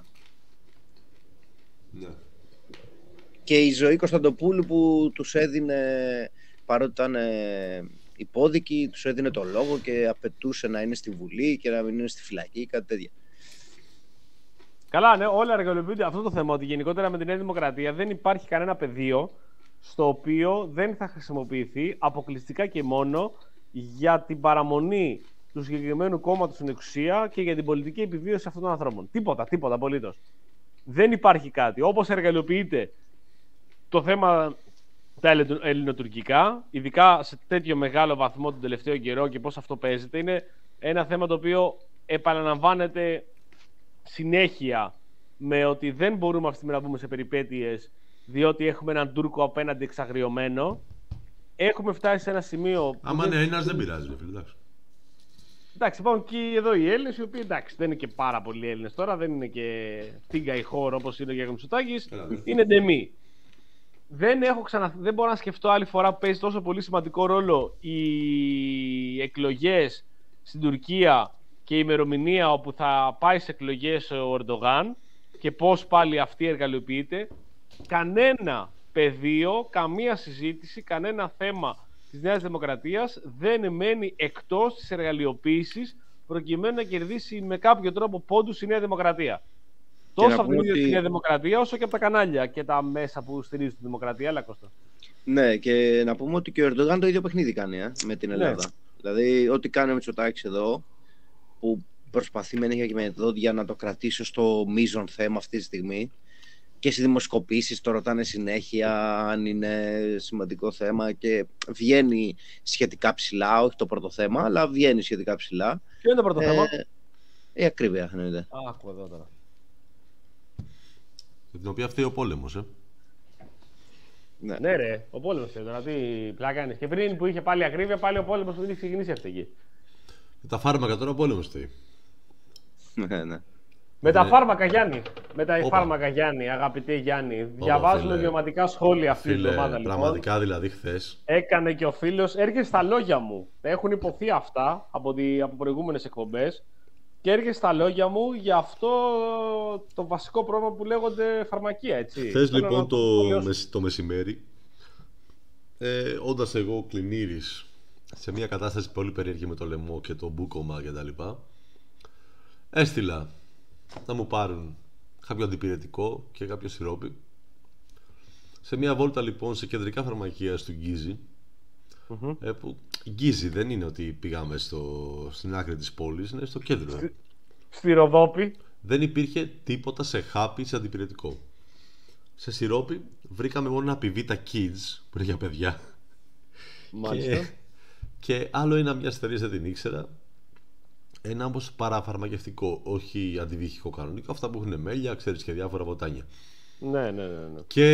Ναι.
Και η Ζωή Κωνσταντοπούλου που τους έδινε, παρότι ήταν υπόδικοι, τους έδινε το λόγο και απαιτούσε να είναι στη Βουλή και να μην είναι στη φυλακή, κάτι τέτοια.
Καλά, ναι, όλα εργαλειοποιούνται αυτό το θέμα, ότι γενικότερα με τη Νέα Δημοκρατία δεν υπάρχει κανένα πεδίο στο οποίο δεν θα χρησιμοποιηθεί αποκλειστικά και μόνο για την παραμονή του συγκεκριμένου κόμματος στην εξουσία και για την πολιτική επιβίωση αυτών των ανθρώπων. Τίποτα, τίποτα απολύτως. Δεν υπάρχει κάτι. Όπως εργαλειοποιείται το θέμα τα ελληνοτουρκικά, ειδικά σε τέτοιο μεγάλο βαθμό τον τελευταίο καιρό και πώς αυτό παίζεται, είναι ένα θέμα το οποίο επαναλαμβάνεται συνέχεια με ότι δεν μπορούμε αυτή τη στιγμή να μπούμε σε περιπέτειες διότι έχουμε έναν Τούρκο απέναντι εξαγριωμένο. Έχουμε φτάσει σε ένα σημείο.
Άμα είναι Έλληνας δεν πειράζει, φίλε, εντάξει.
Εντάξει, υπάρχουν και εδώ οι Έλληνες, οι οποίοι εντάξει, δεν είναι και πάρα πολλοί Έλληνες τώρα, δεν είναι και τίγκα η χώρα όπως είναι ο Γιάννης Μητσοτάκης, είναι ντεμή. Δεν, έχω ξανα... δεν μπορώ να σκεφτώ άλλη φορά που παίζει τόσο πολύ σημαντικό ρόλο οι εκλογές στην Τουρκία και η ημερομηνία όπου θα πάει σε εκλογές ο Ερντογάν και πώς πάλι αυτή εργαλειοποιείται. Κανένα πεδίο, καμία συζήτηση, κανένα θέμα της Νέας Δημοκρατίας δεν μένει εκτός της εργαλειοποίησης προκειμένου να κερδίσει με κάποιο τρόπο πόντους η Νέα Δημοκρατία. Τόσο από την ίδια ότι... τη Νέα Δημοκρατία όσο και από τα κανάλια και τα μέσα που στηρίζουν τη Δημοκρατία. Αλλά Κώστα.
Ναι, και να πούμε ότι και ο Ερντογάν το ίδιο παιχνίδι κάνει ε, με την Ελλάδα. Ναι. Δηλαδή, ό,τι κάνει ο Μητσοτάκης εδώ, που προσπαθεί με νύχια και με δόντια να το κρατήσει στο μείζον θέμα αυτή τη στιγμή. Και στις δημοσκοπήσεις το ρωτάνε συνέχεια αν είναι σημαντικό θέμα και βγαίνει σχετικά ψηλά, όχι το πρώτο θέμα, αλλά βγαίνει σχετικά ψηλά.
Ποιο είναι το πρώτο ε, θέμα?
Η ακρίβεια, εννοείται.
Α, ακούω εδώ τώρα.
την οποία φταίει ο πόλεμος, ε.
Ναι, ναι ρε, ο πόλεμος φταίει. Δηλαδή, πλάκα είναι. Και πριν που είχε πάλι ακρίβεια, πάλι ο πόλεμος που είχε ξεκινήσει αυτή εκεί.
Και τα φάρμακα τώρα ο πόλεμος φταίει.
Ναι, ναι.
Με τα φάρμακα Γιάννη. Με τα φάρμακα Γιάννη, αγαπητέ Γιάννη. Διαβάζουμε βιωματικά σχόλια αυτή την εβδομάδα.
Πραγματικά λοιπόν, δηλαδή χθες.
Έκανε και ο φίλος, έρχεται στα λόγια μου. Έχουν υποθεί αυτά από, τη, από προηγούμενες εκπομπές. Και έρχεται στα λόγια μου για αυτό το βασικό πρόβλημα που λέγονται φαρμακεία, έτσι.
Χθες λοιπόν το, το, το μεσημέρι, ε, όντας εγώ κλινήρης σε μια κατάσταση πολύ περίεργη με το λαιμό και το μπούκομα κτλ. Έστειλα να μου πάρουν κάποιο αντιπηρετικό και κάποιο σιρόπι. Σε μια βόλτα λοιπόν σε κεντρικά φαρμακεία του Γκίζη,
Mm-hmm.
ε, που Γκίζη δεν είναι ότι πήγαμε στο, στην άκρη της πόλης, είναι στο κέντρο. Ε.
Στη Ροδόπη.
Δεν υπήρχε τίποτα σε χάπι, σε αντιπηρετικό. Σε σιρόπι βρήκαμε μόνο ένα πιβίτα Kids που είναι για παιδιά.
Μάλιστα.
Και, και άλλο ένα μια εταιρεία δεν την ήξερα. Ένα όμως παραφαρμακευτικό, όχι αντιβυχικό κανονικό, αυτά που έχουν μέλια, ξέρεις, και διάφορα βοτάνια.
Ναι, ναι, ναι, ναι.
Και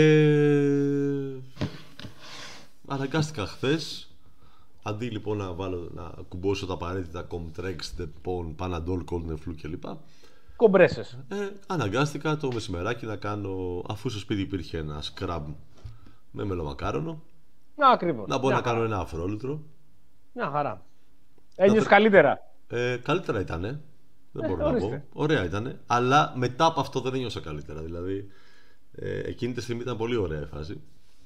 αναγκάστηκα χθες, αντί λοιπόν να, βάλω, να κουμπώσω τα απαραίτητα Comtrex, Depon, Panadol, Cold Flu κλπ.
Κομπρέσες.
Ε, αναγκάστηκα το μεσημεράκι να κάνω, αφού στο σπίτι υπήρχε ένα scrub με μελομακάρονο,
Να, ακριβώς.
να μπορώ
Μια
να κάνω
χαρά.
ένα αφρόλουτρο.
Μια χαρά. Ένιωσες
Να-
καλύτερα.
Ε, καλύτερα ήτανε. Δεν
Ε,
μπορώ να
ορίστε.
πω. Ωραία ήτανε. Αλλά μετά από αυτό δεν ένιωσα καλύτερα. Δηλαδή, ε, εκείνη τη στιγμή ήταν πολύ ωραία η φάση.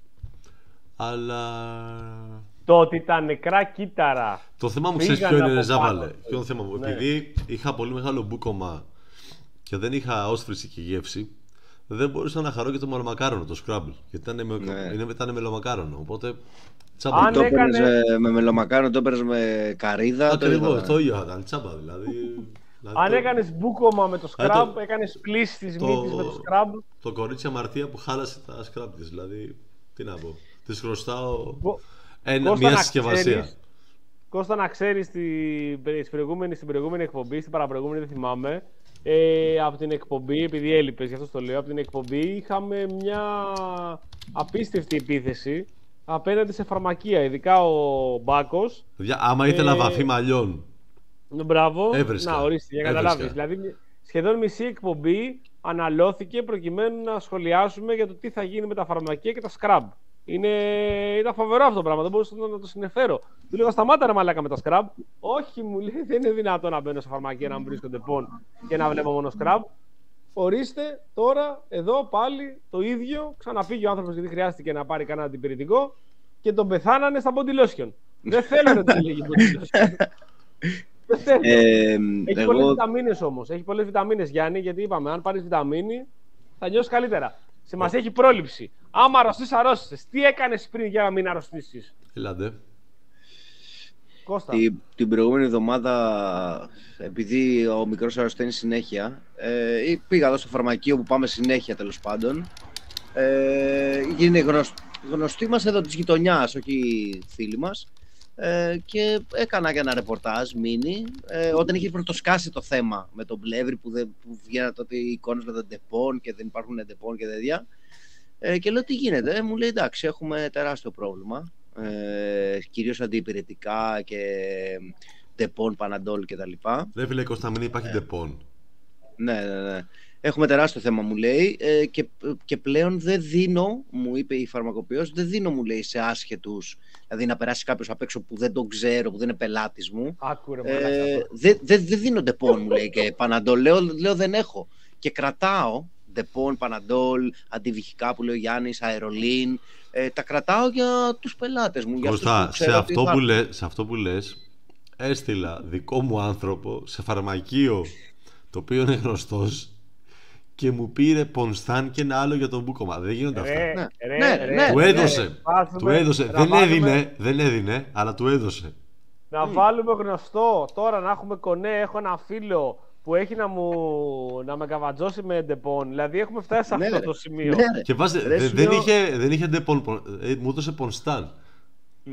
Αλλά
Το ότι τα νεκρά κύτταρα.
το θέμα μου ξέρεις
Φύγανε
ποιο είναι,
από
Ζάβαλε.
πάνω.
Ποιο είναι το θέμα μου.
Ναι.
Επειδή είχα πολύ μεγάλο μπούκομα και δεν είχα όσφρηση και γεύση, δεν μπορούσα να χαρώ και το μελομακάρονο, το scrabble. Γιατί ήταν, με,
Ναι.
είναι, ήταν μελομακάρονο. Οπότε τσάμπα.
Αν
Το έπαιρνες
έκανε-
ε, με μελομακάρονο, το έπαιρνες με καρύδα. το
Ακριβώς,
είδα.
το ίδιο ήταν. Τσάμπα δηλαδή. δηλαδή
Αν
το-
έκανες μπούκομα με το
Ε, το-
scrub, έκανες πλήση της
το-
μύτης με το scrub.
Το κορίτσι αμαρτία που χάλασε τα scrub της. Δηλαδή, τι να πω. Της χρωστάω
Κο-
ένα,
Κώστα,
μια
να
συσκευασία.
ξέρεις- Κώστα, να ξέρεις στην, στην, προηγούμενη, στην προηγούμενη εκπομπή, στην παραπροηγούμενη δεν θυμάμαι, ε, από την εκπομπή, επειδή έλειπες, γι' αυτό το λέω, από την εκπομπή είχαμε μια απίστευτη επίθεση απέναντι σε φαρμακεία, ειδικά ο Μπάκος.
Παιδιά, άμα ήθελα
Ε,
βαθύ μαλλιών.
Μπράβο.
Έβρισκα.
Να, ορίστε, για
Έβρισκα.
καταλάβεις. Δηλαδή, σχεδόν μισή εκπομπή αναλώθηκε προκειμένου να σχολιάσουμε για το τι θα γίνει με τα φαρμακεία και τα scrub. Είναι... Ήταν φοβερό αυτό το πράγμα, δεν μπορούσα να το συνεφέρω. Του λέγω σταμάτα ρε μαλάκα με τα scrub. Όχι, μου λέει, δεν είναι δυνατόν να μπαίνω σε φαρμακεία να μου βρίσκονται πόν και να βλέπω μόνο scrub. Ορίστε, τώρα, εδώ πάλι το ίδιο. Ξαναπήγε ο άνθρωπος γιατί χρειάστηκε να πάρει κανένα αντιπηρετικό και τον πεθάνανε στα body lotion. Δεν θέλω να του λέγει body lotion. Δεν θέλω.
Ε,
Έχει
εγώ-
πολλές βιταμίνες όμως. Έχει πολλές βιταμίνες, Γιάννη, γιατί είπαμε, αν πάρεις βιταμίνη θα νιώσεις καλύτερα. Σημασία έχει πρόληψη. Άμα αρρωστείς, αρρώστησες. Τι έκανες πριν για να μην αρρωστήσεις?
Ελάτε.
Κώστα.
Την, την προηγούμενη εβδομάδα, επειδή ο μικρός αρρωσταίνει συνέχεια, ε, πήγα εδώ στο φαρμακείο που πάμε συνέχεια τέλος πάντων. Ε, είναι γνωσ, γνωστοί μας εδώ της γειτονιάς, όχι φίλοι μας. Ε, και έκανα και ένα ρεπορτάζ, μίνι, ε, όταν είχε πρωτοσκάσει το θέμα με τον Πλεύρη που, δεν, που βγαίναν τότε οι εικόνες με τον ντεπών και δεν υπάρχουν ντεπών και τέτοια. Ε, και λέω τι γίνεται, ε, μου λέει εντάξει έχουμε τεράστιο πρόβλημα, ε, κυρίως αντιυπηρετικά και ντεπών, παναντόλ και τα λοιπά.
Ρε φίλε Κώστα, μην υπάρχει ντεπών.
Ναι, ναι, ναι. Έχουμε τεράστιο θέμα, μου λέει, ε, και, και πλέον δεν δίνω, μου είπε η φαρμακοποιός, δεν δίνω, μου λέει, σε άσχετους, δηλαδή να περάσει κάποιος απ' έξω που δεν τον ξέρω, που δεν είναι πελάτης μου.
Άκουρε
Ε,
μαλάκα.
δεν δε, δε δίνω ντεπών, μου λέει, και παναντόλ. Λέω, λέω δεν έχω. Και κρατάω ντεπών, παναντόλ, αντιβυχικά που λέει ο Γιάννης, αερολίν. Ε, τα κρατάω για τους πελάτες μου. Για αυτούς
Κώστα,
που
σε
ξέρω ότι
αυτό, που
υπάρχουν.
λες, σε αυτό που λες, έστειλα δικό μου άνθρωπο σε φαρμακείο το οποίο είναι γνωστός και μου πήρε πονστάν και ένα άλλο για τον μπούκομα. Δεν γίνονται αυτά.
Ρε,
Ναι.
ρε,
Ναι,
ρε,
ναι,
Του
ρε,
έδωσε.
βάζουμε-
Του έδωσε.
να
Δεν
βάλουμε-
έδινε, δεν έδινε, αλλά του έδωσε.
Να βάλουμε γνωστό. Τώρα να έχουμε κονέ. Έχω ένα φίλο που έχει να, μου, να με καβατζώσει με ντεπών. Δηλαδή έχουμε φτάσει σε
Ναι,
αυτό
ρε.
το σημείο.
Ναι, ρε.
Και βάζε,
Ρε,
δε-
σου
δεν
λέω-
είχε, δεν είχε ντεπών, πον- ε, μου έδωσε πονστάν.
Μμ.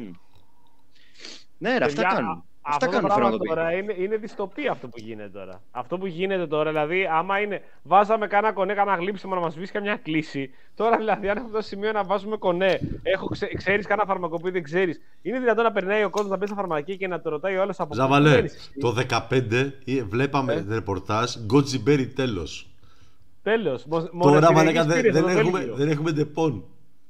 Ναι, ρε, αυτά
Παιδιά,
κάνουν. Αυτά
αυτό το
κάνουν
πράγμα
φαρμακοποιοί.
τώρα είναι, είναι δυστοπία αυτό που γίνεται τώρα. Αυτό που γίνεται τώρα, δηλαδή, άμα είναι. Βάζαμε κάνα κονέ, κάνα γλύψιμο να μα βρει καμιά κλίση. Τώρα, δηλαδή, αν έχουμε το σημείο να βάζουμε κονέ, έχω, ξέ, ξέρει κάνα φαρμακοποιό, δεν ξέρει. Είναι δυνατόν να περνάει ο κόσμο να μπει στα φαρμακεία και να το ρωτάει ο άλλο από πού
Ζαβαλέ,
βγαίνεις εσύ?
το δεκαπέντε ε, βλέπαμε
Ε.
ρεπορτάζ Γκότζιμπέρι τέλος.
Τέλος. Μο-
Τώρα
μοναστηριακή
μαλάκα δεν,
σπήρες
δεν,
στο
έχουμε,
Βέλγιο.
δεν έχουμε ντεπών.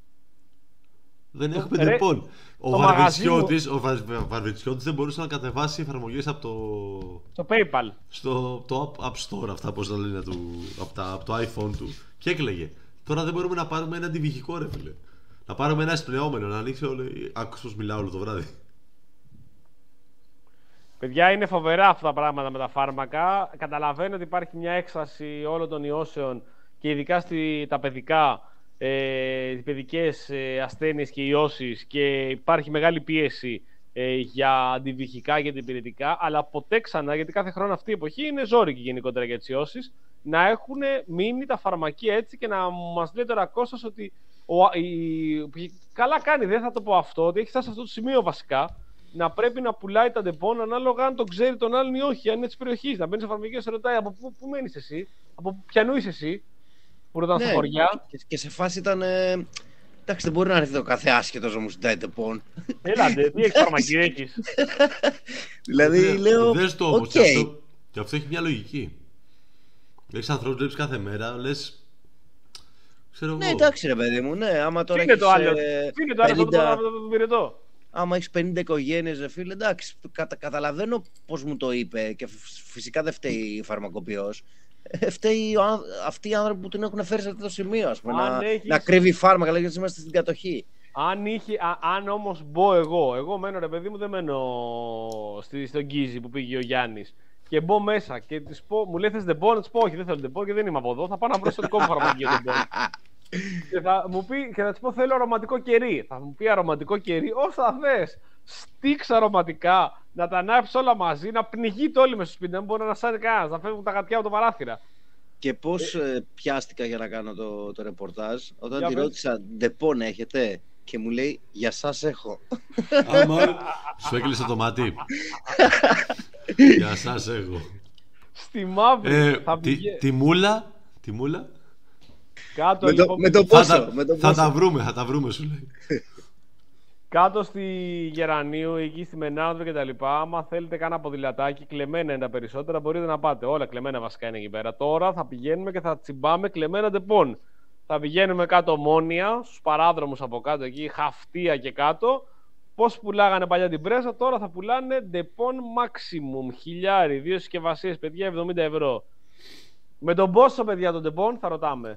Δεν έχουμε
ρε,
ντεπών. Ο
το μαγαζί μου-
Βαρβιτσιώτης, ο Βα- Βαρβιτσιώτης δεν μπορούσε να κατεβάσει εφαρμογές από το,
Στο PayPal.
στο το App, App Store, αυτά πώς τα λένε, του, από, τα, από το iPhone του, και έκλαιγε. Τώρα δεν μπορούμε να πάρουμε ένα αντιβυχικό, ρε φίλε. Να πάρουμε ένα εισπνεώμενο, να ανοίξει όλο. Άκουσες πως μιλάω όλο το βράδυ.
Παιδιά, είναι φοβερά αυτά τα πράγματα με τα φάρμακα. Καταλαβαίνω ότι υπάρχει μια έκσταση όλων των ιώσεων και ειδικά στη, τα παιδικά, ε, οι παιδικές ε, ασθένειες και ιώσεις, και υπάρχει μεγάλη πίεση ε, για αντιβυχικά και αντιπηρετικά, αλλά ποτέ ξανά, γιατί κάθε χρόνο αυτή η εποχή είναι ζόρικη γενικότερα για τις ιώσεις, να έχουν μείνει τα φαρμακεία έτσι και να μας λέει τώρα Κώστας ότι ο, η, καλά κάνει, δεν θα το πω αυτό, ότι έχει φτάσει σε αυτό το σημείο βασικά, να πρέπει να πουλάει τα ντεπών ανάλογα αν το ξέρει τον άλλον ή όχι, αν είναι τη περιοχή. Να μπαίνει σε φαρμακείο και σε ρωτάει από πού, πού μένεις εσύ, από ποιανού είσαι εσύ, που ρωτάνε
ναι,
στα χωριά.
Και, και σε φάση ήταν. Ε, εντάξει, δεν μπορεί να έρθει το κάθε άσχετος να μου ζητάει ντεπών.
Έλατε, τι έχεις φαρμακείο, έχεις.
Δηλαδή
Ε,
λέω.
Δες το όμως,
Okay.
και, αυτό, και αυτό έχει μια λογική. Έχεις ανθρώπους, βλέπεις κάθε μέρα, λες. Ξέρω
Ναι,
εγώ.
εντάξει, ρε παιδί μου, ναι. Άμα τώρα
Φύγε
έχεις,
το άλλο.
ε,
Φύγε το άλλο αυτό
πενήντα
το το πυρετό.
άμα έχεις πενήντα οικογένειες, ρε φίλε, εντάξει, κατα, καταλαβαίνω πώς μου το είπε και φ- φυσικά δεν φταίει ο φαρμακοποιός. Ε, φταίει ο, άν- αυτοί οι άνθρωποι που την έχουν φέρει σε αυτό το σημείο, ας πούμε,
Αν
να,
έχεις-
να κρύβει φάρμακα, λέγεται ότι είμαστε στην κατοχή.
Αν, είχε, α, αν όμως μπω εγώ, εγώ μένω ρε παιδί μου, δεν μένω στη, στον Γκίζι που πήγε ο Γιάννης, και μπω μέσα και της πω, μου λέει θες ντεπών, να της πω όχι, δεν θέλω ντεπών και δεν είμαι από εδώ, θα πάω να βρω στο δικό μου φαρμακείο ντεπών. Και θα μου πει, και θα της πω θέλω αρωματικό κερί. Θα μου πει αρωματικό κερί, όσα θες. Στίξα αρωματικά, να τα ανάψεις όλα μαζί, να πνιγείτε όλοι μες στο σπίτι, να μην μπορεί να σάρει κανένας, να φεύγουν τα γατιά από το παράθυρα.
Και πώς ε, πιάστηκα για να κάνω το, το ρεπορτάζ, όταν
Για
τη
πες.
ρώτησα ντεπών έχετε και μου λέει για σας έχω.
Άμα σου έκλεισε το μάτι. Γεια σας έχω.
Στη μαύρη
Ε,
θα
τη,
πηγαίνει
τη μούλα, τη μούλα.
κάτω,
με, το,
λοιπόν,
με το
Θα,
πόσο,
τα,
με το
θα
πόσο.
τα βρούμε, θα τα βρούμε σου λέει.
κάτω στη Γερανίου, εκεί στη Μενάνδρο και τα λοιπά, άμα θέλετε κάνα ποδηλατάκι, κλεμμένα είναι τα περισσότερα, μπορείτε να πάτε. Όλα κλεμμένα βασικά είναι εκεί πέρα. Τώρα θα πηγαίνουμε και θα τσιμπάμε κλεμμένα ντεπών. Θα πηγαίνουμε κάτω Ομόνια, στους παράδρομους από κάτω εκεί, Χαυτία και κάτω. Πώς πουλάγανε παλιά την πρέσα, τώρα θα πουλάνε ντεπών maximum, χιλιάρι, δύο συσκευασίες, παιδιά, εβδομήντα ευρώ. Με τον πόσο, παιδιά, των ντεπών θα ρωτάμε.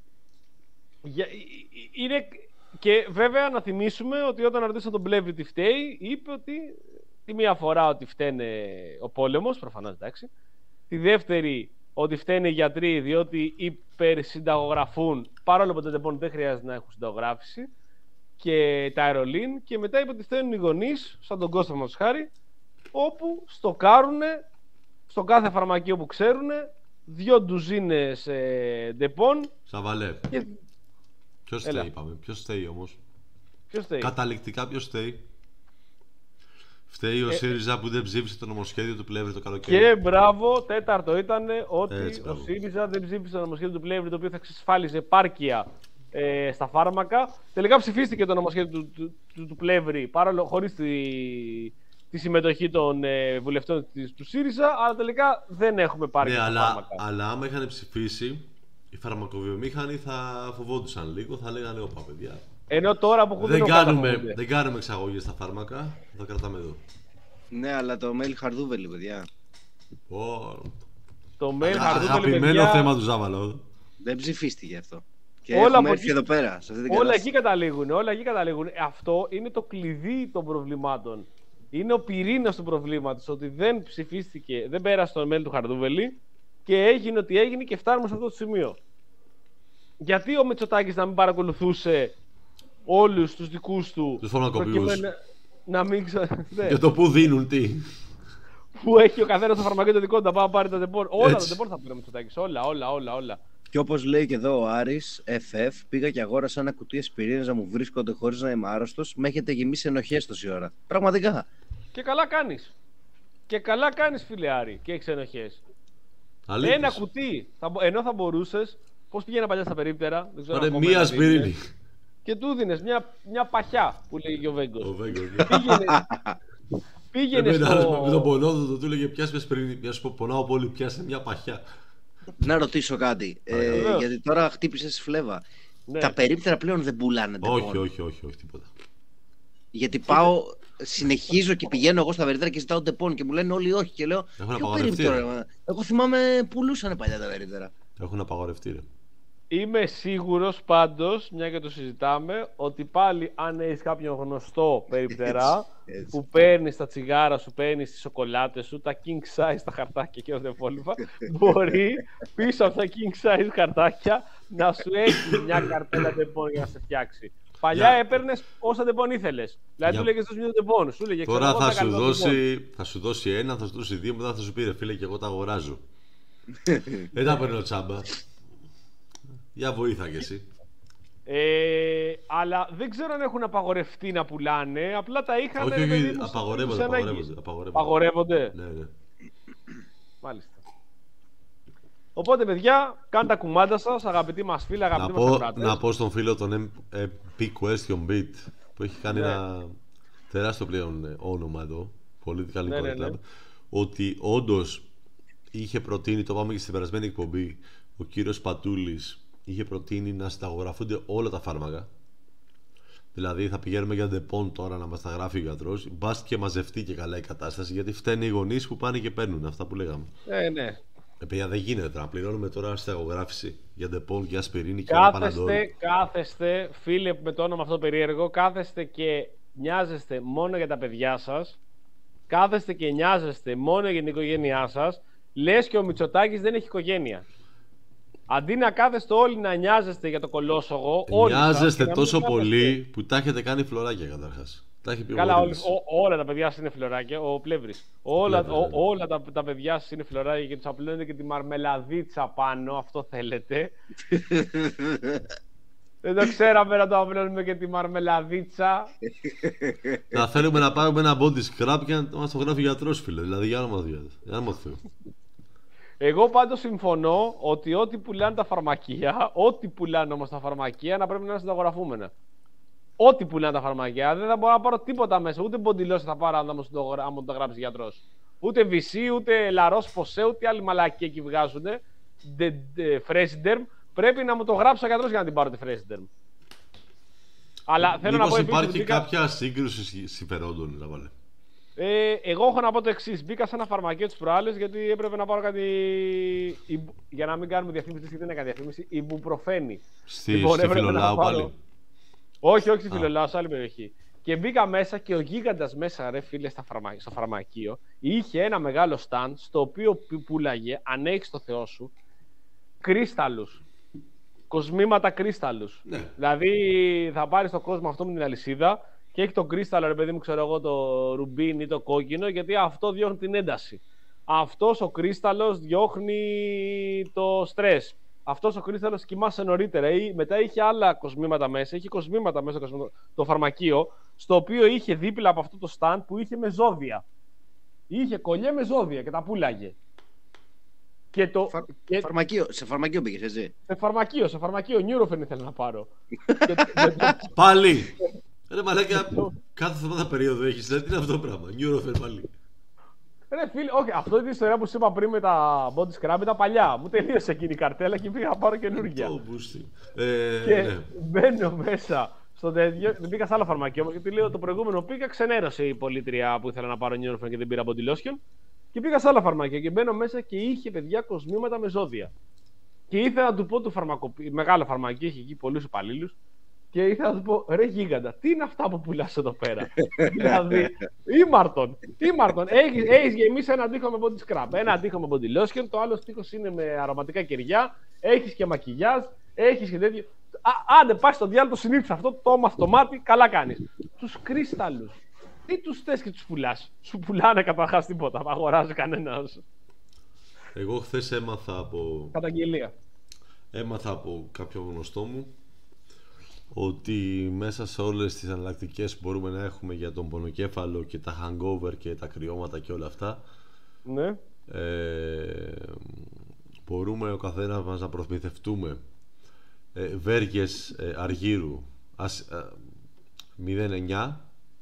Για- Είναι... Και βέβαια να θυμίσουμε ότι όταν ρωτήσαμε τον Πλεύρη τι φταίει, είπε ότι τη μία φορά ότι φταίνε ο πόλεμος, προφανώς εντάξει. Τη δεύτερη ότι φταίνε οι γιατροί διότι υπερσυνταγογραφούν, παρόλο που τα ντεπών δεν χρειάζεται να έχουν συνταγογράφηση, και τα αερολίν. Και μετά είπε ότι φταίνουν οι γονείς, σαν τον Κώστα μας χάρη, όπου στοκάρουν στο κάθε φαρμακείο που ξέρουν δύο ντουζίνες ε, ντεπών.
Σαβαλέ.
Και...
Ποιος
Έλα.
φταίει, είπαμε. Ποιος φταίει όμως.
Ποιος φταίει?
Καταληκτικά ποιος φταίει. Φταίει ο
Ε,
ΣΥΡΙΖΑ που δεν ψήφισε το νομοσχέδιο του Πλεύρη το καλοκαίρι.
Και μπράβο, τέταρτο ήταν ότι
Έτσι,
ο
μπράβο.
ΣΥΡΙΖΑ δεν ψήφισε το νομοσχέδιο του Πλεύρη, το οποίο θα εξασφάλιζε επάρκεια ε, στα φάρμακα. Τελικά ψηφίστηκε το νομοσχέδιο του, του, του, του Πλεύρη, παρόλο χωρίς τη, τη συμμετοχή των ε, βουλευτών της, του ΣΥΡΙΖΑ, αλλά τελικά δεν έχουμε επάρκεια
Ναι,
στα
αλλά,
φάρμακα.
αλλά άμα είχαν ψηφίσει, οι φαρμακοβιομήχανοι θα φοβόντουσαν λίγο, θα λέγανε όπα παιδιά.
Ενώ τώρα που έχουν
Δεν
δεν
κάνουμε,
καταφύγονται.
δεν κάνουμε εξαγωγές στα φάρμακα, θα τα κρατάμε εδώ.
Ναι, αλλά το mail χαρδούβελη, παιδιά.
Ω,
Το mail
αγα-
Χαρδούπολη,
Αγαπημένο
παιδιά,
θέμα του Ζάβαλο.
Δεν ψηφίστηκε αυτό. Και
Όλα
έχουμε
από
έρθει
εκεί-
εδώ πέρα, σε αυτή την
όλα
κατάσταση.
εκεί καταλήγουν, όλα εκεί καταλήγουν. Αυτό είναι το κλειδί των προβλημάτων. Είναι ο πυρήνας του προβλήματος, ότι δεν ψηφίστηκε, δεν πέρασε το mail του Χαρδούβελη και έγινε ό,τι έγινε και φτάνουμε σε αυτό το σημείο. Γιατί ο Μητσοτάκης να μην παρακολουθούσε όλους τους δικούς του
Τους φαρμακοποιούς.
προκειμένου να μην ξα... ναι.
Για το που δίνουν τι.
Που έχει ο καθένας το φαρμακείο το δικό του, να πάει να πάρει τα ντεπών. Όλα τα
Έτσι.
ντεπών θα πήρε ο Μητσοτάκης. Όλα, όλα, όλα, όλα.
Και όπως λέει και εδώ ο Άρης, εφ εφ, πήγα και αγόρασα ένα κουτί ασπιρίνες να μου βρίσκονται χωρίς να είμαι άρρωστος. Με έχετε γεμίσει ενοχές τόση ώρα. Πραγματικά.
Και καλά κάνεις. Και καλά κάνεις, φίλε Άρη, και έχεις ενοχές.
Αλήθεια.
Ένα κουτί. Θα, μπο- ενώ θα μπορούσες, πώς πήγαινα παλιά στα περίπτερα, δεν ξέρω
Ωραία,
ακόμα
μία
να
ασπιρίνη.
πήγαινες, και του δίνες μια, μια παχιά που λέγει και ο Βέγκος.
Ο Βέγκο.
Πήγαινε, πήγαινε
Εμένα
στο...
με τον πονόδοτο του έλεγε πιάσε μια ασπιρίνη. Μια σου πω πονάω πολύ, πιάσε μια παχιά.
Να ρωτήσω κάτι. Ε,
Βεβαίως.
γιατί τώρα χτύπησες φλέβα.
Ναι.
Τα περίπτερα πλέον δεν πουλάνε ντεπών.
Όχι, όχι, όχι, όχι, τίποτα.
Γιατί πάω, συνεχίζω και πηγαίνω εγώ στα περίπτερα και ζητάω ντεπών και μου λένε όλοι όχι. Και λέω,
Έχουν
ποιο
απαγορευτεί,
περίπτερο,
ρε.
ρε. Εγώ θυμάμαι πουλούσαν παλιά τα περίπτερα.
Έχουν απαγορευτεί, ρε.
Είμαι σίγουρος πάντως, μια και το συζητάμε, ότι πάλι αν έχεις κάποιον γνωστό περιπτερά
Έτσι, έτσι.
που παίρνει τα τσιγάρα σου, παίρνει τις σοκολάτες σου, τα king size, τα χαρτάκια και όλα τα υπόλοιπα, μπορεί πίσω από τα king size χαρτάκια να σου έχει μια καρτέλα τεμπών για να σε φτιάξει. Παλιά
Για-
έπαιρνες όσα τεμπών ήθελες. Δηλαδή
Για-
του λέγες δώσ' μια τεμπών. Σου λέγε, ξέρω
Τώρα
εγώ,
θα
τα
σου,
καλύτερα τεμπών.
δώσει, θα σου δώσει ένα, θα σου δώσει δύο, μετά θα σου πει ρε φίλε και εγώ τα αγοράζω. Δεν τα παίρνω τσάμπα. Για βοήθα κι εσύ.
Ε, αλλά δεν ξέρω αν έχουν απαγορευτεί να πουλάνε. Απλά τα είχαν.
Όχι,
ρε
όχι,
παιδί μου,
απαγορεύονται,
σε ανάγκη.
απαγορεύονται, απαγορεύονται.
Απαγορεύονται.
Ναι, ναι.
Μάλιστα. Οπότε, παιδιά, κάντε τα κουμάντα σας, αγαπητοί μας φίλοι,
Να
αγαπητοί μας
πω,
ακροατές.
να πω στον φίλο τον εμ πι Question Beat που έχει κάνει
Ναι.
ένα τεράστιο πλέον ε, όνομα εδώ, Political
Ναι, ναι,
Incorrect
ναι.
Club, ότι όντως είχε προτείνει, το πάμε και στην περασμένη εκπομπή, ο κύριος Πατούλης είχε προτείνει να συνταγογραφούνται όλα τα φάρμακα. Δηλαδή θα πηγαίνουμε για ντεπών τώρα να μας τα γράφει ο γιατρός, μπας και μαζευτεί και καλά η κατάσταση, γιατί φταίνουν οι γονείς που πάνε και παίρνουν αυτά που λέγαμε.
Ε, ναι.
Ε, παιδιά, δεν γίνεται να πληρώνουμε τώρα συνταγογράφηση για ντεπών και ασπιρίνη και ένα παναντόλ.
Κάθεστε, κάθεστε, φίλε με το όνομα αυτό περίεργο, κάθεστε και νοιάζεστε μόνο για τα παιδιά σας. Κάθεστε και νοιάζεστε μόνο για την οικογένειά σας. Λες και ο Μητσοτάκης δεν έχει οικογένεια. Αντί να κάθεστε όλοι να νοιάζεστε για το κολόσογο, όλοι σας,
Νοιάζεστε
και να μην
τόσο
κάθεστε.
πολύ που τα έχετε κάνει φλωράκια καταρχάς. Τα έχει πει ο
Καλά, όλοι,
Βορύδης.
ό, όλα τα παιδιά σας είναι φλωράκια. Ο Πλεύρης. Όλα,
Πλεύρης,
ό,
ναι.
όλα τα, τα παιδιά σας είναι φλωράκια και τους απλώνετε και τη μαρμελαδίτσα πάνω. Αυτό θέλετε. Δεν το ξέραμε να το απλώνουμε και τη μαρμελαδίτσα.
Να θέλουμε να πάρουμε ένα body scrap και να μας το γράφει γιατρός, φίλε. Δηλαδή για όνομα Θεού. Για όνομα Θεού.
Εγώ πάντως συμφωνώ ότι ό,τι πουλάνε τα φαρμακεία, ό,τι πουλάνε όμως τα φαρμακεία, να πρέπει να είναι συνταγογραφούμενα. Ό,τι πουλάνε τα φαρμακεία, δεν θα μπορώ να πάρω τίποτα μέσα. Ούτε μποντιλός θα πάρω αν μου το, άμα μου το γράψει γιατρός. Ούτε βι σι, ούτε λαρός ποσέ, ούτε άλλη μαλακή εκεί βγάζουν. Φρέσιντερμ. Πρέπει να μου το γράψει ο γιατρός για να την πάρω τη Φρέσιντερμ. Αλλά θέλω να πω
Μήπως
επίσης ότι
υπάρχει
μπήκα-
κάποια σύγκρουση συμφερόντων, να βάλε.
Ε, εγώ έχω να πω το εξής. Μπήκα σε ένα φαρμακείο τις προάλλες γιατί έπρεπε να πάρω κάτι. Ιμπου- Για να μην κάνουμε διαφήμιση, γιατί δεν έκανε διαφήμιση. Ιμπουπροφένη.
Στη,
Λοιπόν,
στη
έπρεπε να
Φιλολάου
πάρω-
πάλι.
Όχι, όχι στη
Α.
Φιλολάου, σε άλλη περιοχή. Και μπήκα μέσα και ο γίγαντας μέσα, ρε φίλε, στα φαρμα... στο φαρμακείο είχε ένα μεγάλο stand στο οποίο που- πουλάγε, αν έχεις το Θεό σου, κρίσταλους. Κοσμήματα κρίσταλους.
Ναι.
Δηλαδή θα πάρεις το κόσμο αυτό με την αλυσίδα και έχει το κρίσταλο, ρε παιδί μου, ξέρω εγώ, το ρουμπίν ή το κόκκινο, γιατί αυτό διώχνει την ένταση. Αυτός ο κρίσταλος διώχνει το στρες. Αυτός ο κρίσταλος κοιμάσαι νωρίτερα. Ή, μετά είχε άλλα κοσμήματα μέσα, είχε κοσμήματα μέσα το, κοσμημα- το φαρμακείο, στο οποίο είχε δίπλα από αυτό το stand που είχε με ζώδια. Είχε κολλιέ με ζώδια και τα πουλάγε. Και το,
Φαρ...
και-
Φαρμακείο, σε φαρμακείο πήγες, έτσι.
σε φαρμακείο, σε φαρμακείο, Neurofen ήθελα να πάρω. Και το- και το-
Πάλι! Ρε μαλάκα, κάθε εβδομάδα περίοδο έχεις, δηλαδή τι είναι αυτό το πράγμα. Neurofen πάλι.
Ρε φίλε, όχι, αυτό είναι η ιστορία που σου είπα πριν με τα body scrub ήταν παλιά. Μου τελείωσε εκείνη η καρτέλα και πήγα να πάρω καινούργια.
Το μπούστι. Ε,
Και
ναι.
μπαίνω μέσα στο τέτοιο. Δεν πήγα σε άλλο φαρμακείο όμως γιατί λέω το προηγούμενο πήγα, ξενέρωσε η πολίτρια που ήθελα να πάρω Neurofen και δεν πήρα body lotion. Και πήγα σε άλλο φαρμακείο και μπαίνω μέσα και είχε παιδιά κοσμήματα με ζώδια. Και ήθελα να του πω του φαρμακοποιού, μεγάλο φαρμακείο, είχε εκεί πολλούς υπαλλήλους. Και ήθελα να του πω, ρε γίγαντα, τι είναι αυτά που πουλάς εδώ πέρα. Δηλαδή, ήμαρτον, ήμαρτον. Έχεις, έχεις γεμίσει ένα τοίχο με body scrub, ένα τοίχο με body lotion, το άλλο τοίχος είναι με αρωματικά κεριά, έχεις και μακιγιάζ, έχεις και τέτοιο. Α, άντε, πας στο διάλογο, το συνήθισε αυτό, το έμαθα το μάτι, καλά κάνεις. Τους κρίσταλους, τι τους θες και τους πουλάς. Σου πουλάνε καταρχάς τίποτα, δεν αγοράζει κανένας.
Εγώ χθες έμαθα από,
Καταγγελία.
έμαθα από κάποιο γνωστό μου ότι μέσα σε όλες τις εναλλακτικές που μπορούμε να έχουμε για τον πονοκέφαλο και τα hangover και τα κρυώματα και όλα αυτά,
Ναι.
ε, μπορούμε ο καθένας μας να προμηθευτούμε ε, βέργες ε, αργύρου ας, ε, μηδέν κόμμα εννιά,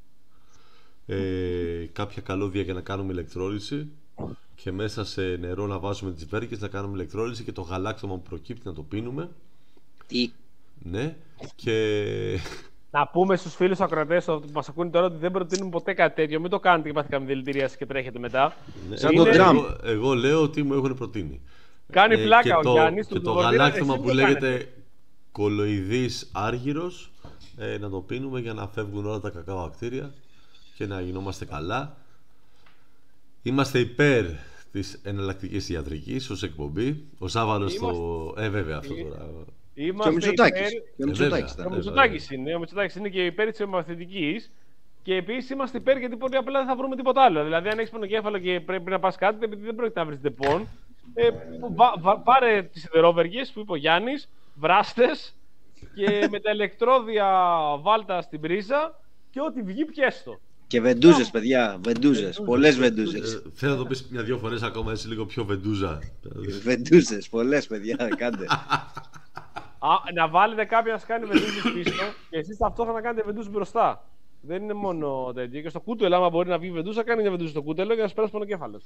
ε, κάποια καλώδια για να κάνουμε ηλεκτρόλυση και μέσα σε νερό να βάζουμε τις βέργες να κάνουμε ηλεκτρόλυση και το γαλάκτωμα που προκύπτει να το πίνουμε.
Τι.
Ναι, και
Να πούμε στους φίλους ακροατές που μας ακούνε τώρα ότι δεν προτείνουμε ποτέ κάτι τέτοιο. Μην το κάνετε και πάθηκα με δηλητηρίαση και τρέχετε μετά.
ναι,
Σαν
εγώ,
τον Τραμπ.
εγώ, εγώ λέω ότι μου έχουν προτείνει.
Κάνει
Ε,
πλάκα
και
ο
το,
Γιάννης.
και
του
το
Γορδίνα,
γαλάκτημα
εσείς
που
το
λέγεται
κάνετε.
κολοειδής άργυρος, ε, να το πίνουμε για να φεύγουν όλα τα κακά βακτήρια και να γινόμαστε καλά. Είμαστε υπέρ της εναλλακτικής ιατρικής ως εκπομπή. Ο Σάββαλος το... Ε, βέβαια αυτό τώρα.
Και ο
Είμαστε
Μητσοτάκης.
υπέρ...
Και ο Μητσοτάκης
βέβαια.
Ο
ήταν.
Ε,
Μητσοτάκης είναι, ο Μητσοτάκης είναι και υπέρ της αιμοθετικής. Και επίσης είμαστε υπέρ γιατί πολύ απλά δεν θα βρούμε τίποτα άλλο. Δηλαδή, αν έχεις πονοκέφαλο και πρέπει να πας κάτι, επειδή δεν πρόκειται να βρεις ντεπών, ε, βα, βα, πάρε τις σιδερόβεργες που είπε ο Γιάννης, βράστες και με τα ηλεκτρόδια βάλτα στην πρίζα και ό,τι βγει πιέστο.
Και βεντούζες, παιδιά. Βεντούζες. Πολλές βεντούζες.
Ε, θέλω να το πεις μια-δυο φορές ακόμα έτσι λίγο πιο βεντούζα.
Βεντούζες. Πολλές, παιδιά. Κάντε.
Α, να βάλετε κάποιον να σας κάνει βεντούζες πίσω και εσείς ταυτόχρονα να κάνετε βεντούζες μπροστά. Δεν είναι μόνο τέτοιο. Και στο κούτελο, άμα μπορεί να βγει βεντούζα, κάνει μια βεντούζα στο κούτελο για να σου περάσει πονοκέφαλος.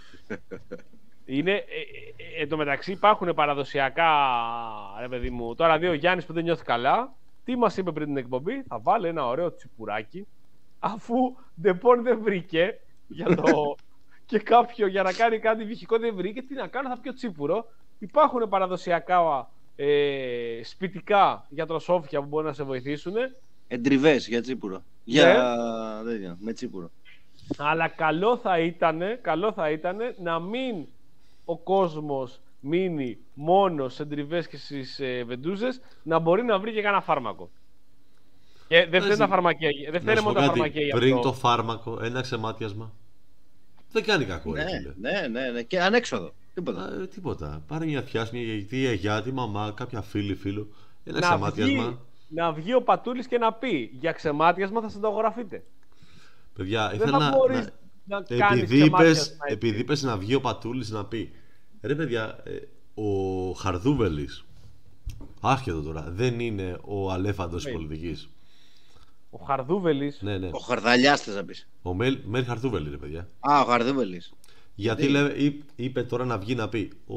Είναι, ε, ε, εν τω μεταξύ υπάρχουν παραδοσιακά, ρε παιδί μου. Τώρα δύο Γιάννης που δεν νιώθει καλά, τι μας είπε πριν την εκπομπή, θα βάλει ένα ωραίο τσιπουράκι, αφού ντεπών δεν βρήκε για το... και κάποιο για να κάνει κάτι βυχικό δεν βρήκε, τι να κάνω, θα πιω τσίπουρο. Υπάρχουν παραδοσιακά ε, σπιτικά γιατροσόφια που μπορεί να σε βοηθήσουν.
Εντριβές για τσίπουρο. Για... τέτοια, με τσίπουρο.
Αλλά καλό θα ήτανε, καλό θα ήτανε να μην ο κόσμος μείνει μόνο σε τριβές και στις ε, βεντούζες, να μπορεί να βρει και κανένα φάρμακο. Και δεν φταίνε τα φαρμακεία, δεν φταίνε μόνο τα φαρμακεία για
πριν
αυτό.
το φάρμακο, ένα ξεμάτιασμα. Δεν κάνει κακό, ρε
Ναι,
φίλε.
ναι, ναι, ναι. Και ανέξοδο. Τίποτα.
Α, ε, τίποτα. Πάρε μια θιάση, μια γιαγητή, η γιαγιά, τη μαμά, κάποια φίλη, φίλο. Ένα
Να
ξεμάτιασμα.
βγει, να βγει ο Πατούλης και να πει για ξεμάτιασμα θα συνταγογραφείτε.
Παιδιά,
Δεν
ήθελα
θα
να,
μπορείς
να...
να κάνεις
Επειδή είπες,
ξεμάτιασμα έτσι.
επειδή είπες να βγει ο Πατούλης να πει, ρε παιδιά, ε, ο Χαρδούβελης, άσχετο τώρα, δεν είναι ο αλέφαντος της
Ναι.
πολιτικής.
Ο Χαρδούβελης.
Ναι, ναι.
Ο Χαρδαλιάς θες να πεις.
Ο Μέλ, Μέλ Χαρδούβελη, ρε παιδιά.
Α, ο Χαρδούβελης.
Γιατί λέει, εί- είπε τώρα να βγει να πει. Ο,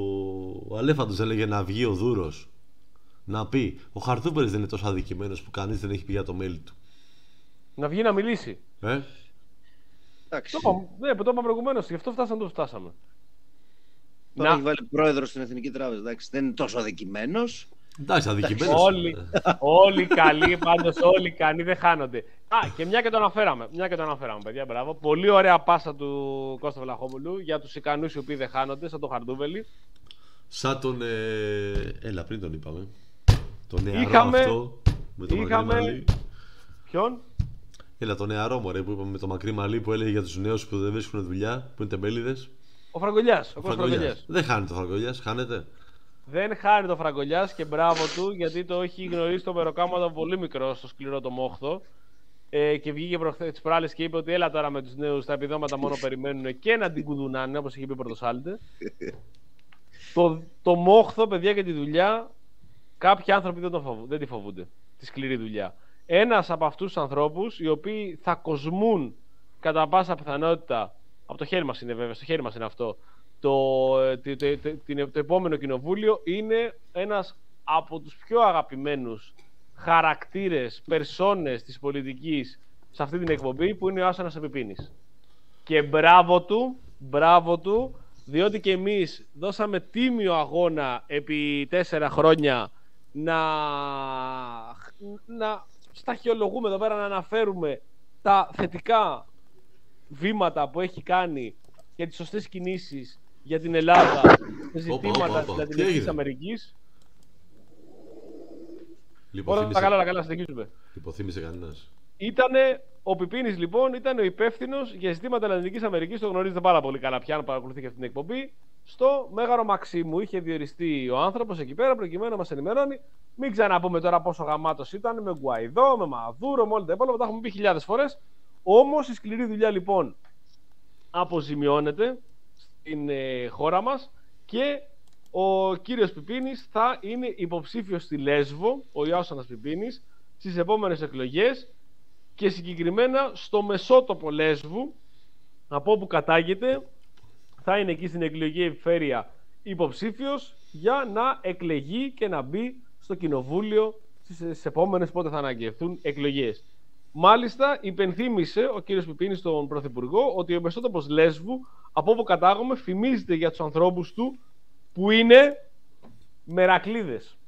ο Αλέφαντος έλεγε να βγει ο Δούρος να πει. Ο Χαρδούβελης δεν είναι τόσο αδικημένος που κανείς δεν έχει πει για το mail του.
Να βγει να μιλήσει.
Ε?
Εντάξει.
Το είπα, ναι, το είπα προηγουμένως, γι' αυτό φτάσαμε το φτάσαμε.
Τώρα
Να-
έχει βάλει πρόεδρο στην Εθνική Τράπεζα. Εντάξει, δεν είναι τόσο αδικημένος.
Εντάξει, αδικημένος.
Όλοι, όλοι καλοί, πάντως όλοι καλοί δεν χάνονται. Α, και μια και το αναφέραμε, μια και το αναφέραμε, παιδιά, μπράβο. Πολύ ωραία πάσα του Κώστα Βλαχόπουλου για τους ικανούς οι οποίοι δεν χάνονται, σαν τον Χαρδούβελη.
Σαν τον. Ε... Έλα, πριν τον είπαμε. Το νεαρό
Είχαμε-
αυτό. Με το
είχαμε-
μακρύ μαλλί.
Ποιον?
Έλα, το νεαρό μωρέ που είπαμε με το μακρύ μαλλί που έλεγε για τους νέους που δεν βρίσκουν δουλειά, που είναι τεμπέληδες.
Ο Φραγκολιάς, ο Κώστας
Φραγκολιάς.
Φραγκολιάς.
Δεν χάνει το Φραγκολιάς, χάνεται.
Δεν χάνει το Φραγκολιάς και μπράβο του, γιατί το έχει γνωρίσει το μεροκάμα όταν πολύ μικρό στο σκληρό το μόχθο. Ε, και βγήκε προχθές τις προάλλες και είπε ότι έλα τώρα με τους νέους, τα επιδόματα μόνο περιμένουν και να την κουδουνάνε, όπως είχε πει ο Πρωτοσάλτε. το, το μόχθο, παιδιά, και τη δουλειά, κάποιοι άνθρωποι δεν, το φοβού, δεν τη φοβούνται, τη σκληρή δουλειά. Ένας από αυτούς τους ανθρώπους, οι οποίοι θα κοσμούν κατά πάσα πιθανότητα, από το χέρι μας είναι βέβαια, στο χέρι μας είναι αυτό, το, το, το, το, το, το επόμενο κοινοβούλιο, είναι ένας από τους πιο αγαπημένους χαρακτήρες, περσόνες της πολιτικής σε αυτή την εκπομπή, που είναι ο Άσανας Επιπίνης. Και μπράβο του, μπράβο του, διότι και εμείς δώσαμε τίμιο αγώνα επί τέσσερα χρόνια να, να σταχυολογούμε εδώ πέρα, να αναφέρουμε τα θετικά βήματα που έχει κάνει και τις σωστές κινήσεις για την Ελλάδα σε ζητήματα
όπα,
της
όπα. Τι
Λατινικής
έγινε?
Αμερικής.
Λοιπόν,
Όλα τα καλά, όλα
θύμισε,
καλά, συνεχίζουμε.
υποθύμησε κανένας.
Ήτανε, ο Πιπίνης λοιπόν ήταν ο υπεύθυνος για ζητήματα Λατινικής Αμερικής, το γνωρίζετε πάρα πολύ καλά πια, αν παρακολουθεί και αυτή την εκπομπή. Στο Μέγαρο Μαξίμου είχε διοριστεί ο άνθρωπος εκεί πέρα, προκειμένου να μας ενημερώνει. Μην ξαναπούμε τώρα πόσο γαμάτος ήταν με Γκουαϊδό, με Μαδούρο, με όλα τα υπόλοιπα, τα έχουμε πει χιλιάδες φορές. Όμως η σκληρή δουλειά λοιπόν αποζημιώνεται στην ε, χώρα μας και ο κύριος Πιπίνης θα είναι υποψήφιος στη Λέσβο, ο Ιάσονας Πιπίνης, στις επόμενες εκλογές και συγκεκριμένα στο μεσότοπο Λέσβου, από όπου κατάγεται, θα είναι εκεί στην εκλογική επιφέρεια υποψήφιος για να εκλεγεί και να μπει στο κοινοβούλιο στις επόμενες, πότε θα αναγκαιθούν, εκλογές. Μάλιστα, υπενθύμησε ο κύριος Πιπίνης στον Πρωθυπουργό ότι ο μεσότοπος Λέσβου, από όπου κατάγομαι, φημίζεται για τους ανθρώπους του που είναι μερακλείδες.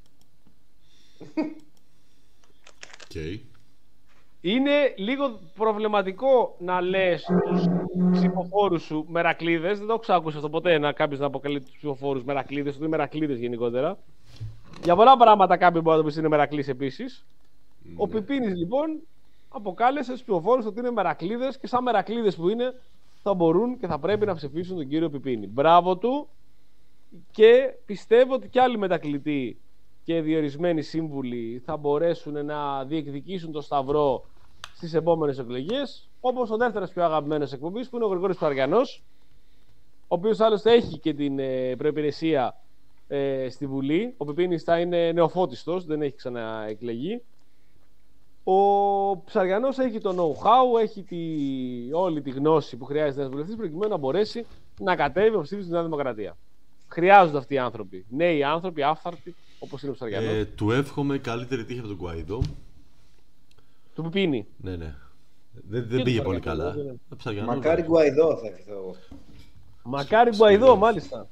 Okay.
Είναι λίγο προβληματικό να λες τους ψηφοφόρους σου μερακλείδες. Δεν το έχω ακούσει αυτό ποτέ, να κάποιος να αποκαλεί τους ψηφοφόρους μερακλείδες, ότι είναι μερακλείδες γενικότερα. Για πολλά πράγματα κάποιοι μπορεί να το πει είναι μερακλής επίσης. Mm. Ο Πιπίνης λοιπόν αποκάλεσε στους ψηφοφόρους ότι είναι μερακλείδες και σαν μερακλείδες που είναι θα μπορούν και θα πρέπει να ψηφίσουν τον κύριο Πιπίνη. Μπράβο του, και πιστεύω ότι κι άλλοι μετακλητοί και διορισμένοι σύμβουλοι θα μπορέσουν να διεκδικήσουν το σταυρό στις επόμενες εκλογές, όπως ο δεύτερος πιο αγαπημένος εκπομπής που είναι ο Γρηγόρης Ψαριανός, ο οποίος άλλωστε έχει και την ε, προϋπηρεσία ε, στη Βουλή. Ο Πιπίνης θα είναι νεοφώτιστος, δεν έχει ξαναεκλεγεί. Ο Ψαριανός έχει το know-how, έχει τη, όλη τη γνώση που χρειάζεται ένας βουλευτής προκειμένου να μπορέσει να κατέβει ο ψήφισμα στη Νέα Δημοκρατία. Χρειάζονται αυτοί οι άνθρωποι. Νέοι άνθρωποι, άφθαρτοι, όπως είναι ο Ψαριανός.
Ε, του εύχομαι καλύτερη τύχη από τον Γκουαϊδό.
Του Πιπίνη.
Ναι, ναι. Δεν, δεν πήγε πολύ καλά.
Ναι. Μακάρι Γκουαϊδό θα ευχηθώ εγώ.
Μακάρι Γκουαϊδό, μάλιστα.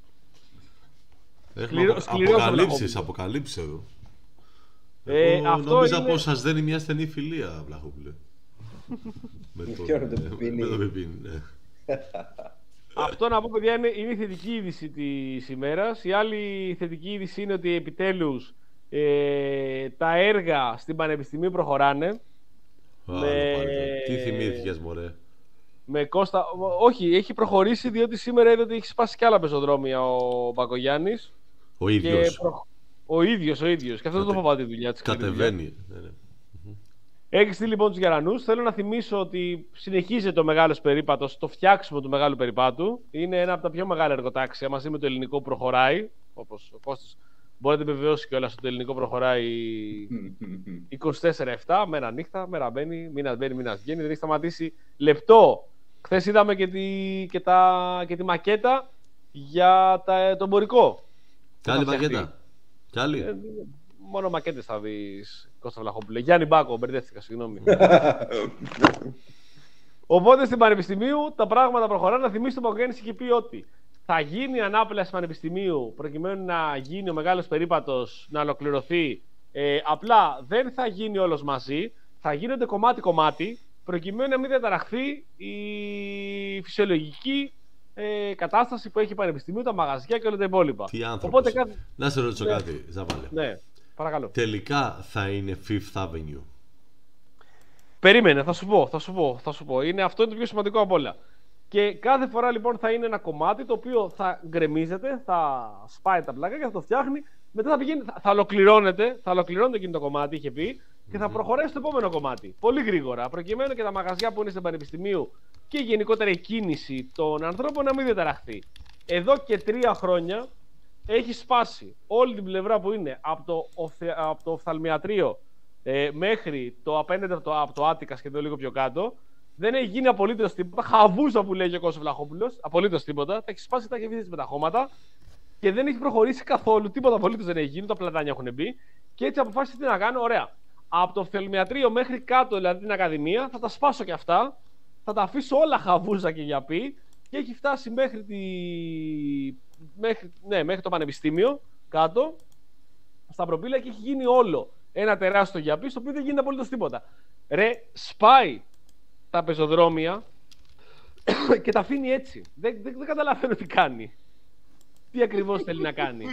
Έχουμε αποκαλύψεις, αποκαλύψεις εδώ.
Ε,
Εγώ
αυτό
νόμιζα
είναι...
πως σας δίνει μια στενή φιλία, Βλαχόπουλε. με
τον
Πιπίνη, ναι.
Αυτό να πω, παιδιά, είναι, είναι η θετική είδηση της ημέρας. Η άλλη θετική είδηση είναι ότι επιτέλους ε, τα έργα στην Πανεπιστημίου προχωράνε.
Άρα,
με...
Τι θυμήθηκες, μωρέ?
Με Κώστα... Όχι, έχει προχωρήσει διότι σήμερα είδε ότι έχει σπάσει και άλλα πεζοδρόμια ο Μπακογιάννης.
Ο ίδιος.
Προ... Ο ίδιος, ο ίδιος. Και αυτό Κατε... δεν το φοβάται τη δουλειά της.
Κατεβαίνει. Ναι, ναι.
Έχει στείλει λοιπόν τους Γερανούς. Θέλω να θυμίσω ότι συνεχίζεται ο μεγάλος περίπατος, το φτιάξιμο του μεγάλου περιπάτου. Είναι ένα από τα πιο μεγάλα εργοτάξια μαζί με το ελληνικό προχωράει. Όπως ο Κώστας μπορεί να την επιβεβαιώσει κιόλας ότι το ελληνικό προχωράει είκοσι τέσσερα επτά, μέρα νύχτα, μέρα μπαίνει, μήνα μπαίνει, μήνα βγαίνει. Δεν έχει σταματήσει λεπτό. Χθες είδαμε και τη, και τα, και τη μακέτα για τα, το εμπορικό.
Κι άλλη μακέτα. Κι άλλη.
Ε, μόνο μακέτες θα δεις, Κώστα Βλαχόπουλε. Γιάννη Μπάκο, μπερδεύτηκα, συγγνώμη. Οπότε στην Πανεπιστημίου τα πράγματα προχωράνε. Να θυμίσω, τον Παγκογιάννης είχε πει ότι θα γίνει ανάπλαση Πανεπιστημίου προκειμένου να γίνει ο μεγάλος περίπατος, να ολοκληρωθεί. Ε, απλά δεν θα γίνει όλος μαζί, θα γίνονται κομμάτι-κομμάτι προκειμένου να μην διαταραχθεί η φυσιολογική ε, κατάσταση που έχει η Πανεπιστημίου, τα μαγαζιά και όλα τα υπόλοιπα.
Τι άνθρωπος.
Οπότε, κάτι...
Να σε ρωτήσω
ναι.
κάτι, Ζαβάλε.
Ναι, παρακαλώ.
Τελικά θα είναι Fifth Avenue?
Περίμενε, θα σου πω, θα σου πω, θα σου πω. Είναι, αυτό είναι το πιο σημαντικό απ' όλα. Και κάθε φορά λοιπόν θα είναι ένα κομμάτι το οποίο θα γκρεμίζεται, θα σπάει τα πλάκα και θα το φτιάχνει. Μετά θα, πηγαίνει, θα, θα ολοκληρώνεται, θα ολοκληρώνεται εκείνο το κομμάτι, είχε πει, και θα προχωρήσει στο επόμενο κομμάτι. Πολύ γρήγορα, προκειμένου και τα μαγαζιά που είναι στην Πανεπιστημίου και γενικότερα η κίνηση των ανθρώπων να μην διαταραχθεί. Εδώ και τρία χρόνια έχει σπάσει όλη την πλευρά που είναι από το, οφθε, από το οφθαλμιατρίο ε, μέχρι το απέναντι από το, από το Άττικας και το λίγο πιο κάτω. Δεν έχει γίνει απολύτως τίποτα. Χαβούζα που λέει ο Κώστας Βλαχόπουλος. Απολύτως τίποτα. Τα έχει σπάσει, τα έχει βγει με τα χώματα. Και δεν έχει προχωρήσει καθόλου. Τίποτα απολύτως δεν έχει γίνει. Τα πλατάνια έχουν μπει. Και έτσι αποφάσισε τι να κάνω. Ωραία. Από το οφθαλμιατρίο μέχρι κάτω, δηλαδή την Ακαδημία, θα τα σπάσω και αυτά. Θα τα αφήσω όλα χαβούζα και γιαπί. Και έχει φτάσει μέχρι, τη... μέχρι... Ναι, μέχρι το Πανεπιστήμιο κάτω. Στα προπύλα και έχει γίνει όλο ένα τεράστιο γιαπί, στο οποίο δεν γίνεται απολύτως τίποτα. Ρε, σπάει τα πεζοδρόμια και τα αφήνει έτσι. Δεν, δεν, δεν καταλαβαίνω τι κάνει. Τι ακριβώς θέλει να κάνει.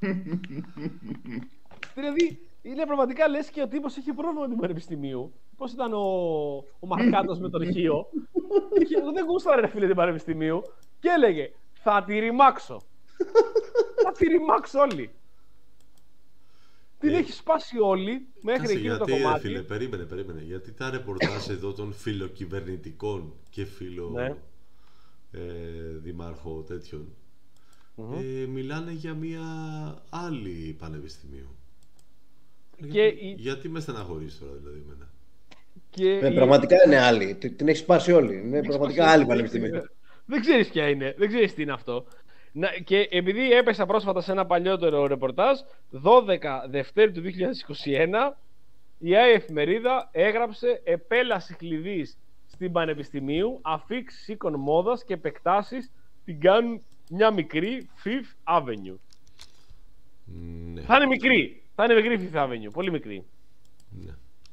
Δηλαδή, είναι πραγματικά λες και ο τύπος είχε πρόβλημα του Πανεπιστημίου. Πώς ήταν ο, ο Μαρκάτος με τον Χίο. Και δεν γούσταρε ρε φίλε του Πανεπιστημίου. Και έλεγε, θα τη ρημάξω. Θα τη ρημάξω όλοι. Την έχει σπάσει όλη μέχρι εκείνο
γιατί,
το κομμάτι.
Φίλε, περίμενε, περίμενε. Γιατί τα ρεπορτάζ εδώ των φιλοκυβερνητικών και φιλο
ναι.
ε, δημάρχο τέτοιων
mm-hmm.
ε, μιλάνε για μια άλλη πανεπιστημίου.
Και
γιατί,
η...
γιατί με στεναχωρείς τώρα δηλαδή εμένα?
Και ε, η... Πραγματικά είναι άλλη. Την έχει σπάσει όλη. Είναι πραγματικά άλλη πανεπιστημίου.
Δεν ξέρεις ποια είναι. Δεν ξέρεις τι είναι αυτό. Και επειδή έπεσα πρόσφατα σε ένα παλιότερο ρεπορτάζ, δώδεκα Δευτέρου του δύο χιλιάδες είκοσι ένα, η ΆΕ Εφημερίδα έγραψε επέλαση κλειδής στην Πανεπιστημίου, αφήξεις οίκων μόδας και επεκτάσεις την κάνουν μια μικρή Fifth Avenue.
Ναι.
Θα είναι μικρή. Θα είναι μικρή Fifth Avenue. Πολύ μικρή.
Ναι.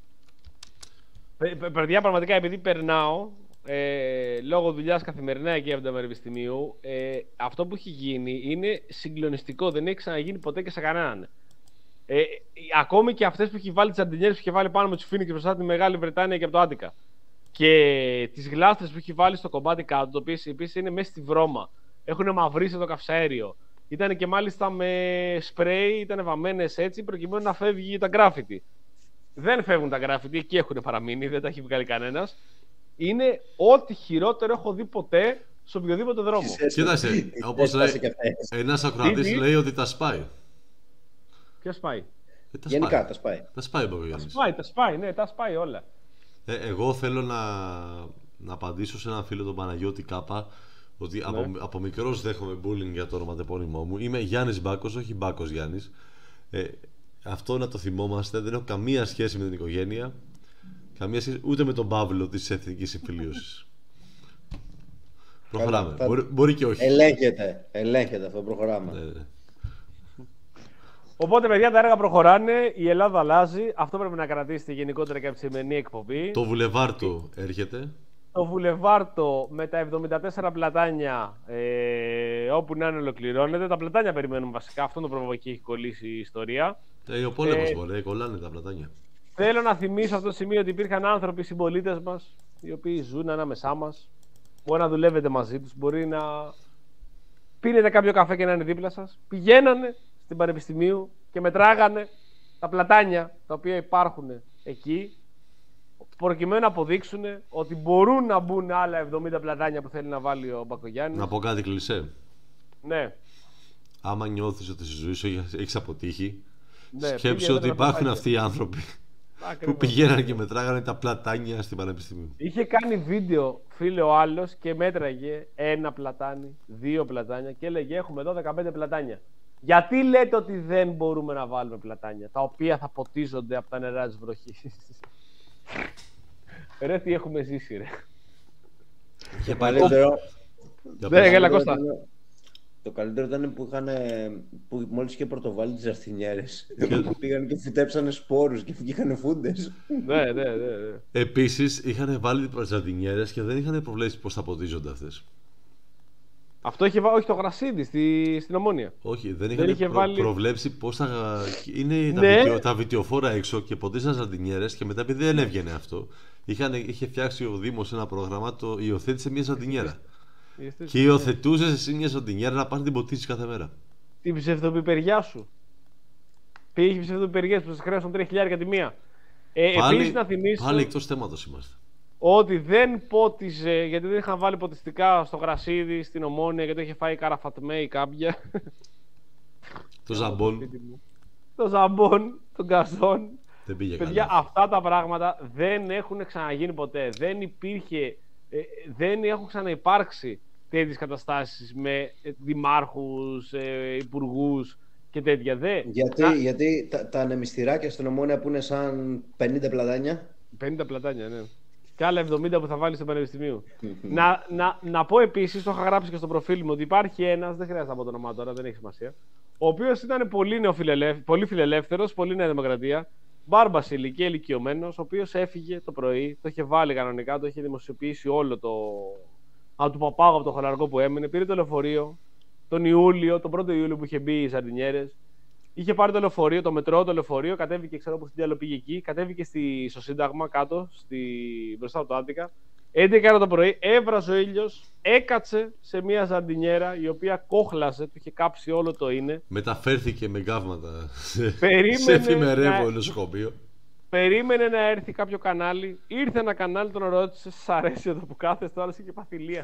Παι- παι- Παιδιά, πραγματικά επειδή περνάω ε, λόγω δουλειάς καθημερινά εκεί από το Πανεπιστημίου, ε, αυτό που έχει γίνει είναι συγκλονιστικό. Δεν έχει ξαναγίνει ποτέ και σε κανέναν. Ε, ακόμη και αυτές που έχει βάλει τις ζαρτινιέρες που έχει βάλει πάνω με τους Phoenix μπροστά τη Μεγάλη Βρετάνια και από το Άτικα. Και τις γλάστρες που έχει βάλει στο κομμάτι κάτω, το οποίο επίσης είναι μέσα στη βρώμα. Έχουν μαυρίσει το καυσαέριο. Ήταν και μάλιστα με σπρέι, ήταν βαμμένες έτσι προκειμένου να φεύγει τα γκράφιτι. Δεν φεύγουν τα γκράφιτι, εκεί έχουν παραμείνει, δεν τα έχει βγάλει κανένας. Είναι ό,τι χειρότερο έχω δει ποτέ σε οποιοδήποτε δρόμο.
Κοίταξε, όπως λέει, ένας ακροατής
Τι, τι?
λέει ότι τα σπάει.
Ποιος πάει?
Ε, τα
Γενικά
σπάει.
τα σπάει.
Τα σπάει ο
Τα
Μπακογιάννης.
σπάει, τα σπάει, ναι, τα σπάει όλα.
Ε, εγώ θέλω να, να απαντήσω σε έναν φίλο τον Παναγιώτη Κάπα ότι
Ναι.
από, από μικρός δέχομαι bullying για το ονοματεπώνυμό μου. Είμαι Γιάννης Μπάκος, όχι Μπάκος Γιάννης. Ε, αυτό να το θυμόμαστε, δεν έχω καμία σχέση με την οικογένεια. Καμία σχέση ούτε με τον Παύλο της Εθνικής Συμφιλίωσης. Προχωράμε.
θα-
Μπορεί, μπορεί και όχι.
Ελέγχεται, ελέγχεται αυτό, προχωράμε.
Ναι, ναι.
Οπότε, παιδιά, τα έργα προχωράνε, η Ελλάδα αλλάζει. Αυτό πρέπει να κρατήσετε γενικότερα και από τη σημερινή εκπομπή.
Το Βουλεβάρτο έρχεται.
Το Βουλεβάρτο με τα εβδομήντα τέσσερα πλατάνια, ε, όπου να είναι ολοκληρώνεται. Τα πλατάνια περιμένουμε βασικά. Αυτό το πρόβλημα και έχει κολλήσει η ιστορία.
Ε, ο πόλεμος
Ε,
μπορεί, κολλάνε τα πλατάνια.
Θέλω να θυμίσω αυτό το σημείο ότι υπήρχαν άνθρωποι, συμπολίτες μας, οι οποίοι ζουν ανάμεσά μας. Μπορεί να δουλεύετε μαζί τους, μπορεί να πίνετε κάποιο καφέ και να είναι δίπλα σας. Πηγαίνανε στην Πανεπιστημίου και μετράγανε τα πλατάνια τα οποία υπάρχουν εκεί, προκειμένου να αποδείξουν ότι μπορούν να μπουν άλλα εβδομήντα πλατάνια που θέλει να βάλει ο Μπακογιάννης.
Να πω κάτι κλισέ.
Ναι.
Άμα νιώθεις ότι στη ζωή σου έχεις- έχεις αποτύχει,
Ναι,
σκέψου
πήγαινε
ότι
να το
υπάρχουν
πάει.
αυτοί οι άνθρωποι
Ακριβώς.
που πηγαίνανε και μετράγανε τα πλατάνια στην Πανεπιστημίου.
Είχε κάνει βίντεο, φίλε, ο άλλος και μέτραγε ένα πλατάνι, δύο πλατάνια και έλεγε: έχουμε εδώ δεκαπέντε πλατάνια. Γιατί λέτε ότι δεν μπορούμε να βάλουμε πλατάνια, τα οποία θα ποτίζονται από τα νερά της βροχής? Ρε, τι έχουμε ζήσει, ρε.
Και καλύτερο,
Για
Ναι,
πες.
έλα, Κώστα.
το καλύτερο ήταν που, είχαν, που μόλις είχε πρωτοβάλει τις ζαρθινιέρες. Που πήγαν και φυτέψανε σπόρους και βγήκανε φούντες.
ναι, ναι, ναι, ναι.
Επίσης είχαν βάλει ζαρτινιέρες και δεν είχαν προβλέψει πώς θα ποτίζονται αυτές.
Αυτό είχε βάλει, όχι το γρασίδι στη, στην Ομόνια.
Όχι, δεν
Δεν
είχαν
είχε
προ-
βάλει-
προβλέψει πώς θα. Είναι τα,
Ναι.
βιτεο, τα βιτεοφόρα έξω και ποτίζαν ζαρτινιέρες και μετά επειδή δεν έβγαινε αυτό, είχαν, είχε φτιάξει ο Δήμος ένα πρόγραμμα, το υιοθέτησε μια ζαρτινιέρα. Και υιοθετούσε εσύ μια ζαρτινιέρα να πας να την ποτίσεις κάθε μέρα.
Την ψευδοπιπεριά σου. Πήγε ψευδοπιπεριές που σας χρέωσαν τρία χιλιάδες τη μία. Ε, επίσης να θυμίσω
πάλι εκτός θέματος είμαστε.
ότι δεν πότιζε, γιατί δεν είχαν βάλει ποτιστικά στο γρασίδι, στην Ομόνια, γιατί το είχε φάει η Καραφατμέ ή κάποια.
Το ζαμπόν
Το ζαμπόν, τον καζόν.
δεν πήγε
Παιδιά,
καλά.
αυτά τα πράγματα δεν έχουν ξαναγίνει ποτέ. Δεν υπήρχε, ε, δεν έχουν ξαναυπάρξει τέτοιες καταστάσεις με ε, δημάρχους, ε, υπουργούς και τέτοια. Δε,
Γιατί,
να-
γιατί τα, τα ανεμιστηράκια στην Ομόνια που είναι σαν πενήντα πλατάνια.
πενήντα πλατάνια, ναι. Και άλλα εβδομήντα που θα βάλει στο Πανεπιστημίου. να, να, να πω επίσης, το είχα γράψει και στο προφίλ μου, ότι υπάρχει ένας, δεν χρειάζεται να πω το όνομά τώρα, δεν έχει σημασία, ο οποίος ήταν πολύ, νεοφιλελεύθ, πολύ φιλελεύθερος, πολύ Νέα Δημοκρατία, μπάρμπας σε ηλικία, ηλικιωμένος, ο οποίος έφυγε το πρωί, το είχε βάλει κανονικά, το είχε δημοσιοποιήσει όλο το. Από του Παπάγου, από το χολαργό που έμενε, πήρε το λεωφορείο τον Ιούλιο, τον πρώτο Ιούλιο που είχε μπει οι Σαρδινιέρες. Είχε πάρει το λεωφορείο, το μετρό, το λεωφορείο, κατέβηκε, ξέρω που στην Διάλο πήγε εκεί, κατέβηκε στη, στο Σύνταγμα κάτω, στη, μπροστά από το Άτικα. έντεκα ώρα το πρωί, έβραζε ο ήλιος, έκατσε σε μια ζαρντινιέρα η οποία κόχλασε, του είχε κάψει όλο το είναι.
Μεταφέρθηκε με γκάβματα σε,
Περίμενε
σε εφημερεύω
να-
νοσοκομείο.
Περίμενε να έρθει κάποιο κανάλι, ήρθε ένα κανάλι, τον ρώτησε, σας αρέσει εδώ που κάθεσαι, τώρα είχε παθηλία.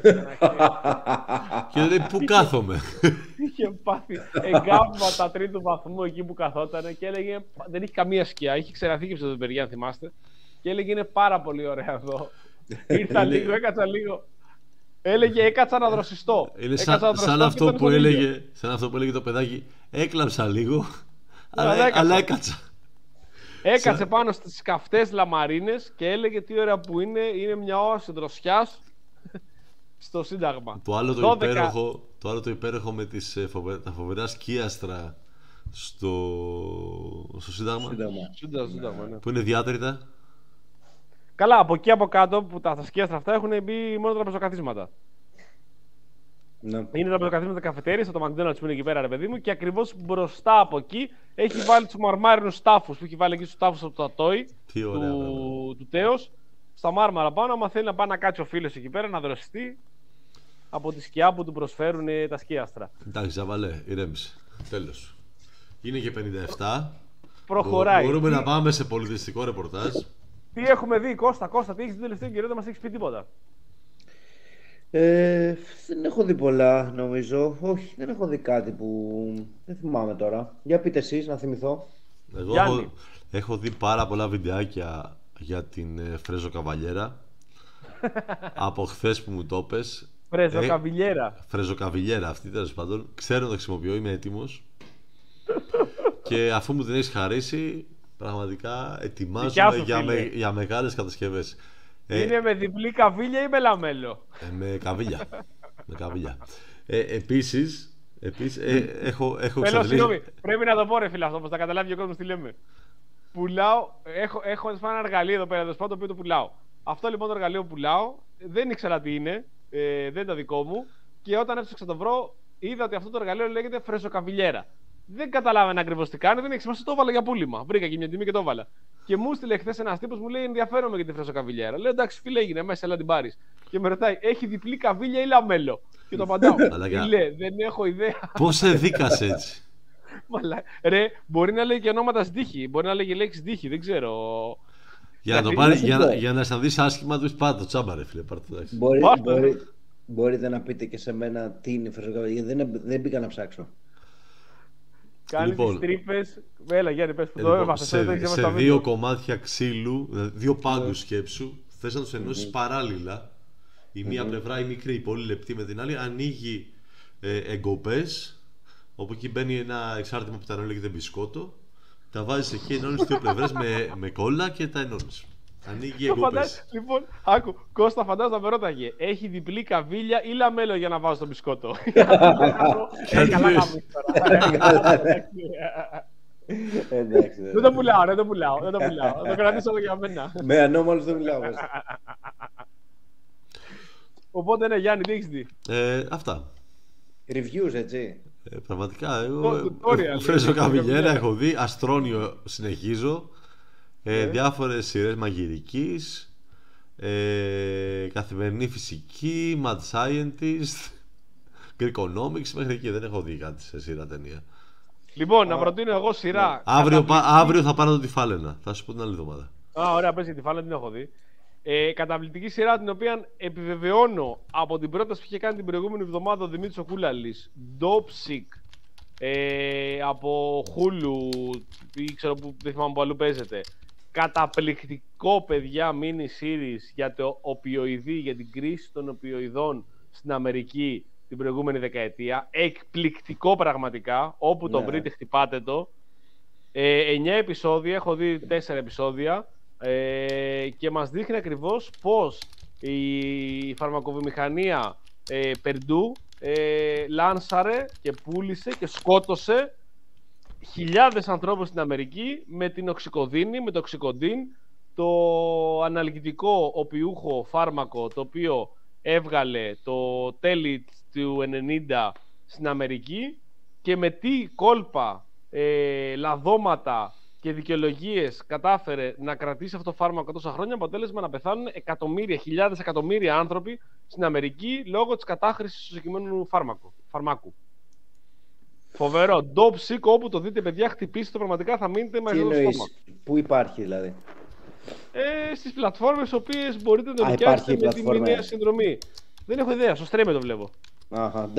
Και λέει πού κάθομαι.
Είχε πάθει εγκάβματα τρίτου βαθμού εκεί που καθόταν και έλεγε δεν έχει καμία σκιά. Είχε ξεραθεί και ψευδοπαιριά, αν θυμάστε. Και έλεγε είναι πάρα πολύ ωραία εδώ. Ήρθα λίγο, έκατσα λίγο. Έλεγε έκατσα να δροσιστώ.
Είναι
Έκατσα
σαν,
να δροσιστώ
σαν,
και
αυτό
ήταν
που
στον ήλιο.
έλεγε, σαν αυτό που έλεγε το παιδάκι. Έκλαψα λίγο, αλλά,
αλλά έκατσα.
αλλά έκατσα.
Έκατσε
Σαν-
πάνω στις καυτές λαμαρίνες και έλεγε τι ωραία που είναι, είναι μια όαση δροσιάς. στο Σύνταγμα.
Το άλλο το,
δώδεκα...
υπέροχο, το άλλο το υπέροχο με τις, ε, φοβε... τα φοβερά σκίαστρα στο, στο Σύνταγμα.
Σύνταγμα.
Σύνταγμα, Σύνταγμα, ναι.
Που είναι διάτρητα.
Καλά, από εκεί από κάτω που τα, τα σκίαστρα αυτά έχουν μπει μόνο τραπεζοκαθίσματα.
Ναι.
Είναι τραπεζοκαθίσματα καφετέρειες, το McDonald's που είναι εκεί πέρα, ρε παιδί μου, και ακριβώς μπροστά από εκεί έχει βάλει τους μαρμάρινους τάφους που έχει βάλει εκεί στους τάφους από το ατόι του, του Τέος. Στα μάρμαρα πάνω, άμα θέλει να πάει να κάτσει ο φίλος εκεί πέρα, να δροσιστεί από τη σκιά που του προσφέρουν τα σκίαστρα.
Εντάξει, Ζαβαλέ, ηρέμησε. Τέλος. Είναι και πενήντα επτά.
Προχωράει.
Μπορούμε
τι...
να πάμε σε πολιτιστικό ρεπορτάζ.
Τι έχουμε δει, Κώστα, Κώστα, τι έχεις δει τελευταίο καιρό, δεν μας έχεις πει τίποτα.
Ε, δεν έχω δει πολλά, νομίζω. Όχι, δεν έχω δει κάτι που δεν θυμάμαι τώρα. Για πείτε εσείς, να θυμηθώ.
Εγώ έχω, έχω δει πάρα πολλά βιντεάκια για την ε, Φρέζο Καβαλιέρα. Από χθες που μου το πες.
Φρέζο Καβιλιέρα.
Ε, Φρέζο Καβιλιέρα αυτή, τέλος πάντων. Ξέρω να το χρησιμοποιώ, είμαι έτοιμος. Και αφού μου την έχεις χαρίσει, πραγματικά ετοιμάζομαι για, με, για μεγάλες κατασκευές.
Είναι ε, με διπλή καβίλια ή με λαμέλο?
Ε, με καβίλια. με καβίλια. Ε, επίσης, επίσης ε, έχω, έχω
εξαντλήσει... Συγγνώμη, πρέπει να το πω ρε φίλε αυτό, όπως θα καταλάβει ο κόσμος τι λέμε. Πουλάω, έχω, έχω ένα εργαλείο εδώ πέρα, το οποίο το πουλάω. Αυτό λοιπόν το εργαλείο που πουλάω, δεν ήξερα τι είναι, ε, δεν είναι το δικό μου. Και όταν έψαξα να το βρω, είδα ότι αυτό το εργαλείο λέγεται φρεζοκαβιλιέρα. Δεν καταλάβαινα ακριβώς τι κάνει, δεν έχει σημασία, το έβαλα για πούλημα. Βρήκα και μια τιμή και το έβαλα. Και μου στείλε χθες ένας τύπος, μου λέει ενδιαφέρομαι για τη φρεζοκαβιλιέρα. Λέω εντάξει, φίλε, έγινε μέσα, έλα την πάρεις. Και με ρωτάει, έχει διπλή καβίλια ή λαμέλο? Και το απαντάω. Φίλε, δεν έχω ιδέα.
Πώς σε δίκασε έτσι?
Μαλά, ρε, μπορεί να λέει και ονόματα στίχη, μπορεί να λέει και λέξη στίχη, δεν ξέρω.
Για να, το πάρει, για, να, για να αισθανθείς άσχημα, του είσαι πάντα το τσάμπα, ρε φίλε.
Μπορεί, μπορεί, μπορείτε να πείτε και σε μένα τι είναι η φρεζοκαβιλιέρα, δεν, δεν πήγα να ψάξω.
Κάνει λοιπόν, τις τρύπες. Έλα, Γιάννη, πες που το
λοιπόν,
έμαθες.
Σε, σε, σε δύο κομμάτια ξύλου, δύο πάγκους σκέψου, θες να τους ενώσεις mm-hmm. παράλληλα. Η μία mm-hmm. πλευρά, η μικρή, η πολύ λεπτή με την άλλη, ανοίγει ε, εγκοπές, όπου εκεί μπαίνει ένα εξάρτημα που τα λέγεται μπισκότο. Τα βάζεις εκεί, ενώνεις δύο πλευρές με, με κόλλα και τα ενώνεις. Ανοίγει εγκοπές.
Λοιπόν, άκου, Κώστα, φαντάζομαι να με ρώταγε, έχει διπλή καβίλια ή λαμέλο για να βάζω το μπισκότο? Δεν το πουλάω, δεν το πουλάω, δεν το πουλάω. Θα το κρατήσω εδώ για μένα.
Με ανώμαλους δεν μιλάω.
Οπότε ναι, Γιάννη, τι έχεις δει?
Αυτά.
Reviews, έτσι.
Πραγματικά, εγώ Φρέζο Καβιλιέρα έχω δει, Αστρόνιο συνεχίζω. Ε, yeah. Διάφορες σειρές μαγειρικής, ε, καθημερινή φυσική, Mad Scientist, Greekonomics, μέχρι εκεί δεν έχω δει κάτι σε σειρά ταινία.
Λοιπόν, oh. να προτείνω εγώ σειρά.
Yeah. Αύριο, αύριο θα πάρω το Τυφάλαινα, θα σου πω την άλλη εβδομάδα.
Α, ωραία, πες για Τυφάλαινα, την έχω δει. Ε, καταπληκτική σειρά την οποία επιβεβαιώνω από την πρόταση που είχε κάνει την προηγούμενη εβδομάδα ο Δημήτρης Οκούλαλης, Dopesick, ε, από Hulu ή ξέρω που δεν θυμάμαι που αλλού παίζεται. Καταπληκτικό, παιδιά, mini series για το οπιοειδή, για την κρίση των οπιοειδών στην Αμερική την προηγούμενη δεκαετία. Εκπληκτικό πραγματικά, όπου yeah. το βρείτε χτυπάτε το. ε, εννιά επεισόδια, έχω δει τέσσερα επεισόδια ε, και μας δείχνει ακριβώς πως η φαρμακοβιομηχανία ε, Περντού ε, λάνσαρε και πούλησε και σκότωσε χιλιάδες ανθρώπους στην Αμερική με την οξυκοδίνη, με το οξυκοντίν, το αναλγητικό οπιούχο φάρμακο το οποίο έβγαλε το τέλη του ενενήντα στην Αμερική, και με τι κόλπα, ε, λαδώματα και δικαιολογίες κατάφερε να κρατήσει αυτό το φάρμακο τόσα χρόνια, αποτέλεσμα να πεθάνουν εκατομμύρια, χιλιάδες εκατομμύρια άνθρωποι στην Αμερική λόγω της κατάχρησης του συγκεκριμένου φάρμακου. φαρμάκου. Φοβερό. Dopesick, όπου το δείτε, παιδιά, χτυπήστε το, πραγματικά θα μείνετε μαζί στο στόμα.
Πού υπάρχει δηλαδή?
Ε, στις πλατφόρμες οποίες μπορείτε να το νοικιάσετε με τη μηνιαία συνδρομή. Δεν έχω ιδέα, στο Stream το βλέπω.
Αχα.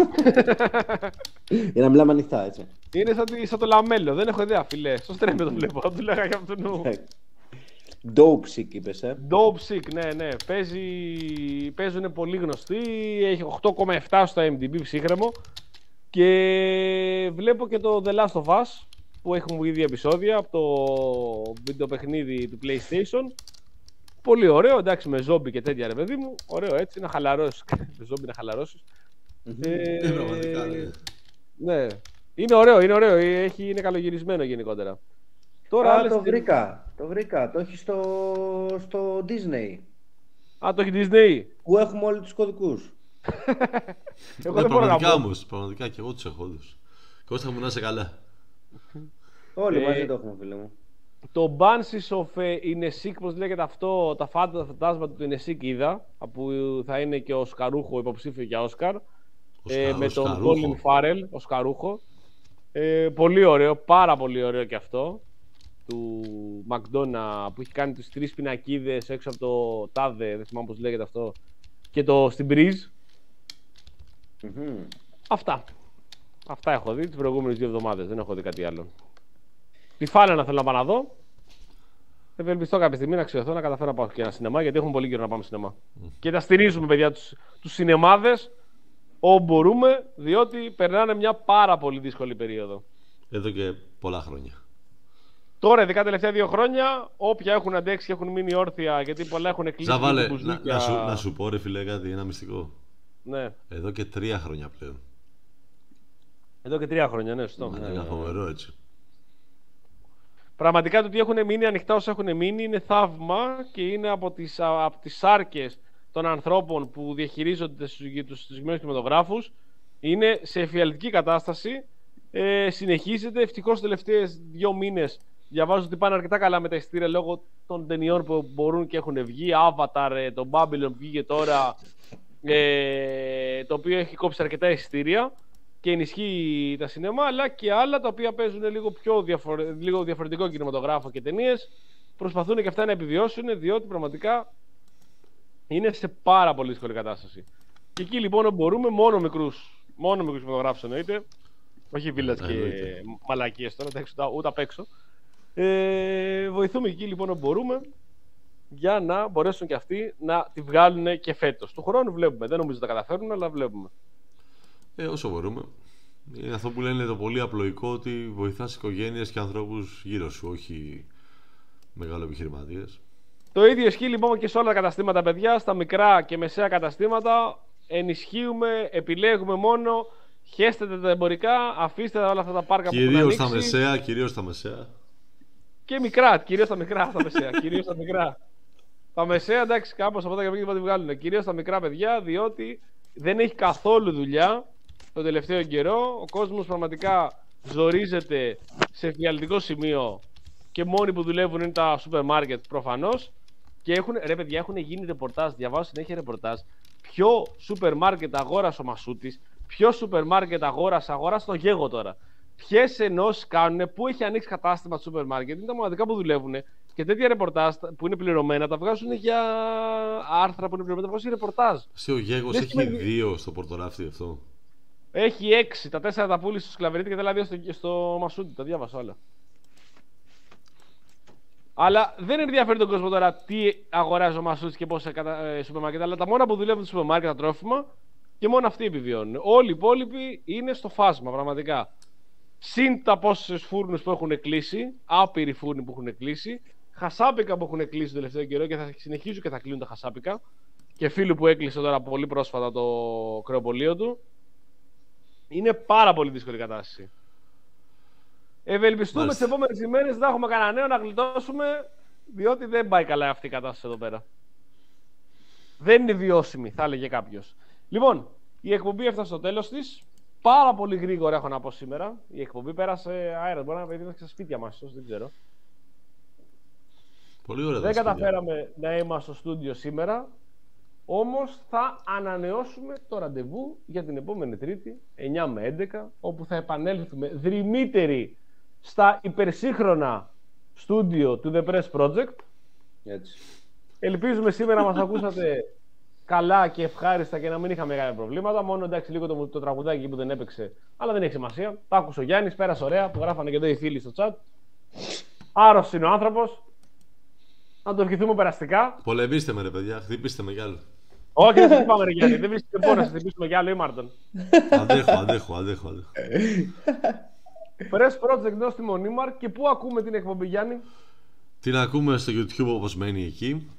Για να μιλάμε ανοιχτά, έτσι.
Είναι σαν, σαν το λαμέλο, δεν έχω ιδέα, φιλέ. Στο Stream το βλέπω, θα του λέγα για αυτόν νου.
Dopesick είπες, ε.
Dopesick, ναι, ναι. Παίζει, παίζουν πολύ γνωστοί, έχει οκτώ κόμμα επτά στο άι εμ ντι μπι ψύχρεμο. Και βλέπω και το The Last of Us που έχουμε βγει δύο επεισόδια από το βιντεοπαιχνίδι του PlayStation, Πολύ ωραίο, εντάξει, με ζόμπι και τέτοια ρε παιδί μου. Ωραίο έτσι, να χαλαρώσεις. Με ζόμπι να χαλαρώσεις.
Ε, πραγματικά, ναι.
Ναι. Είναι ωραίο, είναι ωραίο. Έχει, είναι καλογυρισμένο γενικότερα. Τώρα
Α,
άλλες...
το βρήκα. Το βρήκα. Το έχει στο, στο Disney.
Α, το έχει Disney.
Που έχουμε όλοι τους κωδικούς.
Εγώ
Ναι,
δεν μπορώ να
πραγματικά
πω.
όμως, πραγματικά και εγώ τους έχω όλους. Κώστα μου να είσαι καλά.
Όλοι
Ε,
μαζί το έχουμε, φίλε μου.
Το Banshees of ε, Inesik, πώς λέγεται αυτό, τα φάντα- φαντάσματα του Inesik είδα, που θα είναι και ο Σκαρούχο υποψήφιο για Όσκαρ.
Ο
Ε,
Σκα-
με
ο
τον
Σκαρούχο.
Colin Farrell, ο Σκαρούχο. Ε, πολύ ωραίο, πάρα πολύ ωραίο και αυτό. Του Μακδόνα που έχει κάνει τις τρεις πινακίδες έξω από το τάδε, δεν θυμάμαι πώς λέγεται αυτό. Και το στην Breeze.
Μμμ.
Αυτά. Αυτά έχω δει τις προηγούμενες δύο εβδομάδες, δεν έχω δει κάτι άλλο. Τη Φάλαινα θέλω να πάω να δω. Ευελπιστώ κάποια στιγμή να αξιωθώ να καταφέρω να πάω και ένα σινεμά, γιατί έχουμε πολύ καιρό να πάμε σινεμά. Και τα στηρίζουμε, παιδιά, τους, τους σινεμάδες όπου μπορούμε, διότι περνάνε μια πάρα πολύ δύσκολη περίοδο.
Εδώ και πολλά χρόνια.
Τώρα, ειδικά τα τελευταία δύο χρόνια, όποια έχουν αντέξει και έχουν μείνει όρθια, γιατί πολλά έχουν κλείσει.
Ζαβάλε,
και
να,
μπουζούκια.
να, σου, να σου πω ρε φίλε κάτι, ένα μυστικό.
Ναι,
Εδώ και τρία χρόνια πλέον.
εδώ και τρία χρόνια, ναι, σωστό.
Ναι,
Ναι,
είναι
ναι, ναι.
φοβερό έτσι.
Πραγματικά το ότι έχουν μείνει ανοιχτά όσα έχουν μείνει είναι θαύμα και είναι από τις, α- από τις σάρκες των ανθρώπων που διαχειρίζονται στους, τους συγκεκριμένους κινηματογράφους. Είναι σε εφιαλτική κατάσταση. Ε, συνεχίζεται. Ευτυχώς τους τελευταίες δύο μήνες διαβάζω ότι πάνε αρκετά καλά με τα εισιτήρια λόγω των ταινιών που μπορούν και έχουν βγει. Avatar, ε, το Babylon που βγήκε τώρα, ε, το οποίο έχει κόψει αρκετά εισιτήρια και ενισχύει τα σινεμά, αλλά και άλλα τα οποία παίζουν λίγο, πιο διαφορε... λίγο διαφορετικό κινηματογράφο και ταινίες. Προσπαθούν και αυτά να επιβιώσουν, διότι πραγματικά είναι σε πάρα πολύ δύσκολη κατάσταση. Και εκεί λοιπόν μπορούμε μόνο μικρούς, μόνο μικρούς κινηματογράφους εννοείται, όχι βίλατς και
Εννοείται.
μαλακίες τώρα, εντάξει, ούτε- ούτε απ' έξω. Ε, βοηθούμε εκεί λοιπόν όπου μπορούμε για να μπορέσουν και αυτοί να τη βγάλουν και φέτος. Του χρόνου βλέπουμε, δεν νομίζω ότι τα καταφέρουν, αλλά βλέπουμε.
Ε, όσο μπορούμε. Είναι αυτό που λένε το πολύ απλοϊκό, ότι βοηθάς οικογένειες και ανθρώπους γύρω σου, όχι μεγάλο επιχειρηματίες.
Το ίδιο ισχύει λοιπόν και σε όλα τα καταστήματα, παιδιά, στα μικρά και μεσαία καταστήματα. Ενισχύουμε, επιλέγουμε μόνο, χέστετε τα εμπορικά, αφήστε όλα αυτά τα πάρκα που έχουν
Κυρίως
ανοίξει.
τα μεσαία, κυρίως τα μεσαία.
Και μικρά, κυρίως τα μικρά, τα μεσαία, κυρίως τα μικρά. Τα μεσαία, εντάξει, κάπως από τα και θα τη βγάλουν. Κυρίως τα μικρά παιδιά, διότι δεν έχει καθόλου δουλειά το τελευταίο καιρό. Ο κόσμος πραγματικά ζορίζεται σε εφιαλτικό σημείο και μόνοι που δουλεύουν είναι τα σούπερ μάρκετ προφανώς. Και έχουν, ρε παιδιά, έχουν γίνει ρεπορτάζ, διαβάζω συνέχεια ρεπορτάζ. Ποιο σούπερ μάρκετ αγόρασε ο Μασούτης, ποιο σούπερ μάρκετ αγόρασε, αγόρασε το Γέγο τώρα. Ποιες ενώσεις κάνουν, πού έχει ανοίξει κατάστημα του σούπερ μάρκετ, είναι τα μοναδικά που δουλεύουν. Και τέτοια ρεπορτάζ που είναι πληρωμένα τα βγάζουν για άρθρα που είναι πληρωμένα, τα βγάζουν για ρεπορτάζ.
Σε ο Γέγος
Δεν
έχει
σημαίνει-
δύο στο πορτοράφτη αυτό.
Έχει έξι, τα τέσσερα τα πούλησε στο Σκλαβερίτη και τα άλλα δύο στο, στο Μασούτη, τα διάβασα όλα. Αλλά δεν ενδιαφέρει τον κόσμο τώρα τι αγοράζει ο Μασούτης και πόσα κατα... ε, σούπερ μάρκετ, αλλά τα μόνα που δουλεύουν στο σούπερ μάρκετ, τα τρόφιμα, και μόνο αυτοί επιβιώνουν. Όλοι οι υπόλοιποι είναι στο φάσμα, πραγματικά. Συν τα πόσες φούρνους που έχουν κλείσει, άπειροι φούρνοι που έχουν κλείσει, χασάπικα που έχουν κλείσει το τελευταίο καιρό και θα συνεχίζουν και θα κλείνουν τα χασάπικα. Και φίλου που έκλεισε τώρα πολύ πρόσφατα το κρεοπολείο του. Είναι πάρα πολύ δύσκολη η κατάσταση. Ευελπιστούμε τις
Μάλιστα.
επόμενες ημέρες να έχουμε κανένα νέο να γλιτώσουμε, διότι δεν πάει καλά αυτή η κατάσταση εδώ πέρα. Δεν είναι βιώσιμη, θα έλεγε κάποιος. Λοιπόν, η εκπομπή έφτασε στο τέλος της. Πάρα πολύ γρήγορα έχω να πω σήμερα. Η εκπομπή πέρασε αέρα. Μπορεί να παιδί στα σπίτια μας, ίσως, δεν ξέρω.
Πολύ ωραία.
Δεν
τα σπίτια.
καταφέραμε να είμαστε στο στούντιο σήμερα. Όμως θα ανανεώσουμε το ραντεβού για την επόμενη Τρίτη, εννιά με έντεκα, όπου θα επανέλθουμε δρυμύτεροι στα υπερσύγχρονα στούντιο του The Press Project.
Έτσι.
Ελπίζουμε σήμερα να μας ακούσατε καλά και ευχάριστα και να μην είχαμε κάποια προβλήματα. Μόνο εντάξει λίγο το, το τραγουδάκι που δεν έπαιξε, αλλά δεν έχει σημασία. Τα άκουσε ο Γιάννης, πέρασε ωραία, που γράφανε και εδώ οι φίλοι στο chat. Άρρωστος είναι ο άνθρωπος. Να το ευχηθούμε περαστικά.
Πολεμήστε με ρε παιδιά, χτυπήστε με κι άλλο.
Όχι, δεν σε χτυπάμε, ρε Γιάννη. Δεν βρίσκεται πόνο να σε χτυπήσουμε κι άλλο ή Μάρτον.
Αντέχω, αντέχω, αντέχω, αντέχω.
Press Project εδώ στη Μονίμαρ. Και πού ακούμε την εκπομπή, Γιάννη?
Την ακούμε στο YouTube όπως μένει εκεί.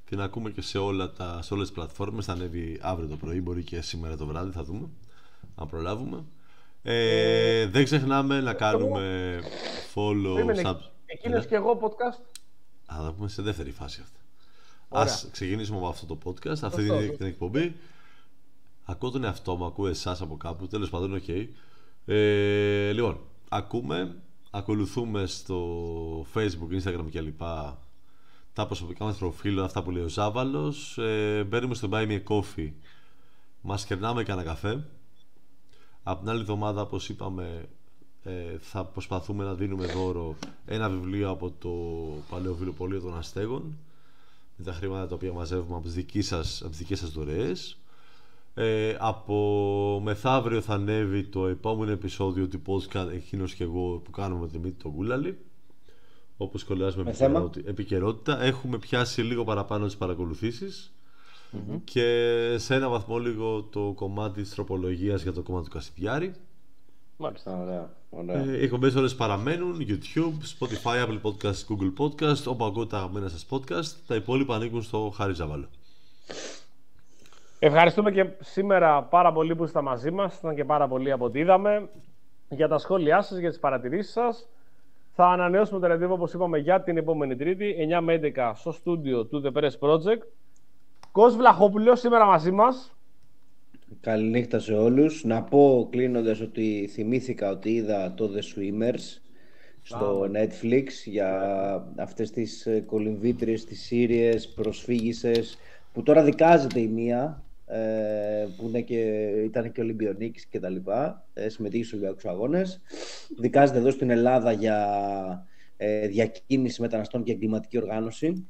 Την ακούμε και σε, όλα τα, σε όλες τις πλατφόρμες. Θα ανέβει αύριο το πρωί, μπορεί και σήμερα το βράδυ, θα δούμε αν προλάβουμε. Ε, δεν ξεχνάμε να κάνουμε follow, sub...
Εκείνος και εγώ podcast.
Θα τα πούμε σε δεύτερη φάση αυτά. Ας ξεκινήσουμε από αυτό το podcast, αυτή την, την εκπομπή. Ακούω τον εαυτό μου, ακούω εσάς από κάπου, τέλος πάντων, οκ. Okay. Ε, λοιπόν, ακούμε, ακολουθούμε στο Facebook, Instagram κλπ. Τα προσωπικά μας προφίλ, αυτά που λέει ο Ζάβαλος. Ε, μπαίνουμε στο Buy Me a Coffee, μας κερνάμε κανένα καφέ. Από την άλλη εβδομάδα, όπως είπαμε, ε, θα προσπαθούμε να δίνουμε δώρο ένα βιβλίο από το Παλαιό Βιβλιοπωλείο των Αστέγων, με τα χρήματα τα οποία μαζεύουμε από τις δικές σας, από τις δικές σας δωρεές. Ε, από μεθαύριο θα ανέβει το επόμενο επεισόδιο του podcast Εκείνος και εγώ που κάνουμε με τη Μύτη τον Κούλαλη, όπως σχολιάζουμε επικαιρότητα. επικαιρότητα. Έχουμε πιάσει λίγο παραπάνω τις παρακολουθήσεις mm-hmm. και σε ένα βαθμό λίγο το κομμάτι της τροπολογίας για το κομμάτι του Κασιδιάρη.
Μάλιστα, ωραία. ωραία.
Ε, οι εκπομπές όλες παραμένουν YouTube, Spotify, Apple Podcast, Google Podcast, όπου ακούτε τα αγαπημένα σας podcast. Τα υπόλοιπα ανήκουν στο Χάρη Ζαβάλο.
Ευχαριστούμε και σήμερα πάρα πολύ που είστε μαζί μας. Ήταν και πάρα πολύ από ό,τι είδαμε. Για τα σχόλιά σας, για τις παρατηρήσεις σας. Θα ανανεώσουμε το ραντεβού, όπως είπαμε, για την επόμενη Τρίτη, εννιά με έντεκα, στο στούντιο του The Press Project. Κος Βλαχόπουλος σήμερα μαζί μας.
Καληνύχτα σε όλους. Να πω κλείνοντας ότι θυμήθηκα ότι είδα το The Swimmers στο ah. Netflix για αυτές τις κολυμβήτριες, τις Σύριες, προσφύγισσες, που τώρα δικάζεται η μία, ε, που είναι και, ήταν και Ολυμπιονίκης και τα λοιπά, ε, συμμετείχε στους Ολυμπιακούς Αγώνες. Δικάζεται εδώ στην Ελλάδα για ε, διακίνηση μεταναστών και εγκληματική οργάνωση.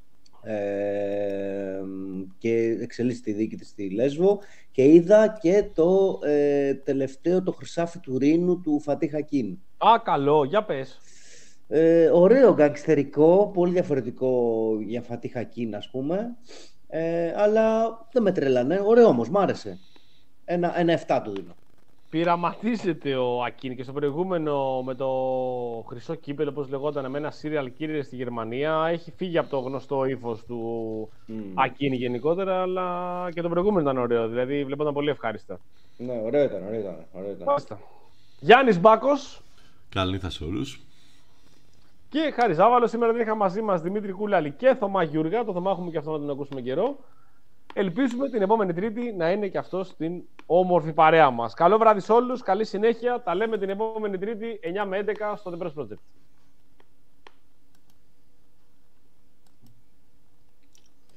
Ε, και εξελίσσει τη δίκη της στη Λέσβο. Και είδα και το ε, τελευταίο, το Χρυσάφι του Ρήνου του Φατί Χακίν.
Α, καλό, για πες.
Ε, ωραίο γκαγκστερικό, πολύ διαφορετικό για Φατί Χακίν, ας πούμε. Ε, αλλά δεν με τρελάνε, ωραίο όμως, μ' άρεσε. Ένα, ένα εφτά του δίνω.
Πειραματίζεται ο Ακίν και στο προηγούμενο με το χρυσό κύπελο, όπως λεγόταν, με ένα serial killer στη Γερμανία. Έχει φύγει από το γνωστό ύφος του mm. Ακίν γενικότερα, αλλά και το προηγούμενο ήταν ωραίο. Δηλαδή βλέπονταν πολύ ευχάριστα.
Ναι, ωραίο ήταν, ωραίο ήταν. Ωραίο ήταν.
Γιάννης Μπάκος.
Καληνύχτα σε όλους.
Και Χάρη Ζάβαλο. Σήμερα δεν είχα μαζί μας Δημήτρη Κούλαλη και Θωμά Γιούργα. Το Θωμά έχουμε και αυτό να τον ακούσουμε καιρό. Ελπίζουμε την επόμενη Τρίτη να είναι και αυτό στην όμορφη παρέα μας. Καλό βράδυ σε όλους, καλή συνέχεια. Τα λέμε την επόμενη Τρίτη εννιά με έντεκα στο The Press Project.